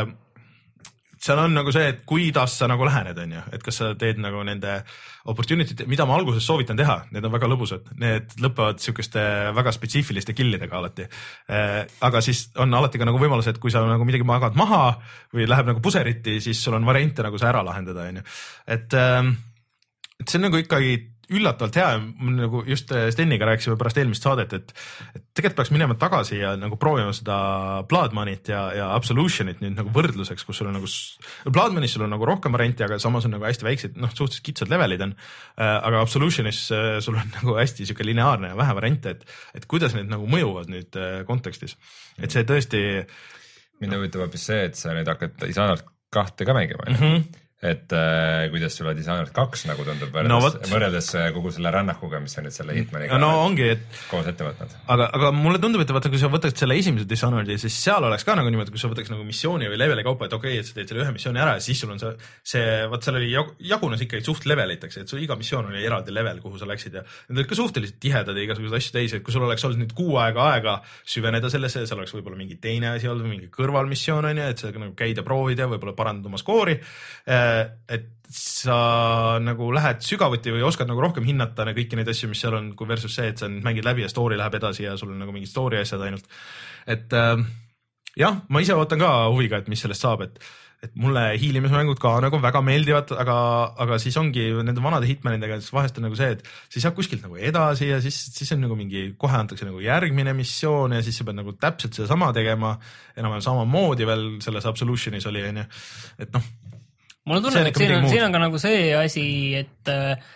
seal on nagu see, et kuidas sa nagu lähened, on ju, et kas sa teed nagu nende opportunity, mida ma alguses soovitan teha, need on väga lõbusad, need lõpevad sükeste väga spetsiifiliste killidega alati. Aga siis on alati ka nagu võimalus, et kui sa nagu midagi magad maha või läheb nagu puseriti, siis sul on variante nagu see ära lahendada, on ju. Et, et see on nagu ikkagi üllatavalt hea, nagu just Steniga rääkisime pärast eelmist saadet, et, et tegelikult peaks minema tagasi ja nagu proovima seda Blood Money't ja, ja Absolutionit nüüd nagu võrdluseks, kus sul on nagu, Blood Money's sul on nagu rohkem varianti, aga samas on nagu hästi väiksed, noh, suhteliselt kitsad levelid on, aga Absolutionis sul on nagu hästi siuke lineaarne ja vähe variante, et, et kuidas need nagu mõjuvad nüüd kontekstis, et see tõesti. Mind huvitav hoopis see, et sa nüüd hakkad Dishonored kahte ka mängima, mm -hmm. et äh, kuidas sulle Dishonored kaks nagu tundub võrreldes, no, võt... võrreldes kogu selle rännakuga, mis sa nüüd selle Hitmaniga no, ongi, et... koos ette võtnud. Aga, aga mulle tundub, et vaata, kui sa võtad selle esimese Dishonored'i, siis seal oleks ka nagu niimoodi, kui sa võtaks nagu missiooni või leveli kaupa, et okei okay,, et sa teed selle ühe missiooni ära ja siis sul on see, see vaat seal oli jagunes ikkagi suht leveliteks, et su iga missioon oli eraldi level, kuhu sa läksid ja need olid ka suhteliselt tihedad ja igasugused asju täis, et kui sul oleks olnud nüüd kuu aega aega süveneda sellesse, seal oleks võib-olla mingi teine asi olnud, mingi kõrvalmissioon on ju, et sa nagu käid ja proovid ja võib-olla parandad oma skoori, et sa nagu lähed sügavuti või oskad nagu rohkem hinnata kõiki neid asju, mis seal on, kui versus see, et sa nüüd mängid läbi ja story läheb edasi ja sul on nagu mingid story asjad ainult. Et äh, jah, ma ise ootan ka huviga, et mis sellest saab, et, et mulle hiilimismängud ka nagu väga meeldivad, aga, aga siis ongi nende vanade hitmanidega, siis vahest on nagu see, et siis saab kuskilt nagu edasi ja siis, siis on nagu mingi, kohe antakse nagu järgmine missioon ja siis sa pead nagu täpselt seda sama tegema, enam-vähem sama moodi veel selles Absolutionis oli, on ju, et noh, mulle tunneb, et siin on, siin on ka nagu see asi, et,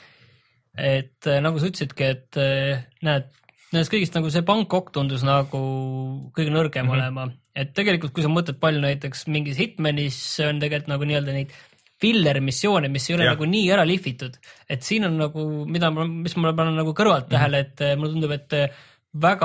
et nagu sa ütlesidki, et näed, nendest kõigist nagu see Bangkok tundus nagu kõige nõrgem mm-hmm. olema. Et tegelikult, kui sa mõtled palju näiteks mingis Hitmanis, on tegelikult nagu nii-öelda neid filler missioone, mis ei ole ja. nagu nii ära lihvitud. Et siin on nagu, mida, mis mulle panen nagu kõrvalt tähele, et mulle tundub, et väga,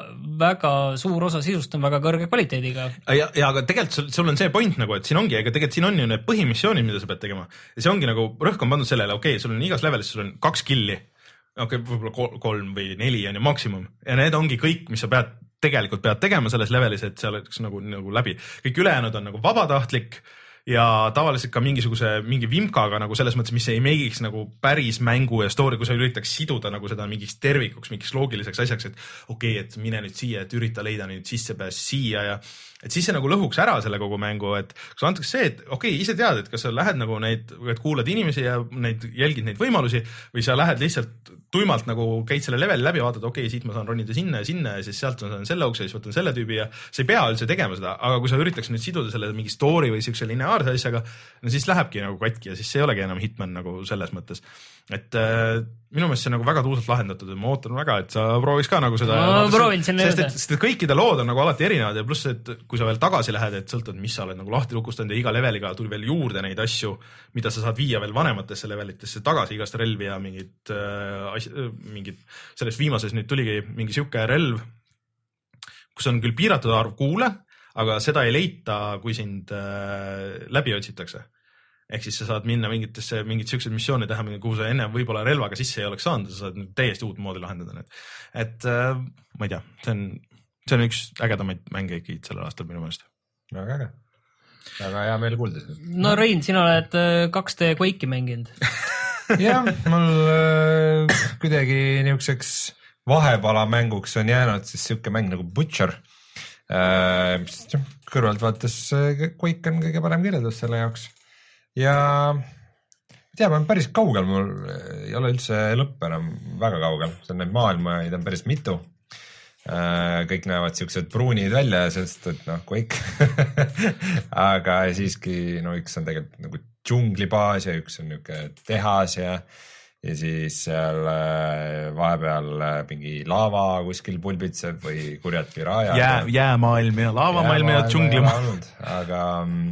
väga suur osa sisust on väga kõrge kvaliteediga. Ja, ja aga tegelikult sul, sul on see point nagu, et siin ongi, aga tegelikult siin on ju need põhimissioonid, mida sa pead tegema. Ja see ongi nagu, rõhk on pandud sellele, okei, okay, sul on igas levelis, sul on kaks killi, okei, okay, võib-olla kolm või neli on ju maksimum. Ja need ongi kõik, mis sa pead, tegelikult pead tegema selles levelis, et see oleks nagu, nagu läbi. Kõik ülejäänud on nagu vabatahtlik ja tavaliselt ka mingisuguse, mingi vimkaga nagu selles mõttes, mis ei meigiks nagu päris mängu ja story, kui sa üritaks siduda nagu seda mingiks tervikuks, mingiks loogiliseks asjaks, et okei okay,, et mine nüüd siia, et ürita leida nüüd sissepääs siia ja et siis see nagu lõhuks ära selle kogu mängu, et kui sa antakse see, et okei okay,, ise tead, et kas sa lähed nagu neid, et kuulad inimesi ja neid, jälgid neid võimalusi või sa lähed lihtsalt tuimalt nagu käid selle leveli läbi, vaatad, okei okay,, siit ma saan ronida sinna ja sinna ja siis sealt ma saan selle ukse ja siis võtan selle tüübi ja sa ei pea üldse tegema seda, aga kui sa üritaks nüüd siduda selle mingi story või siukse lineaarse asjaga, no siis lähebki nagu katki ja siis see ei olegi enam Hitman nagu selles mõttes. Et äh, minu meelest see on nagu väga tuusalt lahendatud ja ma ootan väga, et sa proovis ka nagu seda. Ma no, proovin sinna jõuda. Sest, sest et kõikide lood on nagu alati erinevad ja pluss, et kui sa veel tagasi lähed, et sõltad, mis sa oled nagu lahti lukustanud ja iga leveliga tuli veel juurde neid asju, mida sa saad viia veel vanematesse levelitesse tagasi, igast relvi ja mingid äh, asja, mingid, selles viimases nüüd tuligi mingi siuke relv, kus on küll piiratud arv kuule, aga seda ei leita, kui sind äh, läbi otsitakse. Ehk siis sa saad minna mingitesse, mingit siukseid missioone teha, kuhu sa enne võib-olla relvaga sisse ei oleks saanud, sa saad täiesti uut moodi lahendada. Need. Et äh, ma ei tea, see on, see on üks ägedamaid mänge ikkagi sellel aastal minu meelest. Väga äge. Väga hea meil kuulda. No Rein, sina oled kaks D Quake'i mänginud. jah, mul äh, kuidagi niiseks vahepala mänguks on jäänud siis siuke mäng nagu Butcher. Äh, kõrvalt vaatas Quake on kõige parem kirjeldus selle jaoks. Ja tea, ma olen päris kaugel, mul ei ole üldse lõpp enam väga kaugel, see on neid maailmaid on päris mitu. Kõik näevad siuksed pruunid välja, sest et noh, Quake. Aga siiski, no üks on tegelikult nagu džunglibaas ja üks on niuke tehas ja, ja siis seal vahepeal mingi laava kuskil pulbitseb või kurjad piraajad. Jää, jäämaailm ja laavamaailm ja džunglimaailm. Aga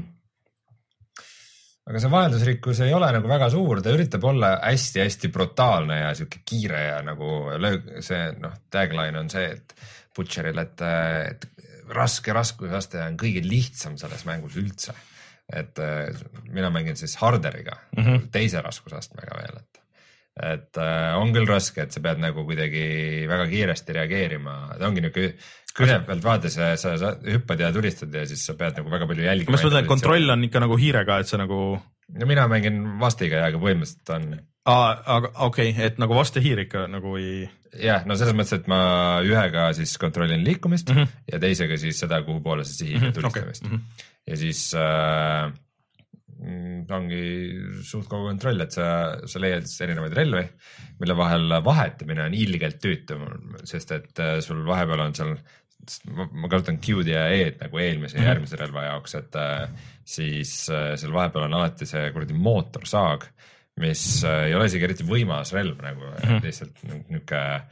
Aga see vaheldusrikkus ei ole nagu väga suur, ta üritab olla hästi-hästi brutaalne ja siuke kiire ja nagu löög, see noh, tagline on see, et Butcheril, et, et raske raskusaste on kõige lihtsam selles mängus üldse. Et mina mängin siis harderiga, mm-hmm. teise raskusastmega veel, et, et on küll raske, et sa pead nagu kuidagi väga kiiresti reageerima, ta ongi niuke kõne pealt vaades, sa, sa, sa hüppad ja tulistad ja siis sa pead nagu väga palju jälgima. Ma mõtlen, et kontroll on ikka nagu hiirega, et sa nagu... No mina mängin vastiga ja aga põhimõtteliselt on... Aa, aga okei, okay, et nagu vaste hiir ikka nagu ei... Jah, no selles mõttes, et ma ühega siis kontrollin liikumist mm -hmm. ja teisega siis seda, kuhu poole sa sihid mm -hmm. tulistamist. Okay. Mm -hmm. Ja siis äh, ongi suht kogu kontroll, et sa, sa leiad erinevaid relvi, mille vahel vahetamine on ilgelt tüütu, sest et sul vahepeal on seal ma, ma kasutan Q-d ja E-d nagu eelmise ja järgmise relva jaoks, et äh, siis äh, seal vahepeal on alati see kuradi mootorsaag, mis äh, ei ole isegi eriti võimas relv nagu mm -hmm. lihtsalt niuke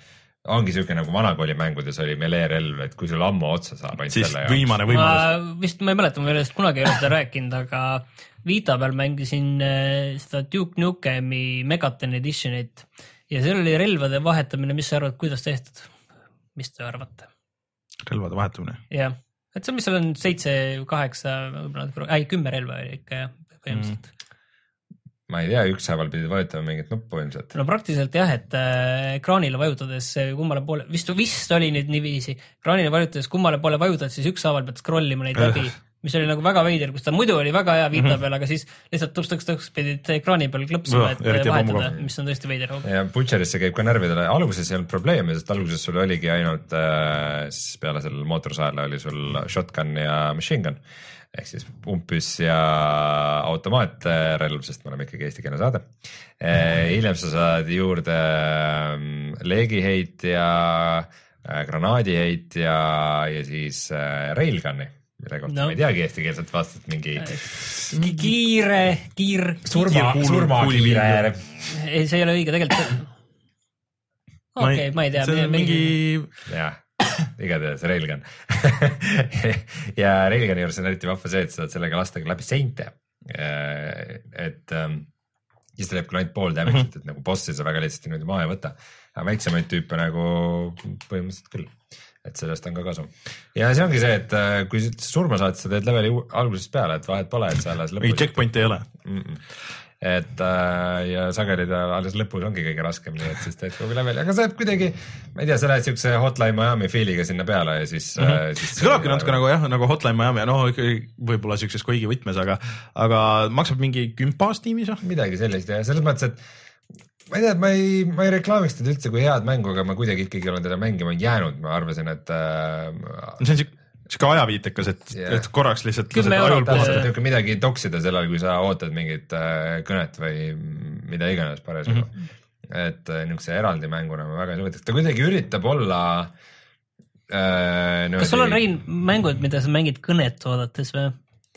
ongi siuke nagu vanakooli mängudes oli melee relv, et kui sul ammo otsa saab siis viimane võimalus. Ma vist, ma ei mäleta, ma ei ole kunagi ei ole seda rääkinud, aga Vita peal mängisin seda Duke Nukemi Megaton Editionit ja seal oli relvade vahetamine, mis sa arvad, kuidas tehtud? Mis te arvate? Relvade vahetamine? Jah, et see, mis seal on seitse, kaheksa, ei, kümme relva oli ikka ja põhimõtteliselt. Mm. Ma ei tea, ükshaaval pidid vajutama mingit nuppu ilmselt. No praktiliselt jah, et ekraanile vajutades kummale poole, vist, vist oli nüüd niiviisi, ekraanile vajutades kummale poole vajutad, siis ükshaaval pead scrollima neid läbi, mis oli nagu väga veider, kus ta muidu oli väga hea Vita peal, aga siis lihtsalt tõks-tõks-tõks pidid ekraani peal klõpsima, et vahetada, mis on tõesti veider. Ja Butcherisse käib ka närvidele. Alguses ei olnud probleemi, sest alguses sul oligi ainult äh, siis peale sellel mootorsaarle oli sul shotgun ja machine gun. Ehk siis umpis ja automaatrelv, sest me oleme ikkagi eestikeelne saade. Hiljem sa saad juurde leegiheit ja granaadiheit ja, ja siis railgunni, mille kohta no. Ma ei teagi eestikeelset vastat mingi kiire, kiir, surma, surma kiire. Ei, see ei ole õige tegelikult. Okei, okay, ma ei tea. See on mingi... Jah. Igatahes railgun ja railguni juures on eriti vahva see, et sa saad sellega lasta läbi seinte, et ähm, siis ta teeb küll ainult pool damage'it, et nagu bossi sa väga lihtsalt niimoodi maa ei võta, aga väiksemaid tüüpe nagu põhimõtteliselt küll, et sellest on ka kasu. Ja see ongi see, et kui surma saad, sa teed leveli algusest peale, et vahet pole, et sa alles lõpus. Mingi checkpoint ei ole. Mm-mm. Et äh, ja sageli ta alles lõpus ongi kõige raskem, nii et siis teed kogu leveli, aga see kuidagi, ma ei tea, sa lähed siukse Hotline Miami feeliga sinna peale ja siis mm-hmm. äh, siis see kõlabki natuke nagu jah, nagu Hotline Miami ja noh, võib-olla siukses koigi võtmes, aga aga maksab mingi kümpas tiimis või? Midagi sellist ja selles mõttes, et ma ei tea, ma ei, ma ei reklaamiks teda üldse kui head mängu, aga ma kuidagi ikkagi olen teda mängima jäänud, ma arvasin, et äh, see on siuk siuke ajaviitekas, et, yeah. et korraks lihtsalt ajul puhata midagi toksida sellal, kui sa ootad mingit äh, kõnet või mida iganes parasjagu. Mm -hmm. Et äh, niisuguse eraldi mänguna ma väga ei soovitas. Ta kuidagi üritab olla äh, kas sul on, Rein, mängud, mida sa mängid kõnet oodates või?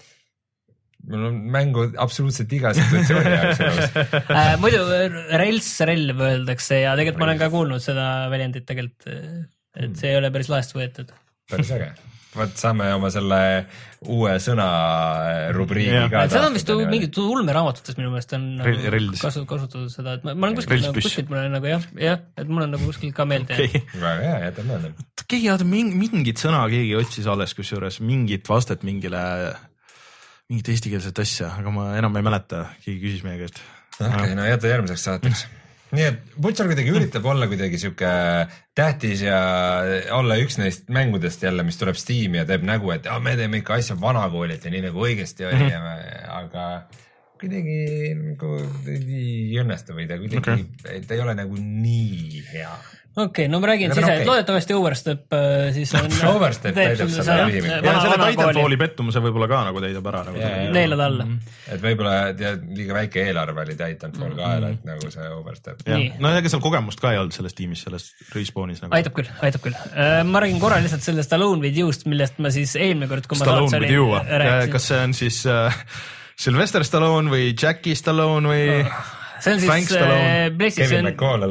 Mul on mängu absoluutselt iga situatsiooni jaoks. äh, muidu Rails relv öeldakse ja tegelikult ma olen ka kuulnud seda väljendit tegelikult, et see ei ole päris laest võetud. Päris äge. Vaat saame oma selle uue sõna rubriigi ja. Ka. Seda on vist mingid ulmeraamatutes minu meelest on kasu, kasutatud seda, et ma, ma olen kuskilt, nagu, kuskilt mul on nagu jah, jah, et mul on nagu kuskilt ka meelde. Okay. Väga hea, jätab meelde. Keegi jaada mingit sõna, keegi otsis alles kusjuures mingit vastet mingile, mingit eestikeelset asja, aga ma enam ei mäleta, keegi küsis meie käest. Okay, no jäta järgmiseks saateks. Nii et Butcher kuidagi üritab olla kuidagi siuke tähtis ja olla üks neist mängudest jälle, mis tuleb Steam'i ja teeb nägu, et ah, me teeme ikka asja vanakoolilt ja nii nagu õigesti oli, mm -hmm. aga kuidagi nagu ei õnnestu või ta kuidagi okay. ta ei ole nagu nii hea. Okei, okay, no ma räägin siis, okay. et loodetavasti Overstep siis on... Overstep täidab seda ühimik. Ja selle Titanfalli pettumuse võib-olla ka nagu täidab ära. Nagu neelad alla. Et võib-olla liiga väike eelarve oli Titanfall ka ära, et nagu see Overstep. No ega seal kogemust ka ei olnud selles tiimis, selles Respawnis. Nagu. Aitab küll, aitab küll. Ma räägin korra lihtsalt sellest Alone with You'st, millest ma siis eelmine kord, kui ma Stallone with You, kas see on siis uh, Sylvester Stallone või Jackie Stallone või... Oh. See on siis PlayStation,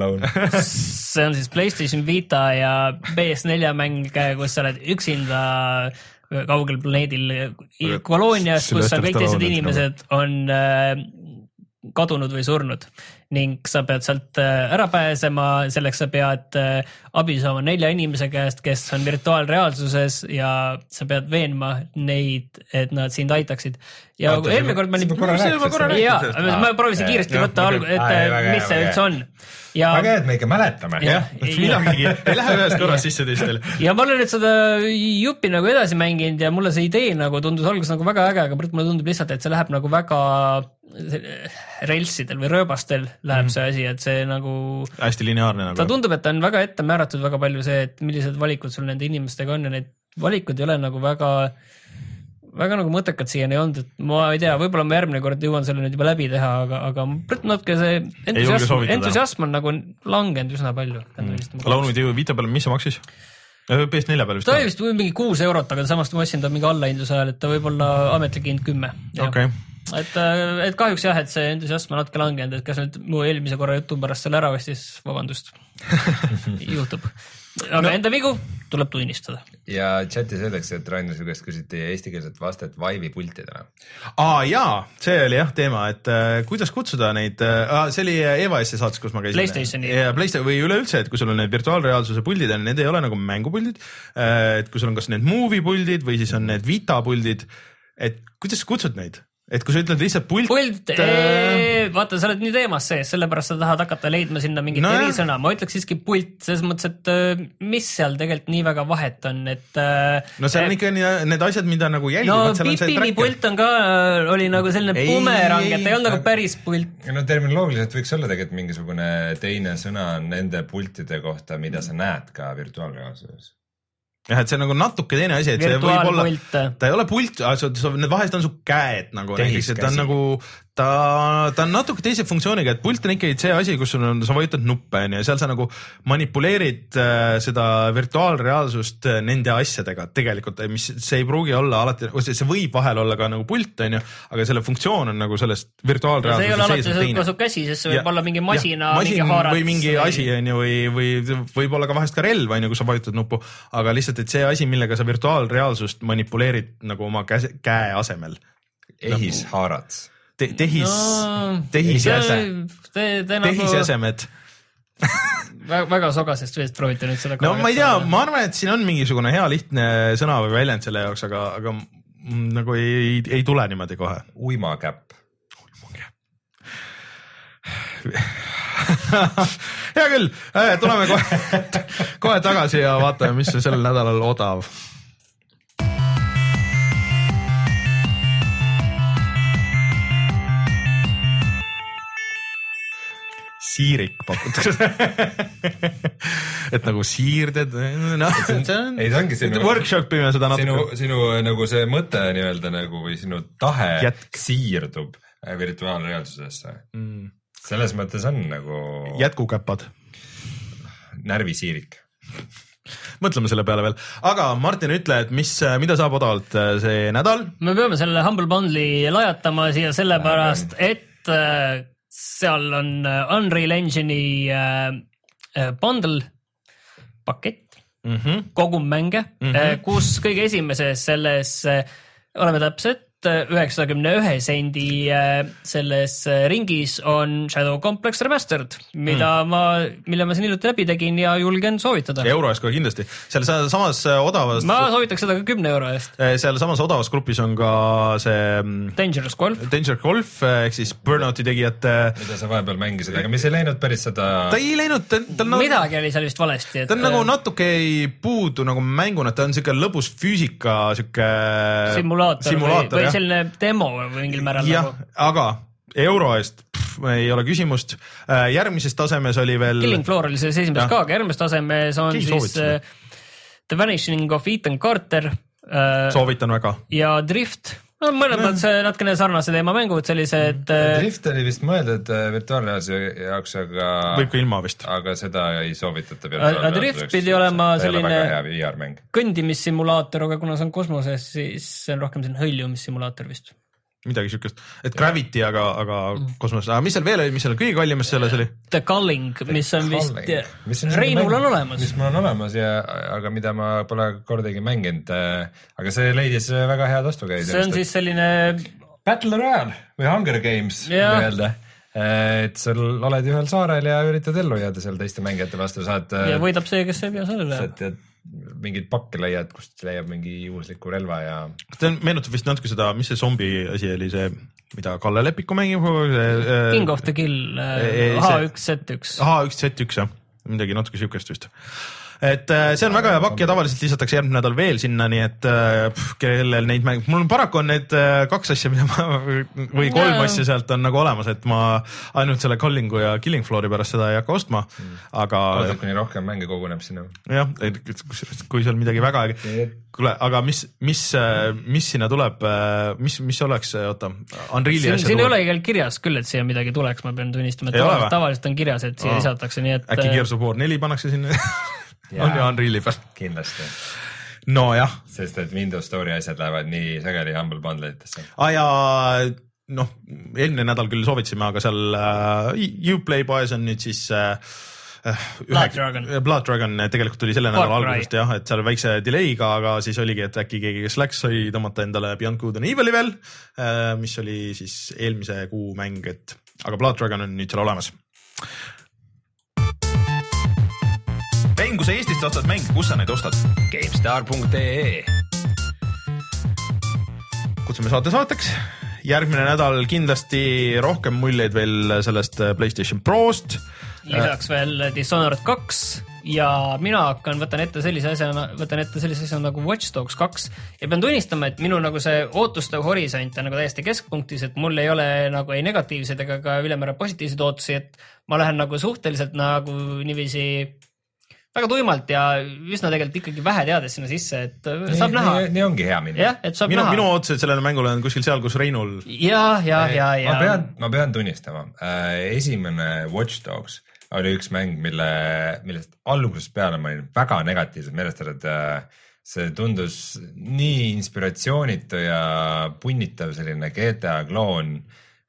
see on siis PlayStation Vita ja P S neli mäng, kus sa oled üksinda kaugel planeedil koloonias, kus sa kõik teised inimesed on kadunud või surnud ning sa pead sealt ära pääsema, selleks sa pead abi saama nelja inimese käest, kes on virtuaalreaalsuses ja sa pead veenma neid, et nad sind aitaksid. Ja Aata, eelmine kord ma olin... Jaa, ma proovisin kiiresti võtta, et mis see üldse on. Ja... Väga hea, et me ikka mäletame. Jah, midagi ei lähe ühest korras sisse teistel. Ja ma olen nüüd seda jupi nagu edasi mänginud ja mulle see idee nagu tundus alguses nagu väga äge, aga mulle tundub lihtsalt, et see läheb nagu väga relsidel või rööbastel läheb mm. see asi, et see nagu... Hästi lineaarne nagu. Ta tundub, et ta on väga ette määratud väga palju see, et millised valikud sul nende inimestega on ja need valikud ei ole nagu väga... väga nagu mõttekad siiani ei olnud, et ma ei tea, võib-olla ma järgmine kord jõuan selle nüüd juba läbi teha, aga, aga natuke see entusiasm, entusiasm on nagu langenud üsna palju. Mm. Alone with You Vita peale, mis see maksis? P S neli peale vist? Ta oli vist mingi kuus eurot, aga samast ma ostsin ta mingi allahindluse ajal, et ta võib olla ametlik hind kümme. Okay. et, et kahjuks jah, et see entusiasm on natuke langenud, et kas nüüd mu eelmise korra jutu pärast selle ära ostis, vabandust, juhtub. Aga no. Enda vigu tuleb tunnistada. Ja chatis öeldakse, et Rainer Sügest küsiti eestikeelset vastet Vive'i pultidele. Aa jaa, see oli jah teema, et äh, kuidas kutsuda neid, äh, see oli Eva S saates, kus ma käisin. PlayStationi. Ja PlayStation või üleüldse, et kui sul on need virtuaalreaalsuse puldid, need ei ole nagu mängupuldid, et kui sul on kas need movie puldid või siis on need Vita puldid, et kuidas kutsud neid? Et kui sa ütled lihtsalt pult... Pult, ee, vaata, sa oled nii teemas sees, sellepärast sa tahad hakata leidma sinna mingit no, erisõna. Ma ütleks siiski pult, selles mõttes, et mis seal tegelikult nii väga vahet on, et... No seal on ikka need asjad, mida nagu jälgivad. No Pipini pult on ka, oli nagu selline ei, bumerang, et ei olnud nagu päris pult. No terminoloogiliselt võiks olla tegelikult mingisugune teine sõna nende pultide kohta, mida sa näed ka virtuaalreaalsuses. jah, et see on nagu natuke teine asi, et see võib olla, ta ei ole pult, need vahest on su käed nagu näiteks, et ta on nagu, ta, ta on natuke teise funktsiooniga, et pult on ikkagi see asi, kus sul on, sa vajutad nuppe ja seal sa nagu manipuleerid äh, seda virtuaalreaalsust äh, nende asjadega tegelikult, mis see ei pruugi olla alati, see võib vahel olla ka nagu pult, on ju, aga selle funktsioon on nagu sellest virtuaalreaalsuse see ei ole alati see kasu käsi, sest see võib ja, olla mingi masina, ja, masin mingi haarats. Või mingi asi, on ju, või, või võib olla ka vahest ka relv, on ju, kui sa vajutad nuppu, aga lihtsalt, et see asi, millega sa virtuaalreaalsust manipuleerid nagu oma käe, käe asemel. Ehis nagu, haarats. Te, tehis, no, tehisjäse, te, te tehisjäsemed. väga, väga sogasest veest proovite nüüd seda. No ma ei tea, ma arvan, et siin on mingisugune hea lihtne sõna või väljend selle jaoks, aga, aga nagu ei, ei tule niimoodi kohe. Uimakäpp. Uimakäpp. Hea küll, tuleme kohe, kohe tagasi ja vaatame, mis on sellel nädalal odav. Siirik pakutakse. et nagu siirded, no, see on, ei, see ongi sinu, workshopime seda natuke. Sinu, sinu nagu see mõte nii-öelda nagu või sinu tahe Jätk. siirdub virtuaalreaalsusesse. Mm. Selles mõttes on nagu... Jätkukäpad. Närvisiirik. Mõtleme selle peale veel. Aga Martin, ütle, et mis, mida saab odavalt see nädal? Me peame selle Humble Bundle'i lajatama siia sellepärast, et seal on Unreal Engine'i bundle pakett, mm-hmm. kogum mänge, mm-hmm. kus kõige esimeses selles oleme täpselt üheksakümne ühe sendi selles ringis on Shadow Complex Remastered, mida mm. ma, mille ma siin hiljuti läbi tegin ja julgen soovitada. Euro eest kohe kindlasti. Seal samas odavas... Ma soovitaks seda ka kümne euro eest. Seal samas odavas grupis on ka see... Dangerous Golf. Dangerous Golf, ehk siis Burnouti tegijate... Mida sa vahepeal mängisid, aga mis ei läinud päris seda... Ta ei läinud... Ta, ta nagu... Midagi oli seal vist valesti. Et... Ta on nagu natuke ei puudu nagu mänguna, ta on siuke lõbus füüsika, siuke... Simulaator, Simulaator või selline demo või mingil määral jah, nagu. Aga euro eest pff, ei ole küsimust. Järgmises tasemes oli veel... Killing Floor oli selles esimeses ka, aga järgmises tasemes on Keegi siis uh, The Vanishing of Ethan Carter. Uh, soovitan väga. Ja Drift. No mõlemad no. natukene sarnase teema mängud, sellised... Uh, Drift oli vist mõeldud virtuaalreaalsuse jaoks, aga... Võib ka ilma vist. Aga seda ei soovitata virtuaalreaalsuseks. Drift pidi olema selline V kõndimissimulaator, aga kuna see on kosmoses, siis see on rohkem selline hõljumissimulaator vist. Midagi siukest, et Gravity, aga, aga kosmoses. Aga mis seal veel oli, mis seal kõige kallimas selles oli? The Culling, mis on vist... Reinul on olemas. Mis mul on olemas, ja, aga mida ma pole kordagi mänginud. Aga see leidis väga head ostukäid. See on siis selline... Battle Royale või Hunger Games nii-öelda. Et sul oled ühel saarel ja üritad ellu jääda seal teiste mängijate vastu. Saad, ja võidab see, kes ei pea sellele. Saad mingid pakke leiad, kust leiab mingi juhusliku relva ja... Ta meenutab vist natuke seda, mis see zombi asi oli see, mida Kalle Leppiku mängib? See, King of the Kill, H üks Z üks. H üks Z üks, jah. Midagi natuke siukest vist. Et see on väga hea pakk ja tavaliselt lisatakse järgmine nädal veel sinna, nii et pff, kellel neid mäng... Mul paraku on need kaks asja, mida ma, või kolm no. asja sealt on nagu olemas, et ma ainult selle Callingu ja Killing Floori pärast seda ei hakka ostma, mm. aga... Oodab, kuni rohkem mänge koguneb sinna. Jah, kui seal midagi väga... Kule, aga mis, mis, mis sinna tuleb, mis, mis oleks, oota, Unreali asja siin ei ole igal kirjas küll, et siia midagi tuleks, ma pean tunnistama, et tavaliselt, tavaliselt on kirjas, et siia oh. lisatakse, nii et... Äkki Gears of War neli pannakse sinna? Ja, on ju Unreali peal. Kindlasti. No jah. Sest et Windows Store'i asjad lähevad nii sageli Humble Bundle'itesse. Ah, ja noh, eelmine nädal küll soovitasime, aga seal uh, Uplay poes on nüüd siis uh, Blood Dragon. Blood Dragon tegelikult tuli selle nädala algusest jah, et seal väikse delay'ga, aga siis oligi, et äkki keegi, kes läks, sai tõmmata endale Beyond Good and Evil veel, mis oli siis eelmise kuu mäng, et aga Blood Dragon on nüüd seal olemas. Mäng, kui sa Eestist ostad mäng, kus sa neid ostad? GameStar punkt ee Kutsume saate saateks. Järgmine nädal kindlasti rohkem muljeid veel sellest PlayStation Prost. Lisaks veel Dishonored kaks ja mina hakkan, võtan ette sellise asja, võtan ette sellise asja nagu Watch Dogs kaks ja pean tunnistama, et minu nagu see ootuste horisont on nagu täiesti keskpunktis, et mul ei ole nagu ei negatiivseid ega ka ülemäära positiivseid ootusi, et ma lähen nagu suhteliselt nagu niiviisi väga tuimalt ja üsna tegelikult ikkagi vähe teades sinna sisse, et nii, saab näha. Nii, nii ongi hea minna. Jah, et saab minu, näha. Minu ootused sellele mängule on kuskil seal, kus Reinul. Ja, ja, ja, ja. Ma pean, ma pean tunnistama, äh, esimene Watch Dogs oli üks mäng, mille, millest algusest peale ma olin väga negatiivselt meelestatud, et see tundus nii inspiratsioonitu ja punnitav selline G T A kloon.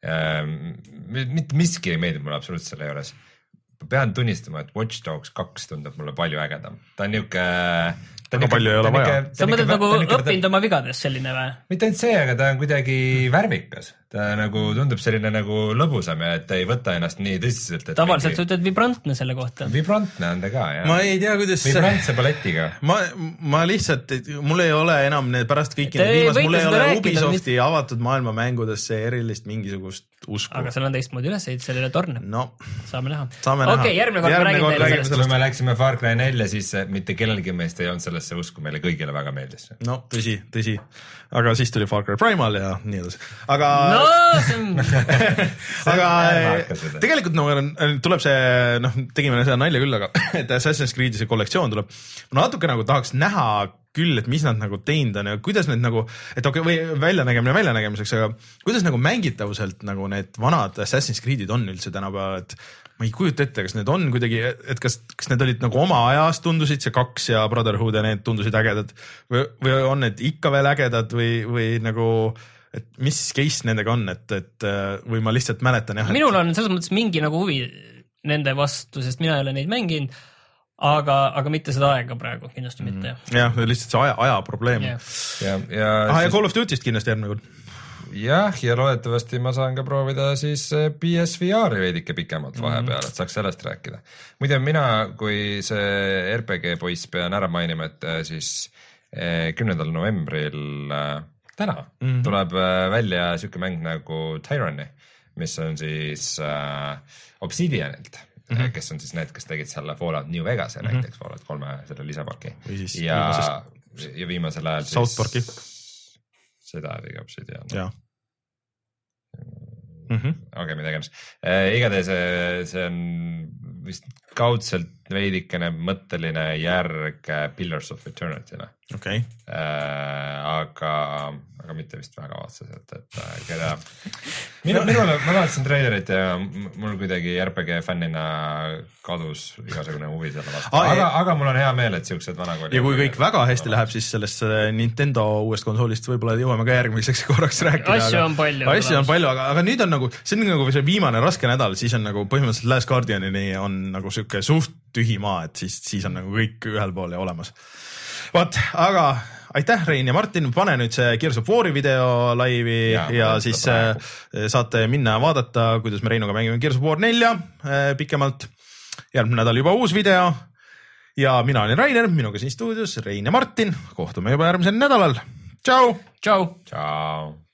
Mitte miski ei meeldib mulle absoluutselt selle juures. Ma pean tunnistama, et Watch Dogs kaks tundub mulle palju ägedam. Ta on niuke... Aga palju ei ole vaja. Sa mõtled nagu õppinud oma vigades selline või? Mitte ainult see, aga ta on kuidagi värvikas. Ta nagu tundub selline nagu lõbusam ja et ta ei võta ennast nii tõsiselt. Tavaliselt sa ütled vibrantne selle kohta. Vibrantne on ta ka, jah. Ma ei tea, kuidas... Vibrantse paletiga. Ma, ma lihtsalt, mul ei ole enam need pärast kõiki need viimas, mul ei ole Ubisofti mis... avatud maailma mängudesse erilist mingisugust usku. Aga seal on teistmoodi üles, et sellele tornab. No. Saame näha. Saame näha. Okei, järgmine kord järgmine ma räägin teile sellest. Kui me läksime Far Cry nelja, siis mitte kellelgi meist ei olnud sellesse usku, meile kõigile väga meeldis. No, tõsi, tõsi. Aga siis tuli Far Cry Primal ja nii edasi. Aga... No, see on... aga tegelikult no, tuleb see, noh, tegime seda nalja küll, aga et Assassin's Creed'i see kollektsioon tuleb. Ma natuke nagu tahaks näha küll, et mis nad nagu teinud on ja kuidas need nagu, et okei, okay, või väljanägemine väljanägemiseks, aga kuidas nagu mängitavuselt nagu need vanad Assassin's Creed'id on üldse tänapäeval, et ma ei kujuta ette, kas need on kuidagi, et kas, kas need olid nagu oma ajas tundusid, see kaks ja Brotherhood ja need tundusid ägedad või, või on need ikka veel ägedad või, või nagu, et mis case nendega on, et, et või ma lihtsalt mäletan jah. Minul on selles mõttes mingi nagu huvi nende vastu, sest mina ei ole neid mänginud, aga, aga mitte seda aega praegu, kindlasti mm. mitte. Jah, lihtsalt see aja, aja probleem. Yeah. Ja, ja, Aha, siis... ja Call of Duty'st kindlasti järgmine kord. Jah, ja loodetavasti ma saan ka proovida siis P S V R-i veidike pikemalt vahepeal, et saaks sellest rääkida. Muide, mina, kui see R P G poiss pean ära mainima, et siis kümnendal novembril täna mm-hmm. tuleb välja siuke mäng nagu Tyranny, mis on siis uh, Obsidianilt, mm-hmm. kes on siis need, kes tegid selle Fallout New Vegas mm-hmm. näiteks Fallout kolme selle lisapaki. Ja, ja viimasel ajal South Parki. Seda tegi Obsidian. Jaa. Mm-hmm. Okei, okay, mida iganes. Eh, igatahes see, see on vist kaudselt veidikene mõtteline järg Pillars of Eternity'le. Okay. Eh, aga, aga mitte vist väga otseselt, et keda... Minu, minule, ma vaatasin trailerit ja mul kuidagi R P G fännina kadus igasugune huvi selle vastu. Ah, aga, aga mul on hea meel, et siuksed vanakooli... Ja kui kõik väga hästi läheb, siis sellest Nintendo uuest konsoolist võib-olla jõuame ka järgmiseks korraks rääkida. Asju on palju. Asju on palju, aga, aga nüüd on nagu, see on nagu see viimane raske nädal, siis on nagu põhimõtteliselt Last Guardianini on nagu siuke suht tühi maa, et siis, siis on nagu kõik ühel pool ja olemas. Vaat, aga aitäh, Rein ja Martin, pane nüüd see Gears of War'i video laivi ja, ja siis praegu. Saate minna ja vaadata, kuidas me Reinuga mängime Gears of War nelja pikemalt. Järgmine nädal juba uus video ja mina olen Rainer, minuga siin stuudios Rein ja Martin. Kohtume juba järgmisel nädalal. Tšau! Tšau! Tšau!